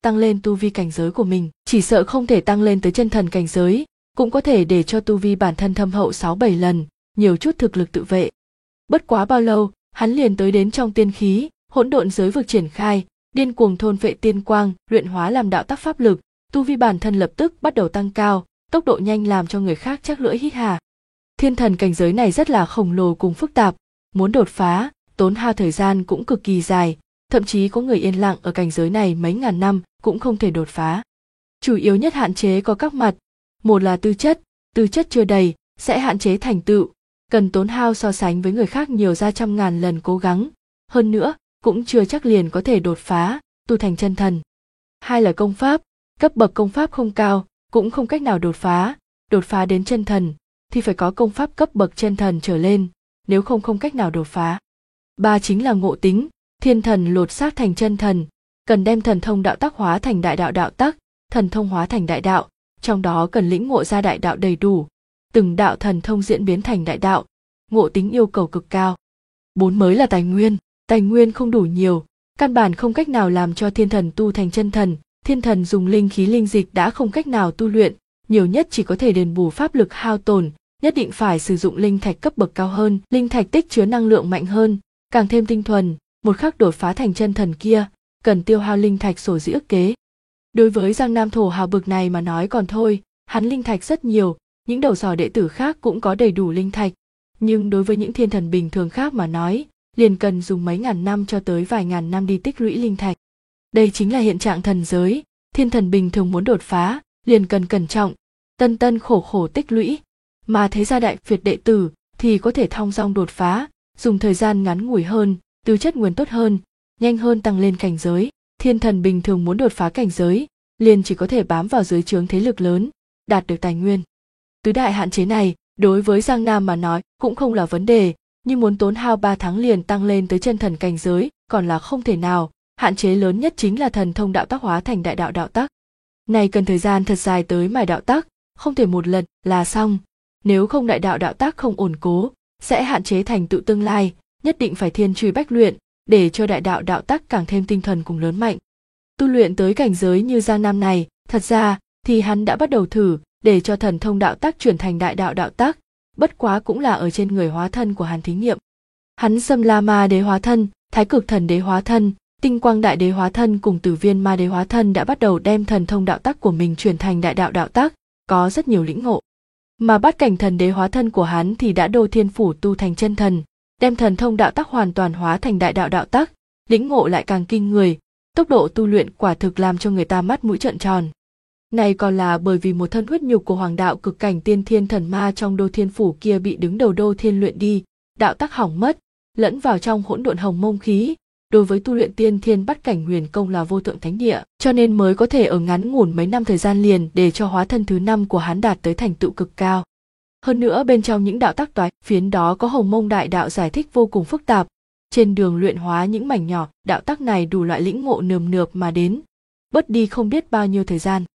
tăng lên tu vi cảnh giới của mình, chỉ sợ không thể tăng lên tới chân thần cảnh giới, cũng có thể để cho tu vi bản thân thâm hậu 6-7 lần, nhiều chút thực lực tự vệ. Bất quá bao lâu, hắn liền tới đến trong tiên khí, hỗn độn giới vực triển khai, điên cuồng thôn phệ tiên quang, luyện hóa làm đạo tắc pháp lực, tu vi bản thân lập tức bắt đầu tăng cao, tốc độ nhanh làm cho người khác chắc lưỡi hít hà. Thiên thần cảnh giới này rất là khổng lồ cùng phức tạp, muốn đột phá, tốn hao thời gian cũng cực kỳ dài, thậm chí có người yên lặng ở cảnh giới này mấy ngàn năm cũng không thể đột phá. Chủ yếu nhất hạn chế có các mặt, một là tư chất chưa đầy, sẽ hạn chế thành tựu, cần tốn hao so sánh với người khác nhiều ra trăm ngàn lần cố gắng, hơn nữa, cũng chưa chắc liền có thể đột phá, tu thành chân thần. Hai là công pháp, cấp bậc công pháp không cao, cũng không cách nào đột phá đến chân thần, thì phải có công pháp cấp bậc chân thần trở lên, nếu không cách nào đột phá. Ba chính là ngộ tính, thiên thần lột xác thành chân thần, cần đem thần thông đạo tắc hóa thành đại đạo đạo tắc, thần thông hóa thành đại đạo, trong đó cần lĩnh ngộ ra đại đạo đầy đủ, từng đạo thần thông diễn biến thành đại đạo, ngộ tính yêu cầu cực cao. Bốn mới là tài nguyên không đủ nhiều, căn bản không cách nào làm cho thiên thần tu thành chân thần, thiên thần dùng linh khí linh dịch đã không cách nào tu luyện, nhiều nhất chỉ có thể đền bù pháp lực hao tổn, nhất định phải sử dụng linh thạch cấp bậc cao hơn, linh thạch tích chứa năng lượng mạnh hơn, càng thêm tinh thuần, một khắc đột phá thành chân thần kia, cần tiêu hao linh thạch sổ dĩ ức kế. Đối với Giang Nam thổ hào bực này mà nói còn thôi, hắn linh thạch rất nhiều, những đầu sỏ đệ tử khác cũng có đầy đủ linh thạch, nhưng đối với những thiên thần bình thường khác mà nói, liền cần dùng mấy ngàn năm cho tới vài ngàn năm đi tích lũy linh thạch. Đây chính là hiện trạng thần giới, thiên thần bình thường muốn đột phá, liền cần cẩn trọng, tân khổ tích lũy, mà thế gia đại việt đệ tử thì có thể thong dong đột phá, dùng thời gian ngắn ngủi hơn, tư chất nguyên tốt hơn, nhanh hơn tăng lên cảnh giới. Thiên thần bình thường muốn đột phá cảnh giới, liền chỉ có thể bám vào dưới trướng thế lực lớn, đạt được tài nguyên. Tứ đại hạn chế này, đối với Giang Nam mà nói cũng không là vấn đề, nhưng muốn tốn hao 3 tháng liền tăng lên tới chân thần cảnh giới còn là không thể nào. Hạn chế lớn nhất chính là thần thông đạo tắc hóa thành đại đạo đạo tắc. Này cần thời gian thật dài tới mài đạo tắc, không thể một lần là xong. Nếu không đại đạo đạo tắc không ổn cố, sẽ hạn chế thành tựu tương lai, nhất định phải thiên truy bách luyện, để cho đại đạo đạo tắc càng thêm tinh thuần cùng lớn mạnh. Tu luyện tới cảnh giới như Giang Nam này, thật ra thì hắn đã bắt đầu thử để cho thần thông đạo tắc chuyển thành đại đạo đạo tắc, bất quá cũng là ở trên người hóa thân của hắn thí nghiệm. Hắn Xâm La Ma Đế hóa thân, Thái Cực Thần Đế hóa thân, Tinh Quang Đại Đế hóa thân cùng Tử Viên Ma Đế hóa thân đã bắt đầu đem thần thông đạo tắc của mình chuyển thành đại đạo đạo tắc, có rất nhiều lĩnh ngộ. Mà Bát Cảnh Thần Đế hóa thân của hắn thì đã đô thiên phủ tu thành chân thần, đem thần thông đạo tắc hoàn toàn hóa thành đại đạo đạo tắc, lĩnh ngộ lại càng kinh người, tốc độ tu luyện quả thực làm cho người ta mắt mũi trợn tròn. Này còn là bởi vì một thân huyết nhục của hoàng đạo cực cảnh tiên thiên thần ma trong đô thiên phủ kia bị đứng đầu đô thiên luyện đi, đạo tắc hỏng mất, lẫn vào trong hỗn độn hồng mông khí. Đối với tu luyện tiên thiên bát cảnh huyền công là vô thượng thánh địa, cho nên mới có thể ở ngắn ngủn mấy năm thời gian liền để cho hóa thân thứ 5 của hắn đạt tới thành tựu cực cao. Hơn nữa bên trong những đạo tắc toái phiến đó có hồng mông đại đạo giải thích vô cùng phức tạp, trên đường luyện hóa những mảnh nhỏ đạo tắc này đủ loại lĩnh ngộ nườm nượp mà đến, bớt đi không biết bao nhiêu thời gian.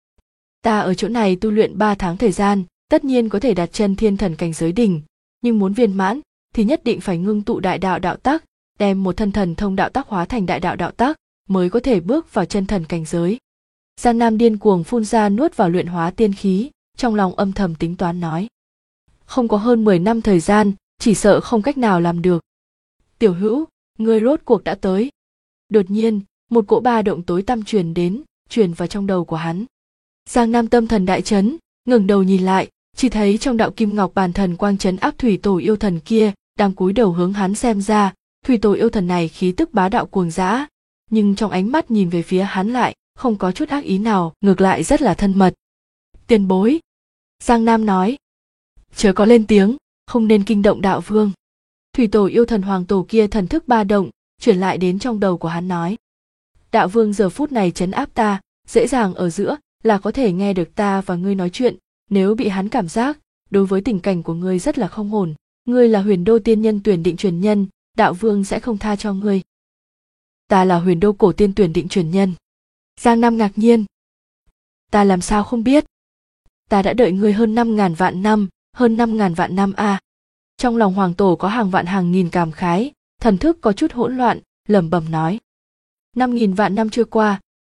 Ta ở chỗ này tu luyện 3 tháng thời gian, tất nhiên có thể đặt chân thiên thần cảnh giới đỉnh, nhưng muốn viên mãn thì nhất định phải ngưng tụ đại đạo đạo tắc, đem một thân thần thông đạo tắc hóa thành đại đạo đạo tắc, mới có thể bước vào chân thần cảnh giới. Giang Nam điên cuồng phun ra nuốt vào luyện hóa tiên khí, trong lòng âm thầm tính toán nói. Không có hơn 10 năm thời gian, chỉ sợ không cách nào làm được. Tiểu Hữu, ngươi rốt cuộc đã tới. Đột nhiên, một cỗ ba động tối tăm truyền vào trong đầu của hắn. Giang Nam tâm thần đại chấn, ngẩng đầu nhìn lại, chỉ thấy trong đạo kim ngọc bàn thần quang trấn áp thủy tổ yêu thần kia, đang cúi đầu hướng hắn xem ra. Thủy tổ yêu thần này khí tức bá đạo cuồng dã, nhưng trong ánh mắt nhìn về phía hắn lại không có chút ác ý nào, ngược lại rất là thân mật. Tiền bối, Giang Nam nói, chớ có lên tiếng, không nên kinh động đạo vương. Thủy tổ yêu thần hoàng tổ kia thần thức ba động, chuyển lại đến trong đầu của hắn nói, đạo vương giờ phút này trấn áp ta, dễ dàng ở giữa là có thể nghe được ta và ngươi nói chuyện, nếu bị hắn cảm giác, đối với tình cảnh của ngươi rất là không ổn, ngươi là Huyền Đô tiên nhân tuyển định truyền nhân, đạo vương sẽ không tha cho ngươi. Ta là Huyền Đô cổ tiên tuyển định truyền nhân. Giang Nam ngạc nhiên. Ta làm sao không biết? Ta đã đợi ngươi hơn 5.000 vạn năm, hơn 5.000 vạn năm a. Trong lòng hoàng tổ có hàng vạn hàng nghìn cảm khái, thần thức có chút hỗn loạn, lẩm bẩm nói. 5.000 vạn năm trôi qua,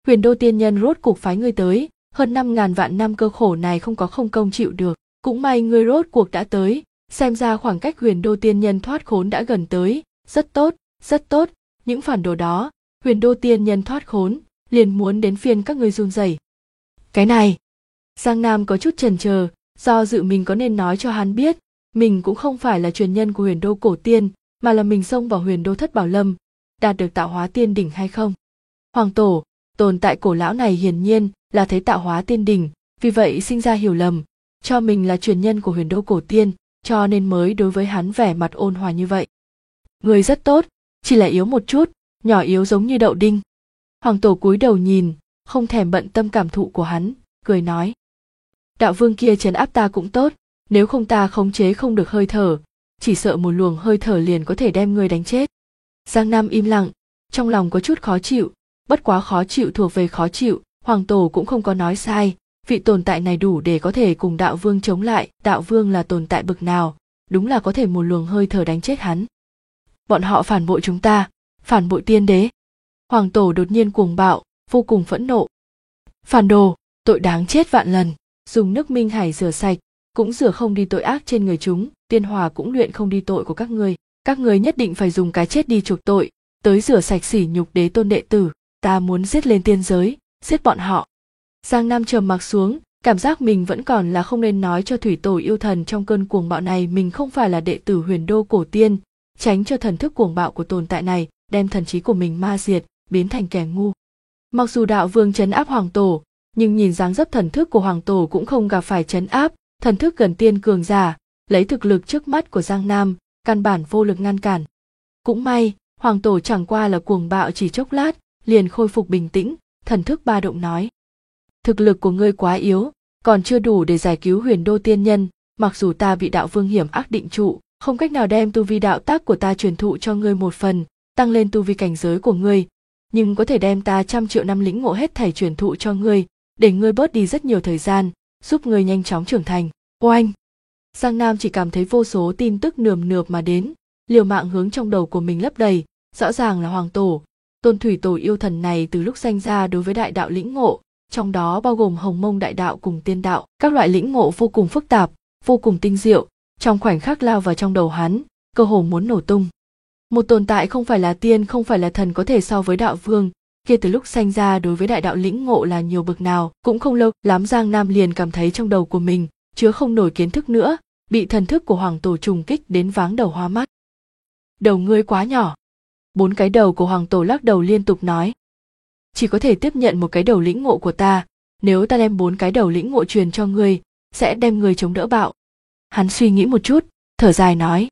Huyền Đô tiên nhân rốt cuộc phái ngươi tới, hơn 5.000 vạn năm cơ khổ này không có không công chịu được, cũng may ngươi rốt cuộc đã tới, xem ra khoảng cách Huyền Đô tiên nhân thoát khốn đã gần tới, rất tốt, rất tốt, những phản đồ đó, Huyền Đô tiên nhân thoát khốn, liền muốn đến phiên các ngươi run rẩy. Cái này, Giang Nam có chút chần chờ, do dự mình có nên nói cho hắn biết, mình cũng không phải là truyền nhân của Huyền Đô cổ tiên, mà là mình xông vào Huyền Đô Thất Bảo Lâm, đạt được tạo hóa tiên đỉnh hay không. Hoàng tổ, tồn tại cổ lão này hiển nhiên là thấy tạo hóa tiên đỉnh, vì vậy sinh ra hiểu lầm, cho mình là truyền nhân của Huyền Đô cổ tiên, cho nên mới đối với hắn vẻ mặt ôn hòa như vậy. Người rất tốt, chỉ là yếu một chút, nhỏ yếu giống như đậu đinh. Hoàng tổ cúi đầu nhìn, không thèm bận tâm cảm thụ của hắn, cười nói. Đạo vương kia trấn áp ta cũng tốt, nếu không ta khống chế không được hơi thở, chỉ sợ một luồng hơi thở liền có thể đem ngươi đánh chết. Giang Nam im lặng, trong lòng có chút khó chịu, bất quá khó chịu thuộc về khó chịu, Hoàng tổ cũng không có nói sai, vị tồn tại này đủ để có thể cùng đạo vương chống lại, đạo vương là tồn tại bực nào, đúng là có thể một luồng hơi thở đánh chết hắn. Bọn họ phản bội chúng ta, phản bội tiên đế. Hoàng tổ đột nhiên cuồng bạo, vô cùng phẫn nộ. Phản đồ, tội đáng chết vạn lần, dùng nước minh hải rửa sạch, cũng rửa không đi tội ác trên người chúng, tiên hòa cũng luyện không đi tội của các ngươi nhất định phải dùng cái chết đi chuộc tội, tới rửa sạch sỉ nhục đế tôn đệ tử, ta muốn giết lên tiên giới, giết bọn họ. Giang Nam trầm mặc xuống, cảm giác mình vẫn còn là không nên nói cho thủy tổ yêu thần trong cơn cuồng bạo này mình không phải là đệ tử Huyền Đô cổ tiên, tránh cho thần thức cuồng bạo của tồn tại này đem thần trí của mình ma diệt, biến thành kẻ ngu. Mặc dù đạo vương trấn áp hoàng tổ, nhưng nhìn dáng dấp thần thức của hoàng tổ cũng không gặp phải trấn áp, thần thức gần tiên cường giả, lấy thực lực trước mắt của Giang Nam, căn bản vô lực ngăn cản. Cũng may, hoàng tổ chẳng qua là cuồng bạo chỉ chốc lát, liền khôi phục bình tĩnh, thần thức ba động nói. Thực lực của ngươi quá yếu, còn chưa đủ để giải cứu Huyền Đô tiên nhân, mặc dù ta bị đạo vương hiểm ác định trụ, không cách nào đem tu vi đạo tác của ta truyền thụ cho ngươi một phần, tăng lên tu vi cảnh giới của ngươi, nhưng có thể đem ta 100 triệu năm lĩnh ngộ hết thảy truyền thụ cho ngươi, để ngươi bớt đi rất nhiều thời gian, giúp ngươi nhanh chóng trưởng thành. Oanh! Giang Nam chỉ cảm thấy vô số tin tức nườm nượp mà đến, liều mạng hướng trong đầu của mình lấp đầy, rõ ràng là hoàng tổ, tôn thủy tổ yêu thần này từ lúc sanh ra đối với đại đạo lĩnh ngộ, trong đó bao gồm hồng mông đại đạo cùng tiên đạo, các loại lĩnh ngộ vô cùng phức tạp, vô cùng tinh diệu, trong khoảnh khắc lao vào trong đầu hắn, cơ hồ muốn nổ tung. Một tồn tại không phải là tiên, không phải là thần có thể so với đạo vương, kia từ lúc sanh ra đối với đại đạo lĩnh ngộ là nhiều bậc nào, cũng không lâu lắm Giang Nam liền cảm thấy trong đầu của mình chứa không nổi kiến thức nữa, bị thần thức của hoàng tổ trùng kích đến váng đầu hoa mắt. Đầu ngươi quá nhỏ. 4 cái đầu của hoàng tổ lắc đầu liên tục nói. Chỉ có thể tiếp nhận một cái đầu lĩnh ngộ của ta, nếu ta đem 4 cái đầu lĩnh ngộ truyền cho ngươi, sẽ đem ngươi chống đỡ bạo. Hắn suy nghĩ một chút, thở dài nói.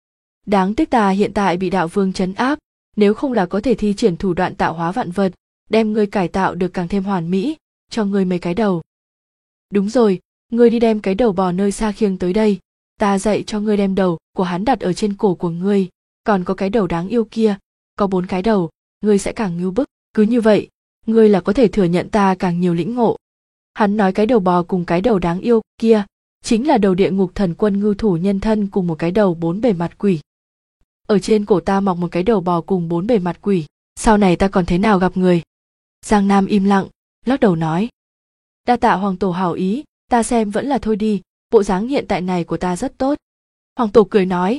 Đáng tiếc ta hiện tại bị đạo vương trấn áp, nếu không là có thể thi triển thủ đoạn tạo hóa vạn vật, đem ngươi cải tạo được càng thêm hoàn mỹ, cho ngươi mấy cái đầu. Đúng rồi, ngươi đi đem cái đầu bò nơi xa khiêng tới đây, ta dạy cho ngươi đem đầu của hắn đặt ở trên cổ của ngươi, còn có cái đầu đáng yêu kia, có 4 cái đầu, ngươi sẽ càng ngưu bức, cứ như vậy, ngươi là có thể thừa nhận ta càng nhiều lĩnh ngộ. Hắn nói cái đầu bò cùng cái đầu đáng yêu kia, chính là đầu địa ngục thần quân ngưu thủ nhân thân cùng một cái đầu 4 bề mặt quỷ. Ở trên cổ ta mọc một cái đầu bò cùng 4 bề mặt quỷ, sau này ta còn thế nào gặp người? Giang Nam im lặng, lắc đầu nói. Đa tạ hoàng tổ hảo ý, ta xem vẫn là thôi đi, bộ dáng hiện tại này của ta rất tốt. Hoàng tổ cười nói.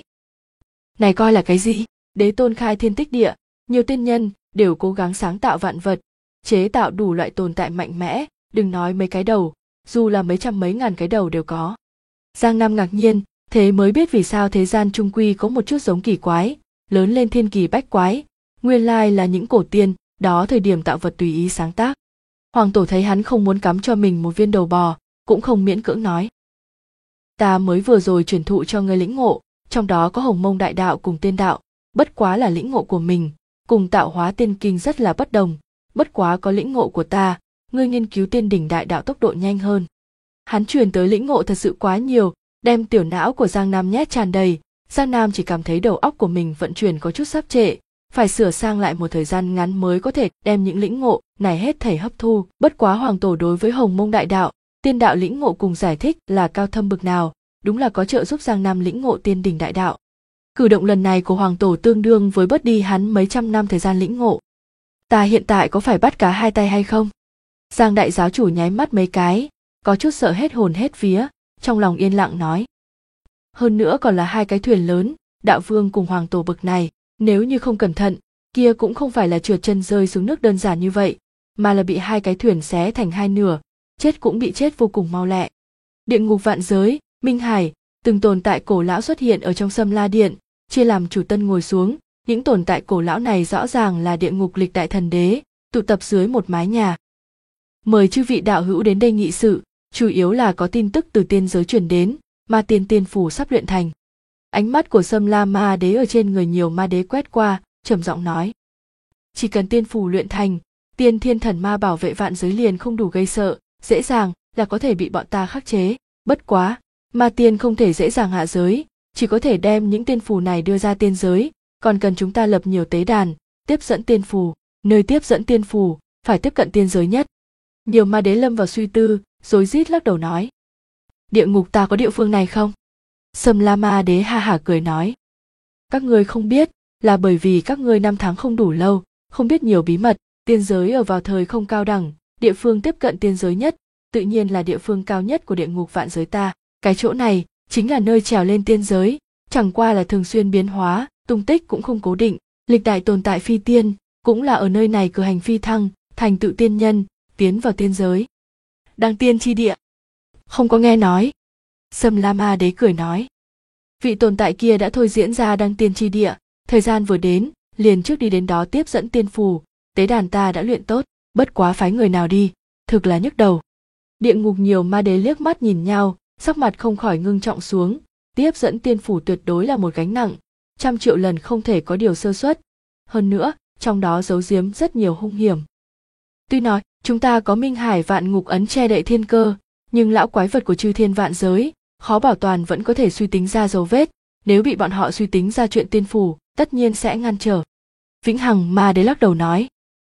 Này coi là cái gì? Đế tôn khai thiên tích địa, nhiều tiên nhân đều cố gắng sáng tạo vạn vật, chế tạo đủ loại tồn tại mạnh mẽ, đừng nói mấy cái đầu, dù là mấy trăm mấy ngàn cái đầu đều có. Giang Nam ngạc nhiên, thế mới biết vì sao thế gian trung quy có một chút giống kỳ quái, lớn lên thiên kỳ bách quái, nguyên lai là những cổ tiên, đó thời điểm tạo vật tùy ý sáng tác. Hoàng tổ thấy hắn không muốn cắm cho mình một viên đầu bò, cũng không miễn cưỡng nói. Ta mới vừa rồi truyền thụ cho ngươi lĩnh ngộ, trong đó có hồng mông đại đạo cùng tiên đạo, bất quá là lĩnh ngộ của mình, cùng tạo hóa tiên kinh rất là bất đồng, bất quá có lĩnh ngộ của ta, ngươi nghiên cứu tiên đỉnh đại đạo tốc độ nhanh hơn. Hắn truyền tới lĩnh ngộ thật sự quá nhiều, đem tiểu não của Giang Nam nhét tràn đầy, Giang Nam chỉ cảm thấy đầu óc của mình vận chuyển có chút sắp trệ, phải sửa sang lại một thời gian ngắn mới có thể đem những lĩnh ngộ này hết thảy hấp thu. Bất quá hoàng tổ đối với hồng mông đại đạo, tiên đạo lĩnh ngộ cùng giải thích là cao thâm bực nào, đúng là có trợ giúp Giang Nam lĩnh ngộ tiên đỉnh đại đạo. Cử động lần này của hoàng tổ tương đương với bớt đi hắn mấy trăm năm thời gian lĩnh ngộ. Ta hiện tại có phải bắt cá hai tay hay không? Giang đại giáo chủ nháy mắt mấy cái, có chút sợ hết hồn hết vía, trong lòng yên lặng nói. Hơn nữa còn là hai cái thuyền lớn, đạo vương cùng hoàng tổ bực này, nếu như không cẩn thận, kia cũng không phải là trượt chân rơi xuống nước đơn giản như vậy, mà là bị hai cái thuyền xé thành hai nửa, chết cũng bị chết vô cùng mau lẹ. Địa ngục vạn giới, Minh Hải, từng tồn tại cổ lão xuất hiện ở trong Sâm La Điện, chia làm chủ tân ngồi xuống, những tồn tại cổ lão này rõ ràng là địa ngục lịch đại thần đế, tụ tập dưới một mái nhà. Mời chư vị đạo hữu đến đây nghị sự, chủ yếu là có tin tức từ tiên giới truyền đến, ma tiên phủ sắp luyện thành. Ánh mắt của Sâm La Ma Đế ở trên người nhiều ma đế quét qua, trầm giọng nói. Chỉ cần tiên phủ luyện thành, tiên thiên thần ma bảo vệ vạn giới liền không đủ gây sợ, dễ dàng là có thể bị bọn ta khắc chế. Bất quá, ma tiên không thể dễ dàng hạ giới, chỉ có thể đem những tiên phù này đưa ra tiên giới, còn cần chúng ta lập nhiều tế đàn, tiếp dẫn tiên phù, nơi tiếp dẫn tiên phù, phải tiếp cận tiên giới nhất. Nhiều ma đế lâm vào suy tư, rối rít lắc đầu nói. Địa ngục ta có địa phương này không? Sâm La Ma Đế ha hả cười nói. Các ngươi không biết, là bởi vì các ngươi năm tháng không đủ lâu, không biết nhiều bí mật, tiên giới ở vào thời không cao đẳng, địa phương tiếp cận tiên giới nhất, tự nhiên là địa phương cao nhất của địa ngục vạn giới ta. Cái chỗ này, chính là nơi trèo lên tiên giới, chẳng qua là thường xuyên biến hóa, tung tích cũng không cố định, lịch đại tồn tại phi tiên, cũng là ở nơi này cử hành phi thăng, thành tựu tiên nhân, tiến vào tiên giới. Đăng tiên chi địa. Không có nghe nói. Sâm La Ma Đế cười nói. Vị tồn tại kia đã thôi diễn ra đăng tiên chi địa, thời gian vừa đến, liền trước đi đến đó tiếp dẫn tiên phù, tế đàn ta đã luyện tốt, bất quá phái người nào đi, thực là nhức đầu. Địa ngục nhiều ma đế liếc mắt nhìn nhau, sắc mặt không khỏi ngưng trọng xuống, tiếp dẫn tiên phủ tuyệt đối là một gánh nặng, 100 triệu lần không thể có điều sơ suất. Hơn nữa, trong đó giấu giếm rất nhiều hung hiểm. Tuy nói, chúng ta có Minh Hải vạn ngục ấn che đậy thiên cơ, nhưng lão quái vật của chư thiên vạn giới, khó bảo toàn vẫn có thể suy tính ra dấu vết, nếu bị bọn họ suy tính ra chuyện tiên phủ, tất nhiên sẽ ngăn trở. Vĩnh Hằng Ma Đế lắc đầu nói.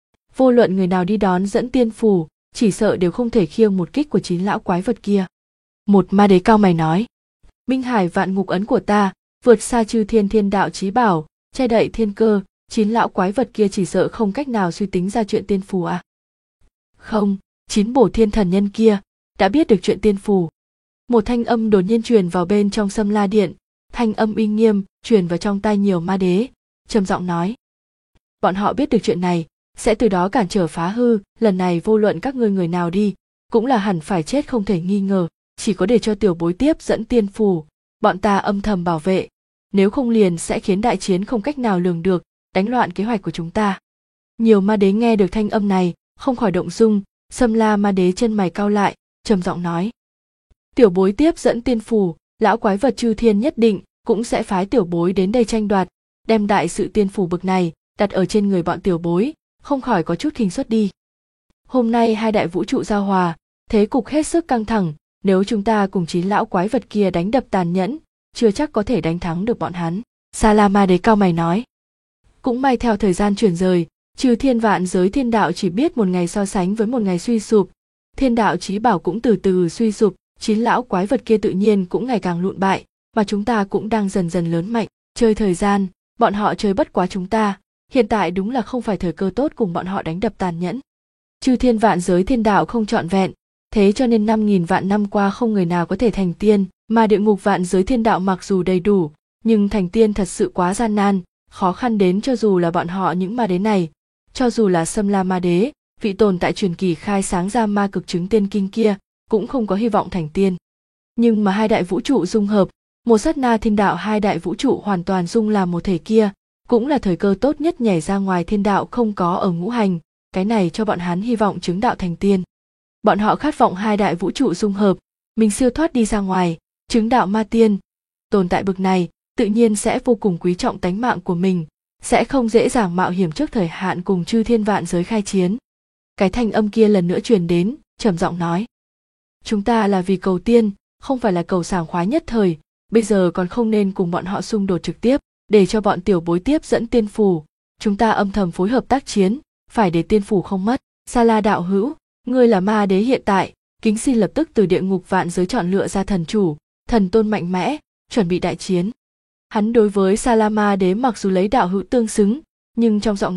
Vô luận người nào đi đón dẫn tiên phủ, chỉ sợ đều không thể khiêng một kích của 9 lão quái vật kia. Một ma đế cao mày nói. Minh Hải vạn ngục ấn của ta, vượt xa chư thiên thiên đạo chí bảo, che đậy thiên cơ, 9 lão quái vật kia chỉ sợ không cách nào suy tính ra chuyện tiên phù à. Không, 9 bổ thiên thần nhân kia, đã biết được chuyện tiên phù. Một thanh âm đột nhiên truyền vào bên trong Sâm La Điện, thanh âm uy nghiêm truyền vào trong tai nhiều ma đế, trầm giọng nói. Bọn họ biết được chuyện này, sẽ từ đó cản trở phá hư, lần này vô luận các ngươi người nào đi, cũng là hẳn phải chết không thể nghi ngờ, chỉ có để cho tiểu bối tiếp dẫn tiên phù, bọn ta âm thầm bảo vệ, nếu không liền sẽ khiến đại chiến không cách nào lường được, đánh loạn kế hoạch của chúng ta. Nhiều ma đế nghe được thanh âm này, không khỏi động dung, Sâm La Ma Đế chân mày cau lại, trầm giọng nói. Tiểu bối tiếp dẫn tiên phù, lão quái vật chư thiên nhất định cũng sẽ phái tiểu bối đến đây tranh đoạt, đem đại sự tiên phù bực này đặt ở trên người bọn tiểu bối, không khỏi có chút khinh suất đi. Hôm nay hai đại vũ trụ giao hòa, thế cục hết sức căng thẳng, nếu chúng ta cùng 9 lão quái vật kia đánh đập tàn nhẫn, chưa chắc có thể đánh thắng được bọn hắn. Sa La Ma Đế cao mày nói. Cũng may theo thời gian chuyển rời, trừ thiên vạn giới thiên đạo chỉ biết một ngày so sánh với một ngày suy sụp, thiên đạo chí bảo cũng từ từ suy sụp, 9 lão quái vật kia tự nhiên cũng ngày càng lụn bại, mà chúng ta cũng đang dần dần lớn mạnh, chơi thời gian, bọn họ chơi bất quá chúng ta, hiện tại đúng là không phải thời cơ tốt cùng bọn họ đánh đập tàn nhẫn. Chư thiên vạn giới thiên đạo không trọn vẹn, thế cho nên 5.000 vạn năm qua không người nào có thể thành tiên, mà địa ngục vạn giới thiên đạo mặc dù đầy đủ, nhưng thành tiên thật sự quá gian nan, khó khăn đến cho dù là bọn họ những ma đế này, cho dù là Sâm La Ma Đế, vị tồn tại truyền kỳ khai sáng ra ma cực chứng tiên kinh kia, cũng không có hy vọng thành tiên. Nhưng mà hai đại vũ trụ dung hợp, một sát na thiên đạo hai đại vũ trụ hoàn toàn dung làm một thể kia, cũng là thời cơ tốt nhất nhảy ra ngoài thiên đạo không có ở ngũ hành, cái này cho bọn hắn hy vọng chứng đạo thành tiên. Bọn họ khát vọng hai đại vũ trụ dung hợp, mình siêu thoát đi ra ngoài, chứng đạo ma tiên. Tồn tại bực này, tự nhiên sẽ vô cùng quý trọng tánh mạng của mình, sẽ không dễ dàng mạo hiểm trước thời hạn cùng chư thiên vạn giới khai chiến. Cái thanh âm kia lần nữa truyền đến, trầm giọng nói. Chúng ta là vì cầu tiên, không phải là cầu sảng khoái nhất thời, bây giờ còn không nên cùng bọn họ xung đột trực tiếp, để cho bọn tiểu bối tiếp dẫn tiên phù, chúng ta âm thầm phối hợp tác chiến, phải để tiên phù không mất. Sa La đạo hữu, ngươi là ma đế hiện tại, kính xin lập tức từ địa ngục vạn giới chọn lựa ra thần chủ, thần tôn mạnh mẽ, chuẩn bị đại chiến. Hắn đối với Sa La Ma Đế mặc dù lấy đạo hữu tương xứng, nhưng trong giọng nói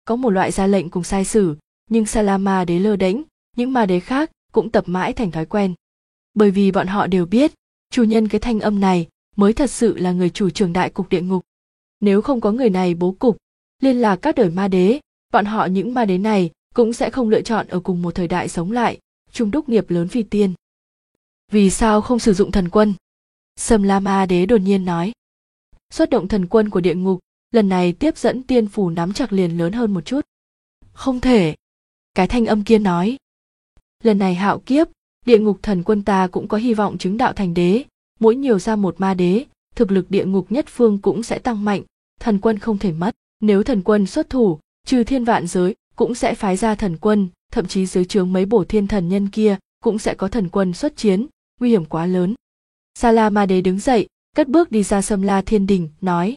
có một loại ra lệnh cùng sai sử, nhưng Sa Ma Đế lơ đễnh, những ma đế khác cũng tập mãi thành thói quen. Bởi vì bọn họ đều biết, chủ nhân cái thanh âm này mới thật sự là người chủ trưởng đại cục địa ngục. Nếu không có người này bố cục, liên lạc các đời ma đế, bọn họ những ma đế này cũng sẽ không lựa chọn ở cùng một thời đại sống lại, chung đúc nghiệp lớn phi tiên. Vì sao không sử dụng thần quân? Sâm La Ma Đế đột nhiên nói. Xuất động thần quân của địa ngục, lần này tiếp dẫn tiên phủ nắm chặt liền lớn hơn một chút. Không thể. Cái thanh âm kia nói. Lần này hạo kiếp, địa ngục thần quân ta cũng có hy vọng chứng đạo thành đế, mỗi nhiều ra một ma đế, thực lực địa ngục nhất phương cũng sẽ tăng mạnh, thần quân không thể mất. Nếu thần quân xuất thủ, trừ thiên vạn giới cũng sẽ phái ra thần quân, thậm chí dưới trướng mấy bổ thiên thần nhân kia cũng sẽ có thần quân xuất chiến, nguy hiểm quá lớn. Sa La Ma Đế đứng dậy, cất bước đi ra Sâm La Thiên Đình, nói: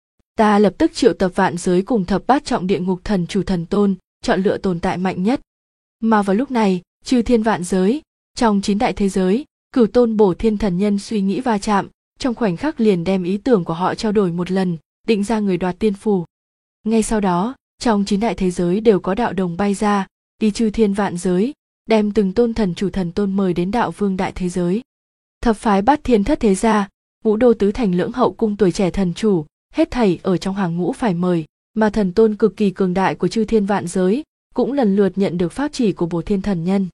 Ta lập tức triệu tập vạn giới cùng thập bát trọng địa ngục thần chủ thần tôn, chọn lựa tồn tại mạnh nhất. Mà vào lúc này, trừ thiên vạn giới, trong 9 đại thế giới, cửu tôn bổ thiên thần nhân suy nghĩ va chạm, trong khoảnh khắc liền đem ý tưởng của họ trao đổi một lần, định ra người đoạt tiên phủ. Ngay sau đó, trong 9 đại thế giới đều có đạo đồng bay ra, đi trừ thiên vạn giới, đem từng tôn thần chủ thần tôn mời đến đạo vương đại thế giới. Thập phái bát thiên thất thế gia, ngũ đô tứ thành lưỡng hậu cung tuổi trẻ thần chủ, hết thảy ở trong hàng ngũ phải mời, mà thần tôn cực kỳ cường đại của chư thiên vạn giới cũng lần lượt nhận được pháp chỉ của bổ thiên thần nhân.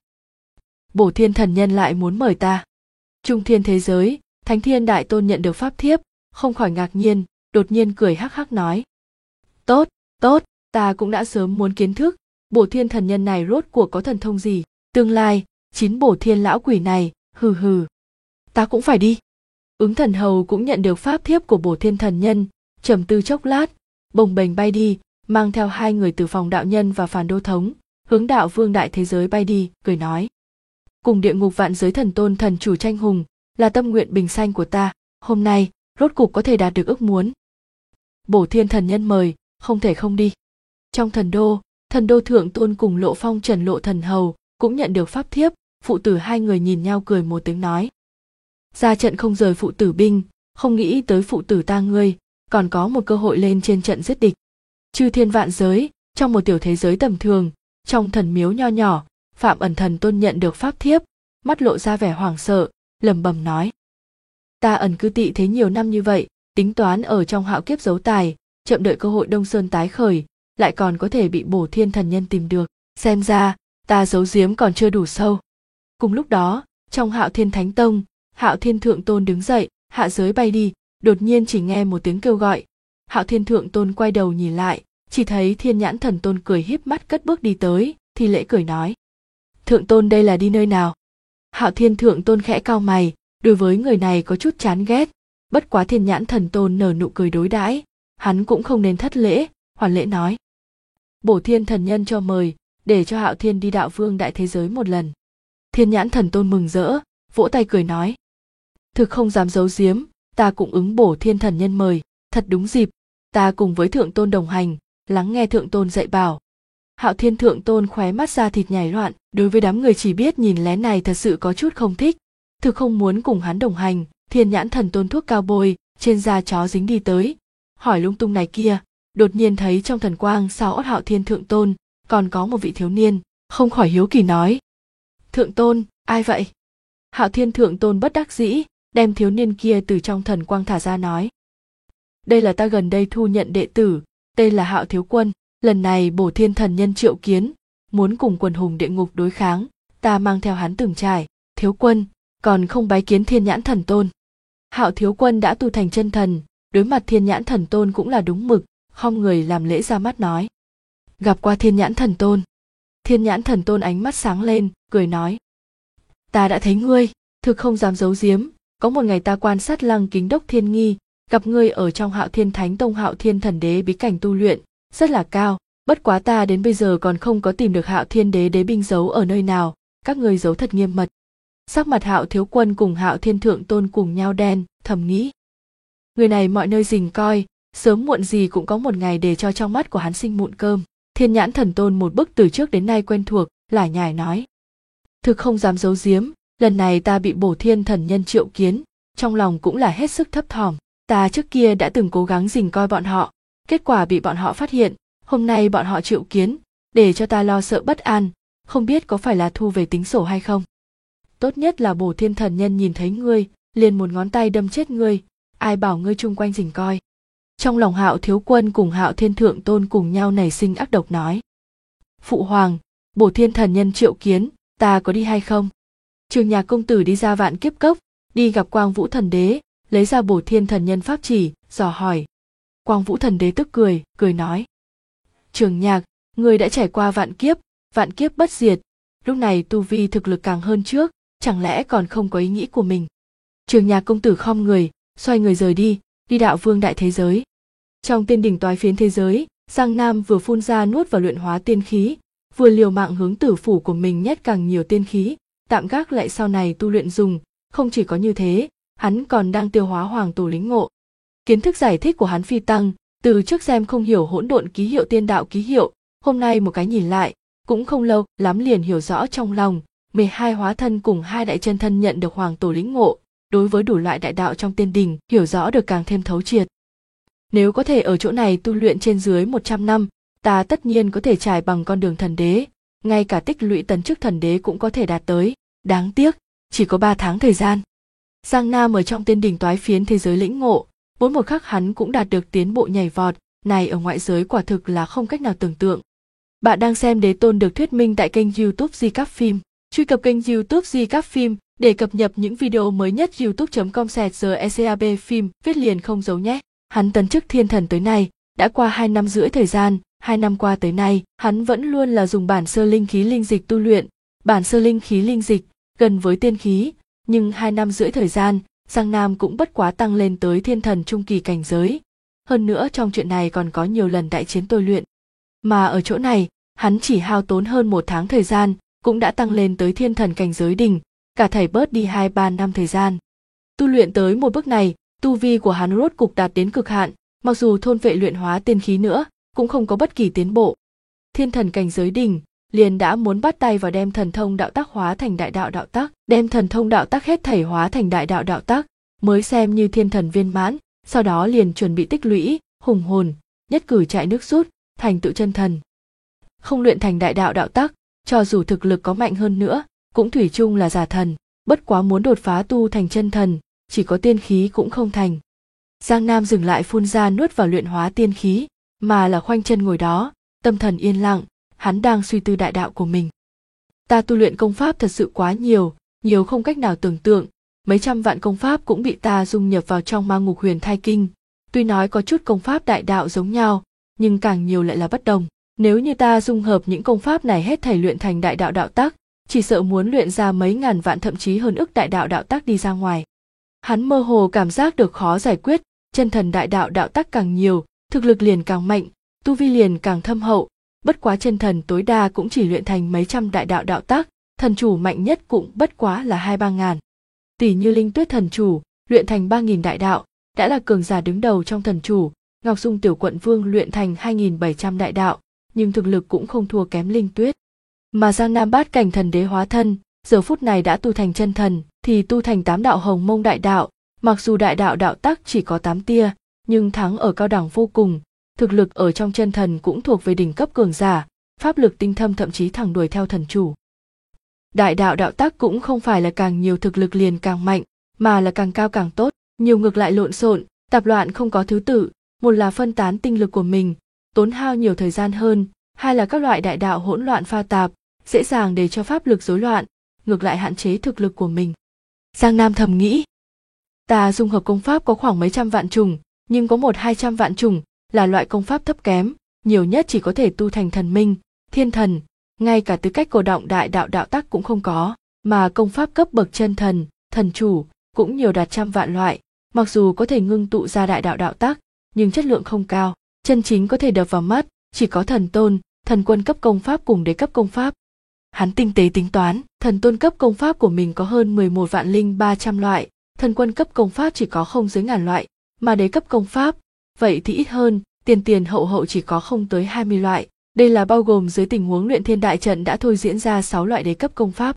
Bổ thiên thần nhân lại muốn mời ta. Trung thiên thế giới, thánh thiên đại tôn nhận được pháp thiếp, không khỏi ngạc nhiên, đột nhiên cười hắc hắc nói: Tốt, tốt, ta cũng đã sớm muốn kiến thức, bổ thiên thần nhân này rốt cuộc có thần thông gì, tương lai, 9 bổ thiên lão quỷ này, hừ hừ. Ta cũng phải đi. Ứng thần hầu cũng nhận được pháp thiếp của bổ thiên thần nhân, trầm tư chốc lát, bồng bềnh bay đi, mang theo 2 người từ phòng đạo nhân và phản đô thống, hướng đạo vương đại thế giới bay đi, cười nói: Cùng địa ngục vạn giới thần tôn thần chủ tranh hùng, là tâm nguyện bình sanh của ta, hôm nay, rốt cục có thể đạt được ước muốn. Bổ thiên thần nhân mời, không thể không đi. Trong thần đô thượng tôn cùng Lộ Phong Trần Lộ thần hầu, cũng nhận được pháp thiếp, phụ tử 2 người nhìn nhau cười một tiếng nói: Ra trận không rời phụ tử binh, không nghĩ tới phụ tử ta ngươi, còn có một cơ hội lên trên trận giết địch. Chư thiên vạn giới, trong một tiểu thế giới tầm thường, trong thần miếu nho nhỏ, Phạm Ẩn thần tôn nhận được pháp thiếp, mắt lộ ra vẻ hoảng sợ, lẩm bẩm nói: Ta ẩn cư tị thế nhiều năm như vậy, tính toán ở trong hạo kiếp giấu tài, chậm đợi cơ hội Đông Sơn tái khởi, lại còn có thể bị bổ thiên thần nhân tìm được, xem ra ta giấu giếm còn chưa đủ sâu. Cùng lúc đó, trong Hạo Thiên Thánh Tông, Hạo Thiên Thượng Tôn đứng dậy, hạ giới bay đi, đột nhiên chỉ nghe một tiếng kêu gọi. Hạo Thiên Thượng Tôn quay đầu nhìn lại, chỉ thấy Thiên Nhãn Thần Tôn cười híp mắt cất bước đi tới, thì lễ cười nói: Thượng Tôn đây là đi nơi nào? Hạo Thiên Thượng Tôn khẽ cau mày, đối với người này có chút chán ghét, bất quá Thiên Nhãn Thần Tôn nở nụ cười đối đãi, hắn cũng không nên thất lễ, hoàn lễ nói: Bổ thiên thần nhân cho mời, để cho Hạo Thiên đi đạo vương đại thế giới một lần. Thiên Nhãn Thần Tôn mừng rỡ, vỗ tay cười nói: Thực không dám giấu giếm, ta cũng ứng bổ thiên thần nhân mời, thật đúng dịp, ta cùng với Thượng Tôn đồng hành, lắng nghe Thượng Tôn dạy bảo. Hạo Thiên Thượng Tôn khóe mắt da thịt nhảy loạn, đối với đám người chỉ biết nhìn lén này thật sự có chút không thích, thực không muốn cùng hắn đồng hành. Thiên Nhãn Thần Tôn thuốc cao bôi, trên da chó dính đi tới, hỏi lung tung này kia, đột nhiên thấy trong thần quang sau ốt Hạo Thiên Thượng Tôn còn có một vị thiếu niên, không khỏi hiếu kỳ nói: Thượng Tôn, ai vậy? Hạo Thiên Thượng Tôn bất đắc dĩ, đem thiếu niên kia từ trong thần quang thả ra nói: Đây là ta gần đây thu nhận đệ tử, tên là Hạo Thiếu Quân, lần này bổ thiên thần nhân triệu kiến, muốn cùng quần hùng địa ngục đối kháng, ta mang theo hắn từng trải. Thiếu Quân còn không bái kiến Thiên Nhãn Thần Tôn. Hạo Thiếu Quân đã tu thành chân thần, đối mặt Thiên Nhãn Thần Tôn cũng là đúng mực, khom người làm lễ ra mắt nói: Gặp qua Thiên Nhãn Thần Tôn. Thiên Nhãn Thần Tôn ánh mắt sáng lên, cười nói: Ta đã thấy ngươi, thực không dám giấu giếm, có một ngày ta quan sát Lăng Kính Đốc Thiên Nghi, gặp ngươi ở trong Hạo Thiên Thánh Tông Hạo Thiên Thần Đế bí cảnh tu luyện, rất là cao, bất quá ta đến bây giờ còn không có tìm được Hạo Thiên Đế đế binh giấu ở nơi nào, các ngươi giấu thật nghiêm mật. Sắc mặt Hạo Thiếu Quân cùng Hạo Thiên Thượng Tôn cùng nhau đen, thầm nghĩ: Người này mọi nơi rình coi, sớm muộn gì cũng có một ngày để cho trong mắt của hắn sinh mụn cơm. Thiên Nhãn Thần Tôn một bức từ trước đến nay quen thuộc, lải nhải nói: Thực không dám giấu giếm, lần này ta bị bổ thiên thần nhân triệu kiến, trong lòng cũng là hết sức thấp thỏm. Ta trước kia đã từng cố gắng rình coi bọn họ, kết quả bị bọn họ phát hiện, Hôm nay bọn họ triệu kiến, để cho ta lo sợ bất an, không biết có phải là thu về tính sổ hay không. Tốt nhất là Bổ Thiên Thần Nhân nhìn thấy ngươi, liền một ngón tay đâm chết ngươi, ai bảo ngươi chung quanh rình coi. Trong lòng Hạo Thiếu Quân cùng Hạo Thiên Thượng Tôn cùng nhau nảy sinh ác độc nói. Phụ hoàng, Bổ Thiên Thần Nhân triệu kiến, ta có đi hay không? Trường Nhạc công tử đi ra Vạn Kiếp Cốc, đi gặp Quang Vũ Thần Đế, lấy ra Bổ Thiên Thần Nhân pháp chỉ, dò hỏi. Quang Vũ Thần Đế tức cười nói. Trường Nhạc, ngươi đã trải qua vạn kiếp bất diệt, lúc này tu vi thực lực càng hơn trước, chẳng lẽ còn không có ý nghĩ của mình. Trường Nhạc công tử khom người, xoay người rời đi đạo vương đại thế giới. Trong tiên đỉnh toái phiến thế giới, Giang Nam vừa phun ra nuốt vào luyện hóa tiên khí, vừa liều mạng hướng tử phủ của mình nhét càng nhiều tiên khí, tạm gác lại sau này tu luyện dùng. Không chỉ có như thế, hắn còn đang tiêu hóa hoàng tù lĩnh ngộ. Kiến thức giải thích của hắn phi tăng, từ trước xem không hiểu hỗn độn ký hiệu tiên đạo ký hiệu, hôm nay một cái nhìn lại, cũng không lâu lắm liền hiểu rõ trong lòng. 12 hóa thân cùng 2 đại chân thân nhận được hoàng tổ lĩnh ngộ, đối với đủ loại đại đạo trong tiên đình hiểu rõ được càng thêm thấu triệt. Nếu có thể ở chỗ này tu luyện trên dưới 100 năm, ta tất nhiên có thể trải bằng con đường thần đế, ngay cả tích lũy tấn chức thần đế cũng có thể đạt tới, đáng tiếc, chỉ có 3 tháng thời gian. Giang Nam ở trong tiên đình toái phiến thế giới lĩnh ngộ, mỗi một khắc hắn cũng đạt được tiến bộ nhảy vọt, này ở ngoại giới quả thực là không cách nào tưởng tượng. Bạn đang xem Đế Tôn được thuyết minh tại kênh YouTube Recap Phim. Truy cập kênh YouTube Recap Phim để cập nhật những video mới nhất. youtube.com/recap phim viết liền không dấu nhé. Hắn tấn chức thiên thần tới nay, đã qua 2 năm rưỡi thời gian, 2 năm qua tới nay, hắn vẫn luôn là dùng bản sơ linh khí linh dịch tu luyện, bản sơ linh khí linh dịch, gần với tiên khí, nhưng 2 năm rưỡi thời gian, Giang Nam cũng bất quá tăng lên tới thiên thần trung kỳ cảnh giới. Hơn nữa trong chuyện này còn có nhiều lần đại chiến tôi luyện. Mà ở chỗ này, hắn chỉ hao tốn hơn 1 tháng thời gian, cũng đã tăng lên tới thiên thần cảnh giới đỉnh, cả thảy bớt đi 2-3 năm thời gian. Tu luyện tới một bước này, tu vi của hắn rốt cục đạt đến cực hạn, mặc dù thôn vệ luyện hóa tiên khí nữa, cũng không có bất kỳ tiến bộ. Thiên thần cảnh giới đỉnh, liền đã muốn bắt tay vào đem thần thông đạo tác hóa thành đại đạo đạo tác, đem thần thông đạo tác hết thảy hóa thành đại đạo đạo tác, mới xem như thiên thần viên mãn, sau đó liền chuẩn bị tích lũy, hùng hồn, nhất cử chạy nước rút, thành tựu chân thần. Không luyện thành đại đạo đạo tác, cho dù thực lực có mạnh hơn nữa, cũng thủy chung là giả thần, bất quá muốn đột phá tu thành chân thần, chỉ có tiên khí cũng không thành. Giang Nam dừng lại phun ra nuốt vào luyện hóa tiên khí, mà là khoanh chân ngồi đó, tâm thần yên lặng, hắn đang suy tư đại đạo của mình. Ta tu luyện công pháp thật sự quá nhiều không cách nào tưởng tượng, mấy trăm vạn công pháp cũng bị ta dung nhập vào trong Ma Ngục Huyền Thai Kinh. Tuy nói có chút công pháp đại đạo giống nhau, nhưng càng nhiều lại là bất đồng. Nếu như ta dung hợp những công pháp này hết thảy luyện thành đại đạo đạo tác, chỉ sợ muốn luyện ra mấy ngàn vạn thậm chí hơn ức đại đạo đạo tác đi ra ngoài. Hắn mơ hồ cảm giác được khó giải quyết, chân thần đại đạo đạo tác càng nhiều, thực lực liền càng mạnh, tu vi liền càng thâm hậu, bất quá chân thần tối đa cũng chỉ luyện thành mấy trăm đại đạo đạo tác, thần chủ mạnh nhất cũng bất quá là 2-3 ngàn. Tỷ như Linh Tuyết thần chủ, luyện thành 3.000 đại đạo, đã là cường giả đứng đầu trong thần chủ, Ngọc Dung tiểu quận vương luyện thành 2.700 đại đạo, nhưng thực lực cũng không thua kém Linh Tuyết. Mà Giang Nam bát cảnh thần đế hóa thân, giờ phút này đã tu thành chân thần, thì tu thành 8 đạo hồng mông đại đạo, mặc dù đại đạo đạo tác chỉ có 8 tia, nhưng thắng ở cao đẳng vô cùng, thực lực ở trong chân thần cũng thuộc về đỉnh cấp cường giả, pháp lực tinh thâm thậm chí thẳng đuổi theo thần chủ. Đại đạo đạo tác cũng không phải là càng nhiều thực lực liền càng mạnh, mà là càng cao càng tốt, nhiều ngược lại lộn xộn, tạp loạn không có thứ tự, một là phân tán tinh lực của mình, tốn hao nhiều thời gian hơn, hai là các loại đại đạo hỗn loạn pha tạp, dễ dàng để cho pháp lực rối loạn, ngược lại hạn chế thực lực của mình. Giang Nam thầm nghĩ, ta dung hợp công pháp có khoảng mấy trăm vạn chủng, nhưng có 100-200 vạn chủng là loại công pháp thấp kém, nhiều nhất chỉ có thể tu thành thần minh, thiên thần, ngay cả tư cách cổ động đại đạo đạo tác cũng không có, mà công pháp cấp bậc chân thần, thần chủ cũng nhiều đạt trăm vạn loại, mặc dù có thể ngưng tụ ra đại đạo đạo tác, nhưng chất lượng không cao, chân chính có thể đập vào mắt, chỉ có thần tôn, thần quân cấp công pháp cùng đế cấp công pháp. Hắn tinh tế tính toán, thần tôn cấp công pháp của mình có hơn 11.300 loại, thần quân cấp công pháp chỉ có không dưới ngàn loại, mà đế cấp công pháp, vậy thì ít hơn, tiền hậu chỉ có không tới 20 loại. Đây là bao gồm dưới tình huống luyện thiên đại trận đã thôi diễn ra 6 loại đế cấp công pháp.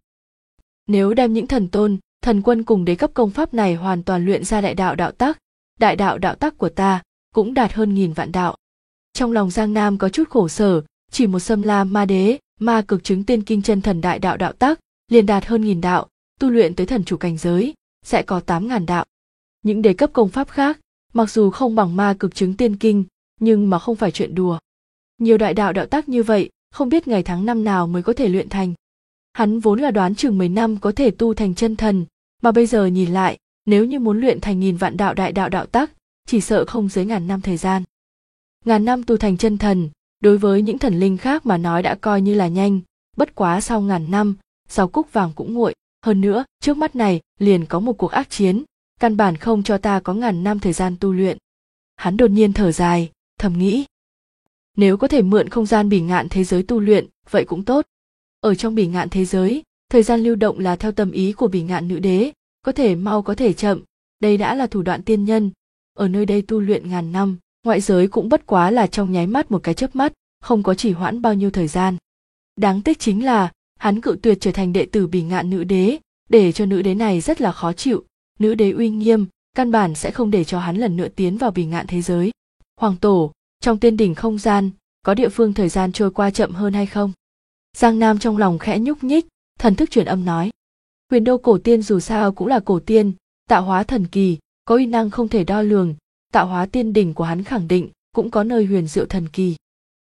Nếu đem những thần tôn, thần quân cùng đế cấp công pháp này hoàn toàn luyện ra đại đạo đạo tác của ta cũng đạt hơn 1000 vạn đạo. Trong lòng Giang Nam có chút khổ sở, chỉ một Sâm La Ma Đế, ma cực chứng tiên kinh chân thần đại đạo đạo tắc, liền đạt hơn 1000 đạo, tu luyện tới thần chủ cảnh giới, sẽ có 8000 đạo. Những đế cấp công pháp khác, mặc dù không bằng ma cực chứng tiên kinh, nhưng mà không phải chuyện đùa. Nhiều đại đạo đạo tắc như vậy, không biết ngày tháng năm nào mới có thể luyện thành. Hắn vốn là đoán chừng 10 năm có thể tu thành chân thần, mà bây giờ nhìn lại, nếu như muốn luyện thành 1000 vạn đạo đại đạo đạo tắc, chỉ sợ không dưới 1000 năm thời gian. 1000 năm tu thành chân thần, đối với những thần linh khác mà nói đã coi như là nhanh, bất quá sau 1000 năm, sau cúc vàng cũng nguội. Hơn nữa, trước mắt này liền có một cuộc ác chiến, căn bản không cho ta có 1000 năm thời gian tu luyện. Hắn đột nhiên thở dài, thầm nghĩ. Nếu có thể mượn không gian bỉ ngạn thế giới tu luyện, vậy cũng tốt. Ở trong bỉ ngạn thế giới, thời gian lưu động là theo tâm ý của bỉ ngạn nữ đế, có thể mau có thể chậm, đây đã là thủ đoạn tiên nhân. Ở nơi đây tu luyện 1000 năm, ngoại giới cũng bất quá là trong nháy mắt một cái chớp mắt, không có chỉ hoãn bao nhiêu thời gian. Đáng tiếc chính là, hắn cự tuyệt trở thành đệ tử bỉ ngạn nữ đế, để cho nữ đế này rất là khó chịu, nữ đế uy nghiêm, căn bản sẽ không để cho hắn lần nữa tiến vào bỉ ngạn thế giới. Hoàng tổ, trong tiên đỉnh không gian, có địa phương thời gian trôi qua chậm hơn hay không? Giang Nam trong lòng khẽ nhúc nhích, thần thức truyền âm nói. Huyền đô cổ tiên dù sao cũng là cổ tiên, tạo hóa thần kỳ, có uy năng không thể đo lường, tạo hóa tiên đỉnh của hắn khẳng định cũng có nơi huyền diệu thần kỳ.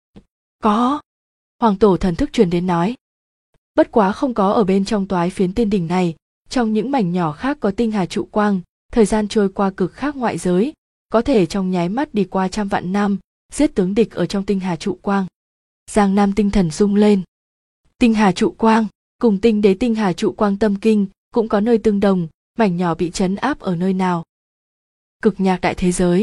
Có. Hoàng tổ thần thức truyền đến nói. Bất quá không có ở bên trong toái phiến tiên đỉnh này, trong những mảnh nhỏ khác có tinh hà trụ quang, thời gian trôi qua cực khác ngoại giới, có thể trong nháy mắt đi qua trăm vạn năm, giết tướng địch ở trong tinh hà trụ quang. Giang Nam tinh thần rung lên. Tinh hà trụ quang, cùng tinh đế tinh hà trụ quang tâm kinh, cũng có nơi tương đồng, mảnh nhỏ bị trấn áp ở nơi nào. Cực nhạc đại thế giới.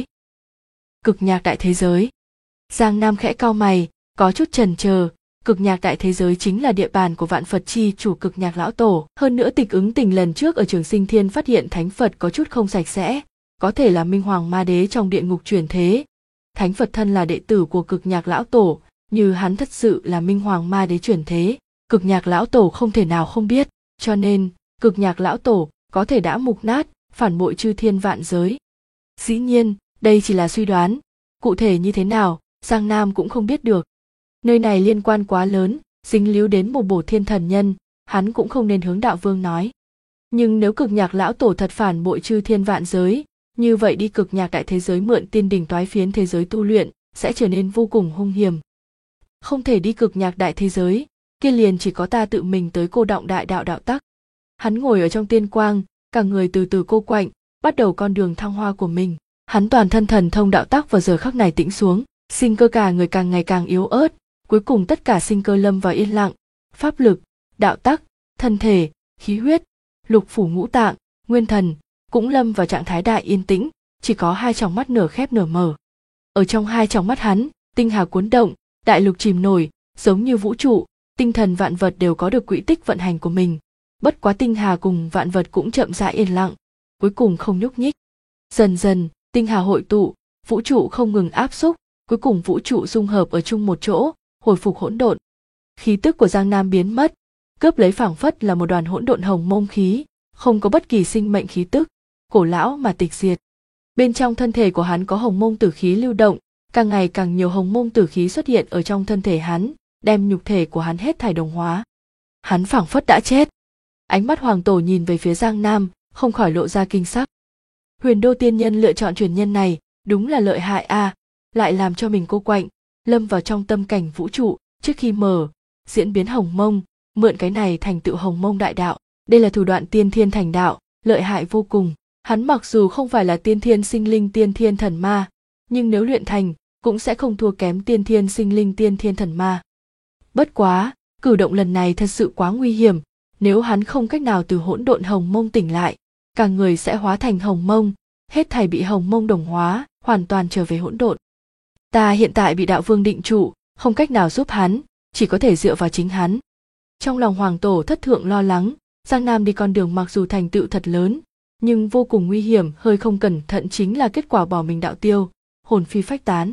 Cực nhạc đại thế giới. Giang Nam khẽ cau mày, có chút chần chờ. Cực nhạc đại thế giới chính là địa bàn của vạn Phật chi chủ cực nhạc lão tổ. Hơn nữa tịch ứng tình lần trước ở Trường Sinh Thiên phát hiện thánh Phật có chút không sạch sẽ, có thể là Minh Hoàng Ma Đế trong địa ngục chuyển thế. Thánh Phật thân là đệ tử của cực nhạc lão tổ, như hắn thật sự là Minh Hoàng Ma Đế chuyển thế, cực nhạc lão tổ không thể nào không biết, cho nên cực nhạc lão tổ có thể đã mục nát, phản bội chư thiên vạn giới. Dĩ nhiên, đây chỉ là suy đoán, cụ thể như thế nào, Giang Nam cũng không biết được. Nơi này liên quan quá lớn, dính líu đến một bổ thiên thần nhân, hắn cũng không nên hướng đạo vương nói. Nhưng nếu cực nhạc lão tổ thật phản bội chư thiên vạn giới, như vậy đi cực nhạc đại thế giới mượn tiên đỉnh toái phiến thế giới tu luyện, sẽ trở nên vô cùng hung hiểm. Không thể đi cực nhạc đại thế giới, kia liền chỉ có ta tự mình tới cô động đại đạo đạo tắc. Hắn ngồi ở trong tiên quang, cả người từ từ cô quạnh, bắt đầu con đường thăng hoa của mình. Hắn toàn thân thần thông đạo tắc vào giờ khắc này tĩnh xuống, sinh cơ cả người càng ngày càng yếu ớt, cuối cùng tất cả sinh cơ lâm vào yên lặng, pháp lực, đạo tắc, thân thể, khí huyết, lục phủ ngũ tạng, nguyên thần cũng lâm vào trạng thái đại yên tĩnh, chỉ có hai tròng mắt nửa khép nửa mở. Ở trong hai tròng mắt hắn, tinh hà cuốn động, đại lục chìm nổi, giống như vũ trụ, tinh thần vạn vật đều có được quỹ tích vận hành của mình. Bất quá tinh hà cùng vạn vật cũng chậm rãi yên lặng, cuối cùng không nhúc nhích. Dần dần, tinh hà hội tụ, vũ trụ không ngừng áp xúc, cuối cùng vũ trụ dung hợp ở chung một chỗ, hồi phục hỗn độn. Khí tức của Giang Nam biến mất, cướp lấy phảng phất là một đoàn hỗn độn hồng mông khí, không có bất kỳ sinh mệnh khí tức, cổ lão mà tịch diệt. Bên trong thân thể của hắn có hồng mông tử khí lưu động, càng ngày càng nhiều hồng mông tử khí xuất hiện ở trong thân thể hắn, đem nhục thể của hắn hết thảy đồng hóa. Hắn phảng phất đã chết. Ánh mắt hoàng tổ nhìn về phía Giang Nam, không khỏi lộ ra kinh sắc. Huyền đô tiên nhân lựa chọn truyền nhân này, đúng là lợi hại a, lại làm cho mình cô quạnh, lâm vào trong tâm cảnh vũ trụ, trước khi mở, diễn biến hồng mông, mượn cái này thành tựu hồng mông đại đạo. Đây là thủ đoạn tiên thiên thành đạo, lợi hại vô cùng. Hắn mặc dù không phải là tiên thiên sinh linh tiên thiên thần ma, nhưng nếu luyện thành, cũng sẽ không thua kém tiên thiên sinh linh tiên thiên thần ma. Bất quá, cử động lần này thật sự quá nguy hiểm, nếu hắn không cách nào từ hỗn độn hồng mông tỉnh lại, cả người sẽ hóa thành hồng mông, hết thảy bị hồng mông đồng hóa, hoàn toàn trở về hỗn độn. Ta hiện tại bị đạo vương định trụ, không cách nào giúp hắn, chỉ có thể dựa vào chính hắn. Trong lòng hoàng tổ thất thượng lo lắng, Giang Nam đi con đường mặc dù thành tựu thật lớn, nhưng vô cùng nguy hiểm, hơi không cẩn thận chính là kết quả bỏ mình đạo tiêu, hồn phi phách tán.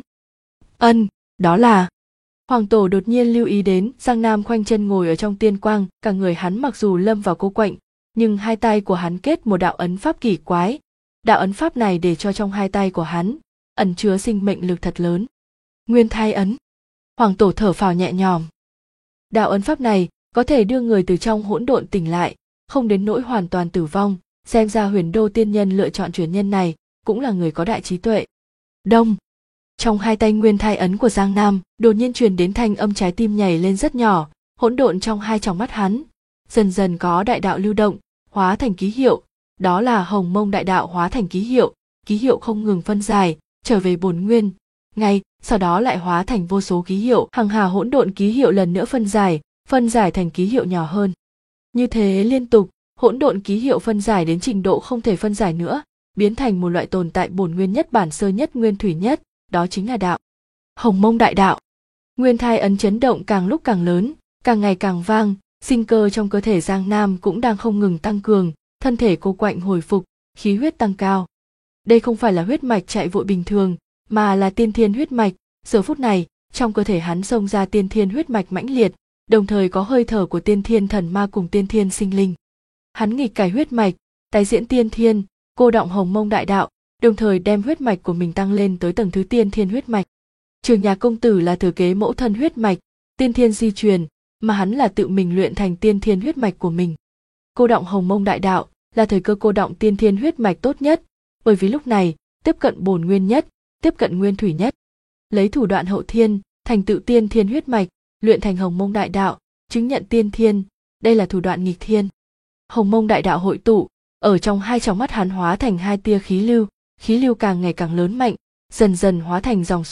Đó là... Hoàng tổ đột nhiên lưu ý đến Giang Nam khoanh chân ngồi ở trong tiên quang, cả người hắn mặc dù lâm vào cô quạnh, nhưng hai tay của hắn kết một đạo ấn pháp kỳ quái. Đạo ấn pháp này để cho trong hai tay của hắn ẩn chứa sinh mệnh lực thật lớn. Nguyên thai ấn. Hoàng tổ thở phào nhẹ nhõm. Đạo ấn pháp này có thể đưa người từ trong hỗn độn tỉnh lại, không đến nỗi hoàn toàn tử vong, xem ra Huyền Đô tiên nhân lựa chọn truyền nhân này cũng là người có đại trí tuệ. Đông. Trong hai tay nguyên thai ấn của Giang Nam, đột nhiên truyền đến thanh âm trái tim nhảy lên rất nhỏ, hỗn độn trong hai tròng mắt hắn, dần dần có đại đạo lưu động, hóa thành ký hiệu, đó là Hồng Mông đại đạo hóa thành ký hiệu không ngừng phân giải, trở về bổn nguyên, ngay sau đó lại hóa thành vô số ký hiệu, hằng hà hỗn độn ký hiệu lần nữa phân giải thành ký hiệu nhỏ hơn. Như thế liên tục, hỗn độn ký hiệu phân giải đến trình độ không thể phân giải nữa, biến thành một loại tồn tại bổn nguyên nhất, bản sơ nhất, nguyên thủy nhất, đó chính là đạo. Hồng Mông đại đạo. Nguyên thai ấn chấn động càng lúc càng lớn, càng ngày càng vang, sinh cơ trong cơ thể Giang Nam cũng đang không ngừng tăng cường, thân thể cô quạnh hồi phục, khí huyết tăng cao. Đây không phải là huyết mạch chạy vội bình thường, mà là tiên thiên huyết mạch. Giờ phút này, trong cơ thể hắn xông ra tiên thiên huyết mạch mãnh liệt, đồng thời có hơi thở của tiên thiên thần ma cùng tiên thiên sinh linh. Hắn nghịch cải huyết mạch, tái diễn tiên thiên, cô động Hồng Mông đại đạo, đồng thời đem huyết mạch của mình tăng lên tới tầng thứ tiên thiên huyết mạch. Trường Nhạc công tử là thừa kế mẫu thân huyết mạch, tiên thiên di truyền, mà hắn là tự mình luyện thành tiên thiên huyết mạch của mình. Cô động Hồng Mông đại đạo là thời cơ cô động tiên thiên huyết mạch tốt nhất, bởi vì lúc này tiếp cận bổn nguyên nhất, tiếp cận nguyên thủy nhất. Lấy thủ đoạn hậu thiên, thành tựu tiên thiên huyết mạch, luyện thành Hồng Mông đại đạo, chứng nhận tiên thiên, đây là thủ đoạn nghịch thiên. Hồng Mông đại đạo hội tụ, ở trong hai tròng mắt hắn hóa thành hai tia khí lưu càng ngày càng lớn mạnh, dần dần hóa thành dòng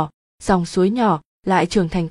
suối nhỏ lại trưởng thành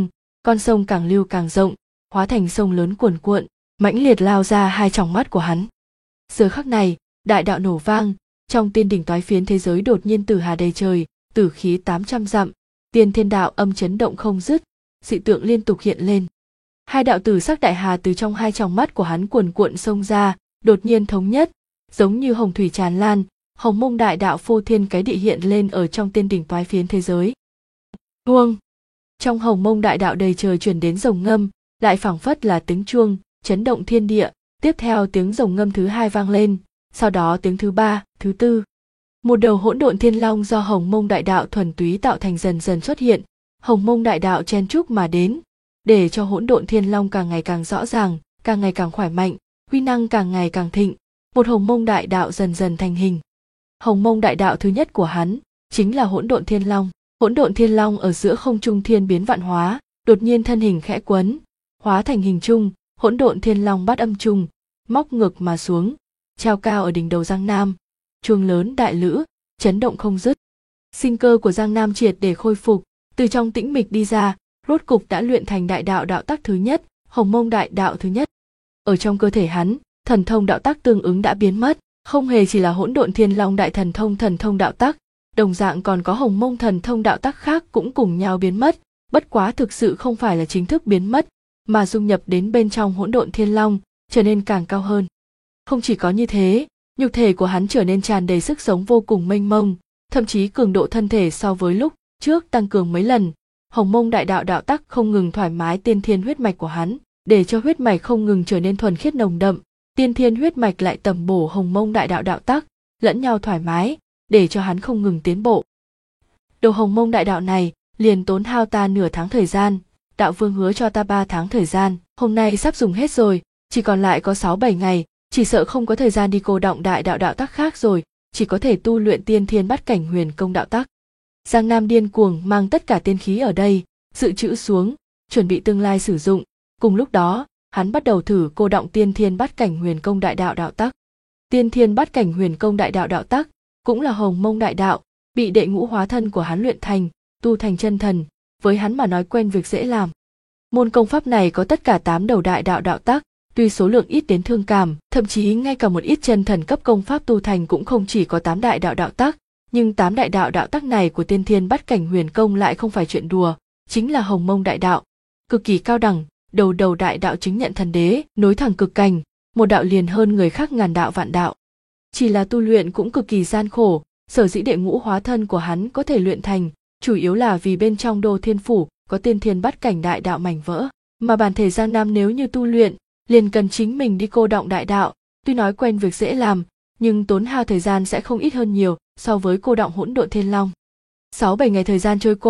con sông càng lưu càng rộng, hóa thành sông lớn cuồn cuộn, mãnh liệt lao ra hai tròng mắt của hắn. Giờ khắc này, đại đạo nổ vang, trong tiên đỉnh toái phiến thế giới đột nhiên tử hà đầy trời, tử khí 800 dặm, tiên thiên đạo âm chấn động không dứt, dị tượng liên tục hiện lên. Hai đạo tử sắc đại hà từ trong hai tròng mắt của hắn cuồn cuộn xông ra, đột nhiên thống nhất, giống như hồng thủy tràn lan, Hồng Mông đại đạo phô thiên cái địa hiện lên ở trong tiên đỉnh toái phiến thế giới. Chuông. Trong Hồng Mông đại đạo đầy trời truyền đến rồng ngâm, lại phảng phất là tiếng chuông, chấn động thiên địa, tiếp theo tiếng rồng ngâm thứ hai vang lên, sau đó tiếng thứ ba, thứ tư. Một đầu hỗn độn thiên long do Hồng Mông đại đạo thuần túy tạo thành dần dần xuất hiện, Hồng Mông đại đạo chen chúc mà đến, để cho hỗn độn thiên long càng ngày càng rõ ràng, càng ngày càng khỏe mạnh, uy năng càng ngày càng thịnh, một Hồng Mông đại đạo dần dần thành hình. Hồng Mông đại đạo thứ nhất của hắn chính là hỗn độn thiên long. Hỗn độn thiên long ở giữa không trung thiên biến vạn hóa, đột nhiên thân hình khẽ quấn, hóa thành hình trung, hỗn độn thiên long bát âm trung, móc ngược mà xuống, treo cao ở đỉnh đầu Giang Nam. Chuông lớn đại lữ, chấn động không dứt. Sinh cơ của Giang Nam triệt để khôi phục, từ trong tĩnh mịch đi ra, rốt cục đã luyện thành đại đạo đạo tắc thứ nhất, Hồng Mông đại đạo thứ nhất. Ở trong cơ thể hắn, thần thông đạo tắc tương ứng đã biến mất, không hề chỉ là hỗn độn thiên long đại thần thông đạo tắc, đồng dạng còn có Hồng Mông thần thông đạo tắc khác cũng cùng nhau biến mất, bất quá thực sự không phải là chính thức biến mất, mà dung nhập đến bên trong hỗn độn thiên long, trở nên càng cao hơn. Không chỉ có như thế, nhục thể của hắn trở nên tràn đầy sức sống vô cùng mênh mông, thậm chí cường độ thân thể so với lúc trước tăng cường mấy lần. Hồng Mông đại đạo đạo tắc không ngừng thoải mái tiên thiên huyết mạch của hắn, để cho huyết mạch không ngừng trở nên thuần khiết nồng đậm, tiên thiên huyết mạch lại tầm bổ Hồng Mông đại đạo đạo tắc, lẫn nhau thoải mái, để cho hắn không ngừng tiến bộ. Đầu Hồng Mông đại đạo này liền tốn hao ta nửa tháng thời gian, đạo vương hứa cho ta 3 tháng thời gian, hôm nay sắp dùng hết rồi, chỉ còn lại có 6-7 ngày, chỉ sợ không có thời gian đi cô động đại đạo đạo tắc khác rồi, chỉ có thể tu luyện tiên thiên bát cảnh huyền công đạo tắc. Giang Nam điên cuồng mang tất cả tiên khí ở đây, dự trữ xuống, chuẩn bị tương lai sử dụng. Cùng lúc đó, hắn bắt đầu thử cô động tiên thiên bát cảnh huyền công đại đạo đạo tắc. Tiên thiên bát cảnh huyền công đại đạo đạo tắc cũng là Hồng Mông đại đạo, bị đệ ngũ hóa thân của hắn luyện thành, tu thành chân thần, với hắn mà nói quen việc dễ làm. Môn công pháp này có tất cả 8 đầu đại đạo đạo tắc, tuy số lượng ít đến thương cảm, thậm chí ngay cả một ít chân thần cấp công pháp tu thành cũng không chỉ có 8 đại đạo đạo tắc, nhưng 8 đại đạo đạo tắc này của tiên thiên bát cảnh huyền công lại không phải chuyện đùa, chính là Hồng Mông đại đạo, cực kỳ cao đẳng, đầu đại đạo chứng nhận thần đế, nối thẳng cực cảnh, một đạo liền hơn người khác ngàn đạo vạn đạo. Chỉ là tu luyện cũng cực kỳ gian khổ, sở dĩ đệ ngũ hóa thân của hắn có thể luyện thành, chủ yếu là vì bên trong Đô Thiên Phủ có tiên thiên bát cảnh đại đạo mảnh vỡ, mà bản thể Giang Nam nếu như tu luyện, liền cần chính mình đi cô động đại đạo, tuy nói quen việc dễ làm, nhưng tốn hao thời gian sẽ không ít hơn nhiều so với cô động hỗn độn thiên long. 6-7 ngày thời gian trôi qua,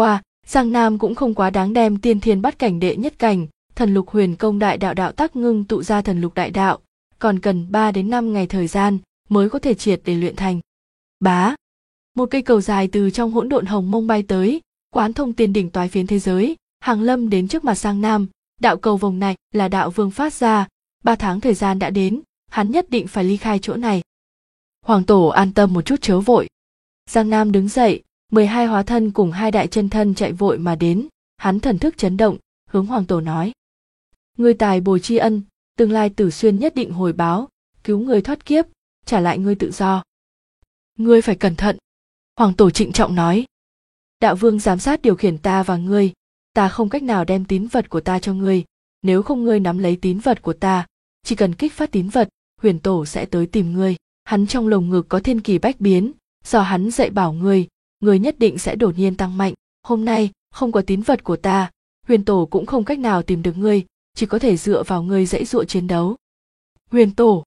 Giang Nam cũng không quá đáng đem tiên thiên bát cảnh đệ nhất cảnh, thần lục huyền công đại đạo đạo tác ngưng tụ ra thần lục đại đạo, còn cần 3 đến 5 ngày thời gian mới có thể triệt để luyện thành. Bá, một cây cầu dài từ trong hỗn độn hồng mông bay tới, quán thông tiên đỉnh toái phiến thế giới, hàng lâm đến trước mặt Giang Nam. Đạo cầu vồng này là đạo vương phát ra, 3 tháng thời gian đã đến, hắn nhất định phải ly khai chỗ này. Hoàng tổ an tâm một chút chớ vội. Giang Nam đứng dậy, 12 hóa thân cùng 2 đại chân thân chạy vội mà đến, hắn thần thức chấn động, hướng Hoàng tổ nói: Ngươi tài bồi tri ân, tương lai Tử Xuyên nhất định hồi báo, cứu ngươi thoát kiếp, trả lại ngươi tự do. Ngươi phải cẩn thận. Hoàng tổ trịnh trọng nói: Đạo vương giám sát điều khiển ta và ngươi, ta không cách nào đem tín vật của ta cho ngươi, nếu không ngươi nắm lấy tín vật của ta, chỉ cần kích phát tín vật, huyền tổ sẽ tới tìm ngươi. Hắn trong lồng ngực có thiên kỳ bách biến, do hắn dạy bảo ngươi nhất định sẽ đột nhiên tăng mạnh. Hôm nay không có tín vật của ta, huyền tổ cũng không cách nào tìm được ngươi, chỉ có thể dựa vào ngươi giãy giụa chiến đấu. Huyền tổ,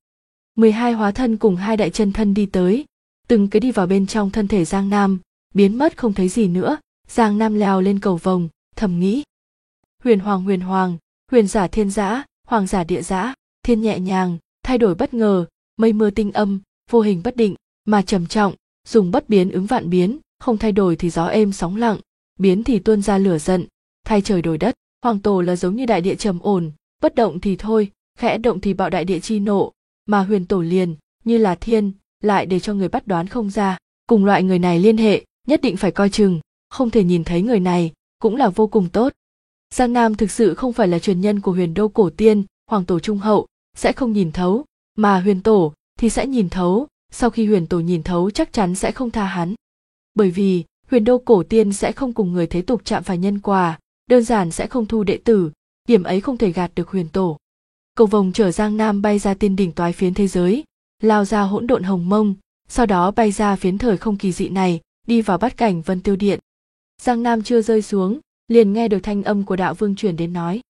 12 hóa thân cùng 2 đại chân thân đi tới, từng cái đi vào bên trong thân thể Giang Nam, biến mất không thấy gì nữa. Giang Nam leo lên cầu vồng, thầm nghĩ: huyền hoàng, huyền giả thiên giã, hoàng giả địa giã, thiên nhẹ nhàng, thay đổi bất ngờ, mây mưa tinh âm, vô hình bất định, mà trầm trọng, dùng bất biến ứng vạn biến, không thay đổi thì gió êm sóng lặng, biến thì tuôn ra lửa giận, thay trời đổi đất. Hoàng tổ là giống như đại địa trầm ổn, bất động thì thôi, khẽ động thì bạo đại địa chi nộ, mà huyền tổ liền như là thiên, lại để cho người bắt đoán không ra. Cùng loại người này liên hệ, nhất định phải coi chừng, không thể nhìn thấy người này, cũng là vô cùng tốt. Giang Nam thực sự không phải là truyền nhân của huyền đô cổ tiên, hoàng tổ trung hậu, sẽ không nhìn thấu, mà huyền tổ thì sẽ nhìn thấu, sau khi huyền tổ nhìn thấu chắc chắn sẽ không tha hắn. Bởi vì, huyền đô cổ tiên sẽ không cùng người thế tục chạm phải nhân quả, đơn giản sẽ không thu đệ tử, điểm ấy không thể gạt được huyền tổ. Cầu vồng chở Giang Nam bay ra tiên đỉnh toái phiến thế giới, lao ra hỗn độn hồng mông, sau đó bay ra phiến thời không kỳ dị này, đi vào bát cảnh Vân Tiêu Điện. Giang Nam chưa rơi xuống, liền nghe được thanh âm của đạo vương truyền đến nói: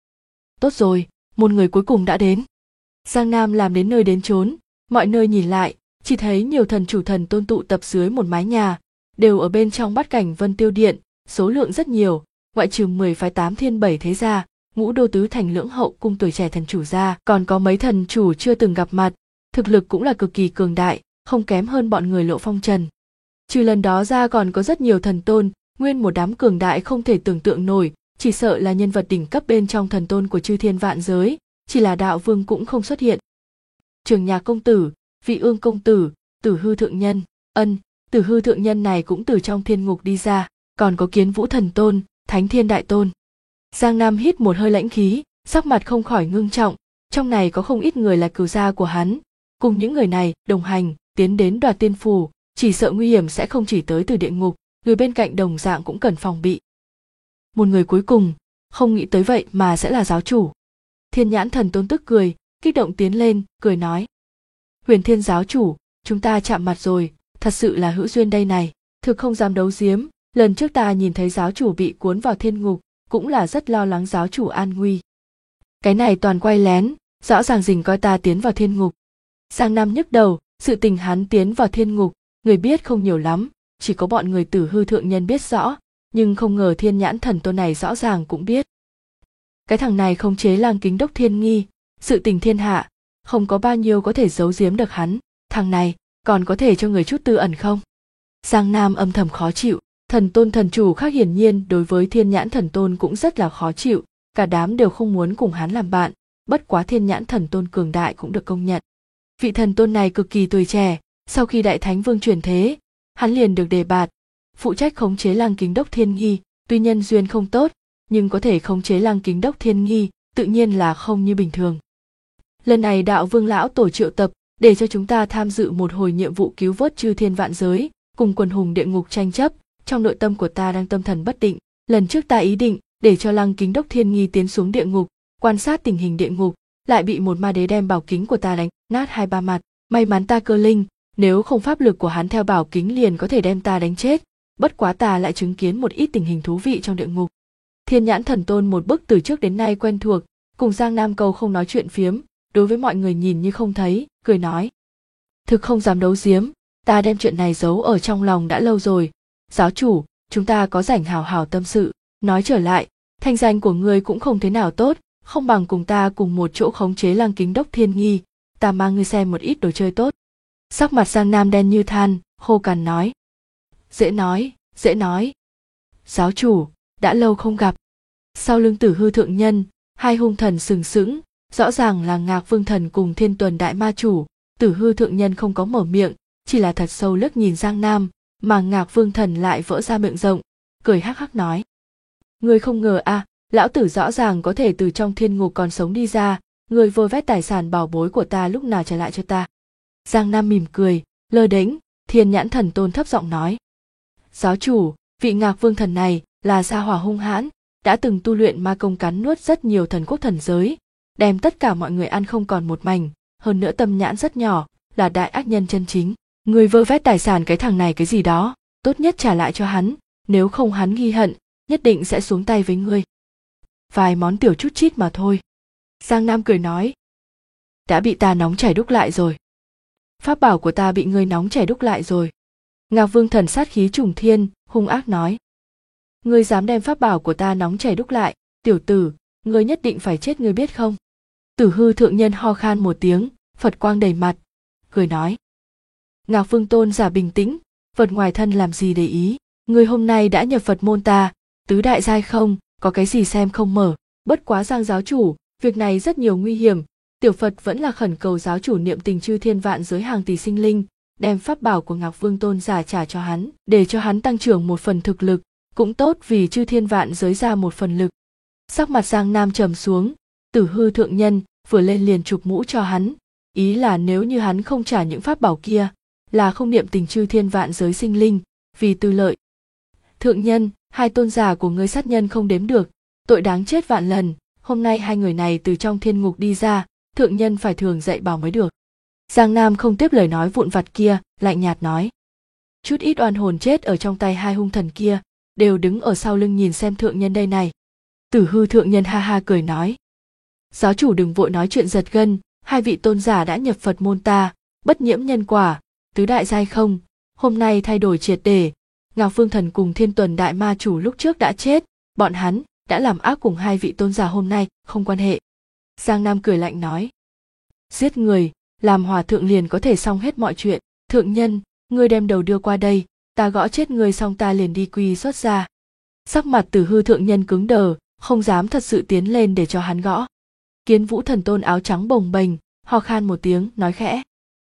Tốt rồi, một người cuối cùng đã đến. Giang Nam làm đến nơi đến chốn, mọi nơi nhìn lại, chỉ thấy nhiều thần chủ thần tôn tụ tập dưới một mái nhà, đều ở bên trong bát cảnh Vân Tiêu Điện, số lượng rất nhiều, ngoại trừ 10 phái 8 thiên 7 thế gia, Ngũ đô tứ thành lưỡng hậu cung tuổi trẻ thần chủ gia, còn có mấy thần chủ chưa từng gặp mặt, thực lực cũng là cực kỳ cường đại, không kém hơn bọn người Lộ Phong Trần. Trừ lần đó ra còn có rất nhiều thần tôn, nguyên một đám cường đại không thể tưởng tượng nổi, chỉ sợ là nhân vật đỉnh cấp bên trong thần tôn của chư thiên vạn giới, chỉ là đạo vương cũng không xuất hiện. Trường Nhạc công tử, Vị Ương công tử, Tử Hư thượng nhân, Tử Hư thượng nhân này cũng từ trong thiên ngục đi ra, còn có Kiến Vũ thần tôn, Thánh Thiên đại tôn. Giang Nam hít một hơi lãnh khí, sắc mặt không khỏi ngưng trọng, trong này có không ít người là cừu gia của hắn, cùng những người này đồng hành, tiến đến Đoạt Tiên phủ, chỉ sợ nguy hiểm sẽ không chỉ tới từ địa ngục, người bên cạnh đồng dạng cũng cần phòng bị. Một người cuối cùng, không nghĩ tới vậy mà sẽ là giáo chủ. Thiên Nhãn thần tôn tức cười, kích động tiến lên, cười nói: Huyền Thiên giáo chủ, chúng ta chạm mặt rồi, thật sự là hữu duyên đây này, thực không dám đấu giếm, lần trước ta nhìn thấy giáo chủ bị cuốn vào thiên ngục, cũng là rất lo lắng giáo chủ an nguy. Cái này toàn quay lén, rõ ràng rình coi ta tiến vào thiên ngục. Giang Nam nhức đầu, sự tình hắn tiến vào thiên ngục, người biết không nhiều lắm, chỉ có bọn người Tử Hư thượng nhân biết rõ, nhưng không ngờ Thiên Nhãn thần tôn này rõ ràng cũng biết. Cái thằng này khống chế Lang Kính Đốc Thiên Nghi, sự tình thiên hạ, không có bao nhiêu có thể giấu giếm được hắn, thằng này còn có thể cho người chút tư ẩn không? Giang Nam âm thầm khó chịu, thần tôn thần chủ khác hiển nhiên đối với Thiên Nhãn thần tôn cũng rất là khó chịu, cả đám đều không muốn cùng hắn làm bạn, bất quá Thiên Nhãn thần tôn cường đại cũng được công nhận. Vị thần tôn này cực kỳ tuổi trẻ, sau khi Đại Thánh Vương chuyển thế, hắn liền được đề bạt, phụ trách khống chế Lang Kính Đốc Thiên Nghi, tuy nhân duyên không tốt, nhưng có thể khống chế Lang Kính Đốc Thiên Nghi, tự nhiên là không như bình thường. Lần này đạo vương lão tổ triệu tập, để cho chúng ta tham dự một hồi nhiệm vụ cứu vớt chư thiên vạn giới, cùng quần hùng địa ngục tranh chấp, trong nội tâm của ta đang tâm thần bất định. Lần trước ta ý định để cho Lang Kính Đốc Thiên Nghi tiến xuống địa ngục, quan sát tình hình địa ngục, lại bị một ma đế đem bảo kính của ta đánh nát 2-3 mặt. May mắn ta cơ linh, nếu không pháp lực của hắn theo bảo kính liền có thể đem ta đánh chết. Bất quá ta lại chứng kiến một ít tình hình thú vị trong địa ngục. Thiên Nhãn thần tôn một bức từ trước đến nay quen thuộc, cùng Giang Nam Câu không nói chuyện phiếm, đối với mọi người nhìn như không thấy, cười nói: Thực không dám đấu giếm, ta đem chuyện này giấu ở trong lòng đã lâu rồi. Giáo chủ, chúng ta có rảnh hào hào tâm sự. Nói trở lại, thanh danh của ngươi cũng không thế nào tốt, không bằng cùng ta cùng một chỗ khống chế Lăng Kính Đốc Thiên Nghi, ta mang ngươi xem một ít đồ chơi tốt. Sắc mặt Giang Nam đen như than, khô cằn nói. Dễ nói, dễ nói. Giáo chủ, đã lâu không gặp. Sau lưng Tử Hư thượng nhân, hai hung thần sừng sững, rõ ràng là Ngạc Vương Thần cùng Thiên Tuần Đại Ma Chủ. Tử Hư thượng nhân không có mở miệng, chỉ là thật sâu liếc nhìn Giang Nam, mà Ngạc Vương Thần lại vỡ ra miệng rộng, cười hắc hắc nói. Ngươi không ngờ à, lão tử rõ ràng có thể từ trong thiên ngục còn sống đi ra, ngươi vơ vét tài sản bảo bối của ta lúc nào trả lại cho ta. Giang Nam mỉm cười, lơ đễnh, Thiên Nhãn Thần Tôn thấp giọng nói. Giáo chủ, vị Ngạc Vương Thần này là gia hỏa hung hãn, đã từng tu luyện ma công cắn nuốt rất nhiều thần quốc thần giới, đem tất cả mọi người ăn không còn một mảnh, hơn nữa tâm nhãn rất nhỏ, là đại ác nhân chân chính. Người vơ vét tài sản cái thằng này cái gì đó, tốt nhất trả lại cho hắn, nếu không hắn ghi hận, nhất định sẽ xuống tay với ngươi. Vài món tiểu chút chít mà thôi. Giang Nam cười nói. Đã bị ta nóng chảy đúc lại rồi. Pháp bảo của ta bị ngươi nóng chảy đúc lại rồi. Ngạc Vương Thần sát khí trùng thiên, hung ác nói. Ngươi dám đem pháp bảo của ta nóng chảy đúc lại, tiểu tử, ngươi nhất định phải chết ngươi biết không? Tử Hư thượng nhân ho khan một tiếng, Phật quang đầy mặt, cười nói. Ngạc Vương Tôn giả bình tĩnh, vật ngoài thân làm gì để ý, ngươi hôm nay đã nhập Phật môn ta, tứ đại giai không, có cái gì xem không mở, bất quá Giang giáo chủ, việc này rất nhiều nguy hiểm, tiểu Phật vẫn là khẩn cầu giáo chủ niệm tình chư thiên vạn giới hàng tỷ sinh linh, đem pháp bảo của Ngạc Vương Tôn giả trả cho hắn, để cho hắn tăng trưởng một phần thực lực, cũng tốt vì chư thiên vạn giới ra một phần lực. Sắc mặt Giang Nam trầm xuống, Tử Hư thượng nhân vừa lên liền chụp mũ cho hắn, ý là nếu như hắn không trả những pháp bảo kia, là không niệm tình chư thiên vạn giới sinh linh, vì tư lợi. Thượng nhân, hai tôn giả của ngươi sát nhân không đếm được, tội đáng chết vạn lần, hôm nay hai người này từ trong thiên ngục đi ra, thượng nhân phải thường dạy bảo mới được. Giang Nam không tiếp lời nói vụn vặt kia, lạnh nhạt nói. Chút ít oan hồn chết ở trong tay hai hung thần kia, đều đứng ở sau lưng nhìn xem thượng nhân đây này. Tử Hư thượng nhân ha ha cười nói. Giáo chủ đừng vội nói chuyện giật gân, hai vị tôn giả đã nhập Phật môn ta, bất nhiễm nhân quả, tứ đại giai không, hôm nay thay đổi triệt để. Ngạc Vương Thần cùng Thiên Tuần Đại Ma Chủ lúc trước đã chết, bọn hắn đã làm ác cùng hai vị tôn giả hôm nay, không quan hệ. Giang Nam cười lạnh nói. Giết người, làm hòa thượng liền có thể xong hết mọi chuyện, thượng nhân, ngươi đem đầu đưa qua đây, ta gõ chết ngươi xong ta liền đi quy xuất ra. Sắc mặt Tử Hư thượng nhân cứng đờ, không dám thật sự tiến lên để cho hắn gõ. Kiến Vũ Thần Tôn áo trắng bồng bềnh, ho khan một tiếng, nói khẽ.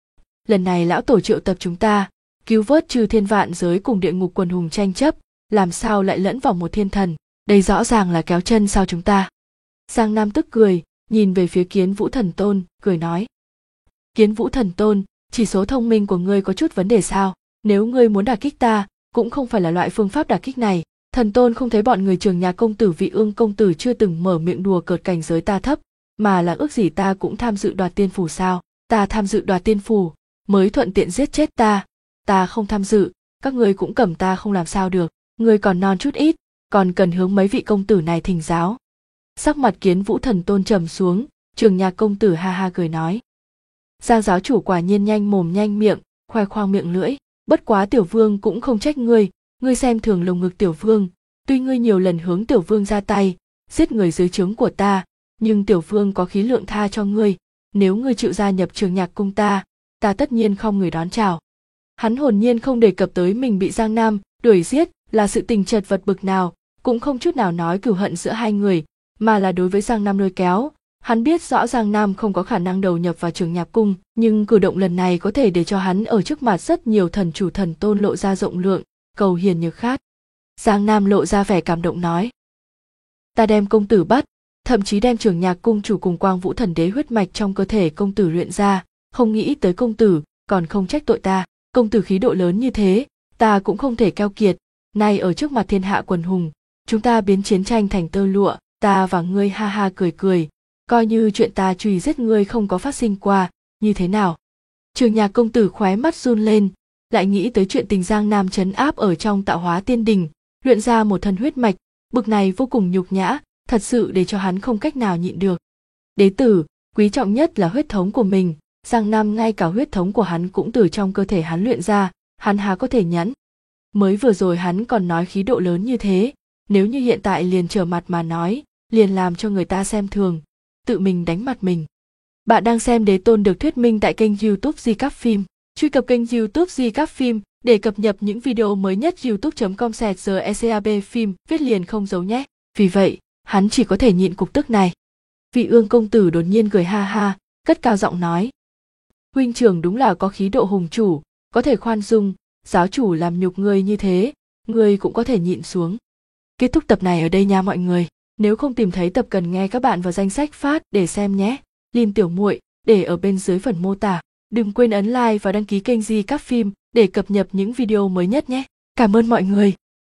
Lần này lão tổ triệu tập chúng ta, cứu vớt chư thiên vạn giới cùng địa ngục quần hùng tranh chấp, làm sao lại lẫn vào một thiên thần, đây rõ ràng là kéo chân sau chúng ta. Giang Nam tức cười, nhìn về phía Kiến Vũ Thần Tôn, cười nói. Kiến Vũ Thần Tôn, chỉ số thông minh của ngươi có chút vấn đề sao? Nếu ngươi muốn đả kích ta, cũng không phải là loại phương pháp đả kích này. Thần Tôn không thấy bọn người Trường Nhạc công tử Vị Ương công tử chưa từng mở miệng đùa cợt cảnh giới ta thấp, mà là ước gì ta cũng tham dự đoạt tiên phủ sao? Ta tham dự đoạt tiên phủ, mới thuận tiện giết chết ta không tham dự, các ngươi cũng cầm ta không làm sao được, ngươi còn non chút ít, còn cần hướng mấy vị công tử này thỉnh giáo. Sắc mặt Kiến Vũ Thần Tôn trầm xuống, Trường Nhạc công tử ha ha cười nói. Giang giáo chủ quả nhiên nhanh mồm nhanh miệng, khoe khoang miệng lưỡi, bất quá tiểu vương cũng không trách ngươi xem thường lồng ngực tiểu vương, tuy ngươi nhiều lần hướng tiểu vương ra tay, giết người dưới trướng của ta, nhưng tiểu vương có khí lượng tha cho ngươi, nếu ngươi chịu gia nhập Trường Nhạc cung ta tất nhiên không người đón chào. Hắn hồn nhiên không đề cập tới mình bị Giang Nam đuổi giết là sự tình chật vật bực nào, cũng không chút nào nói cửu hận giữa hai người, mà là đối với Giang Nam lôi kéo. Hắn biết rõ Giang Nam không có khả năng đầu nhập vào Trường Nhạc cung, nhưng cử động lần này có thể để cho hắn ở trước mặt rất nhiều thần chủ thần tôn lộ ra rộng lượng, cầu hiền nhược khát. Giang Nam lộ ra vẻ cảm động nói. Ta đem công tử bắt, thậm chí đem Trường Nhạc cung chủ cùng Quang Vũ thần đế huyết mạch trong cơ thể công tử luyện ra, không nghĩ tới công tử còn không trách tội ta. Công tử khí độ lớn như thế, ta cũng không thể keo kiệt, nay ở trước mặt thiên hạ quần hùng, chúng ta biến chiến tranh thành tơ lụa, ta và ngươi ha ha cười cười, coi như chuyện ta truy giết ngươi không có phát sinh qua, như thế nào? Trường Nhạc công tử khóe mắt run lên, lại nghĩ tới chuyện tình Giang Nam trấn áp ở trong Tạo Hóa Tiên Đình, luyện ra một thân huyết mạch, bực này vô cùng nhục nhã, thật sự để cho hắn không cách nào nhịn được. Đế tử, quý trọng nhất là huyết thống của mình, Giang Nam ngay cả huyết thống của hắn cũng từ trong cơ thể hắn luyện ra, hắn há có thể nhẫn. Mới vừa rồi hắn còn nói khí độ lớn như thế, nếu như hiện tại liền trở mặt mà nói, liền làm cho người ta xem thường, tự mình đánh mặt mình. Bạn đang xem Đế Tôn được thuyết minh tại kênh YouTube Recap Phim. Truy cập kênh YouTube Recap Phim để cập nhật những video mới nhất. youtube.com/recap phim viết liền không giấu nhé. Vì vậy, hắn chỉ có thể nhịn cục tức này. Vị Ương công tử đột nhiên cười ha ha, cất cao giọng nói: huynh trưởng đúng là có khí độ hùng chủ, có thể khoan dung, giáo chủ làm nhục ngươi như thế, ngươi cũng có thể nhịn xuống. Kết thúc tập này ở đây nha mọi người. Nếu không tìm thấy tập cần nghe các bạn vào danh sách phát để xem nhé. Link tiểu muội để ở bên dưới phần mô tả. Đừng quên ấn like và đăng ký kênh Recap Phim để cập nhật những video mới nhất nhé. Cảm ơn mọi người.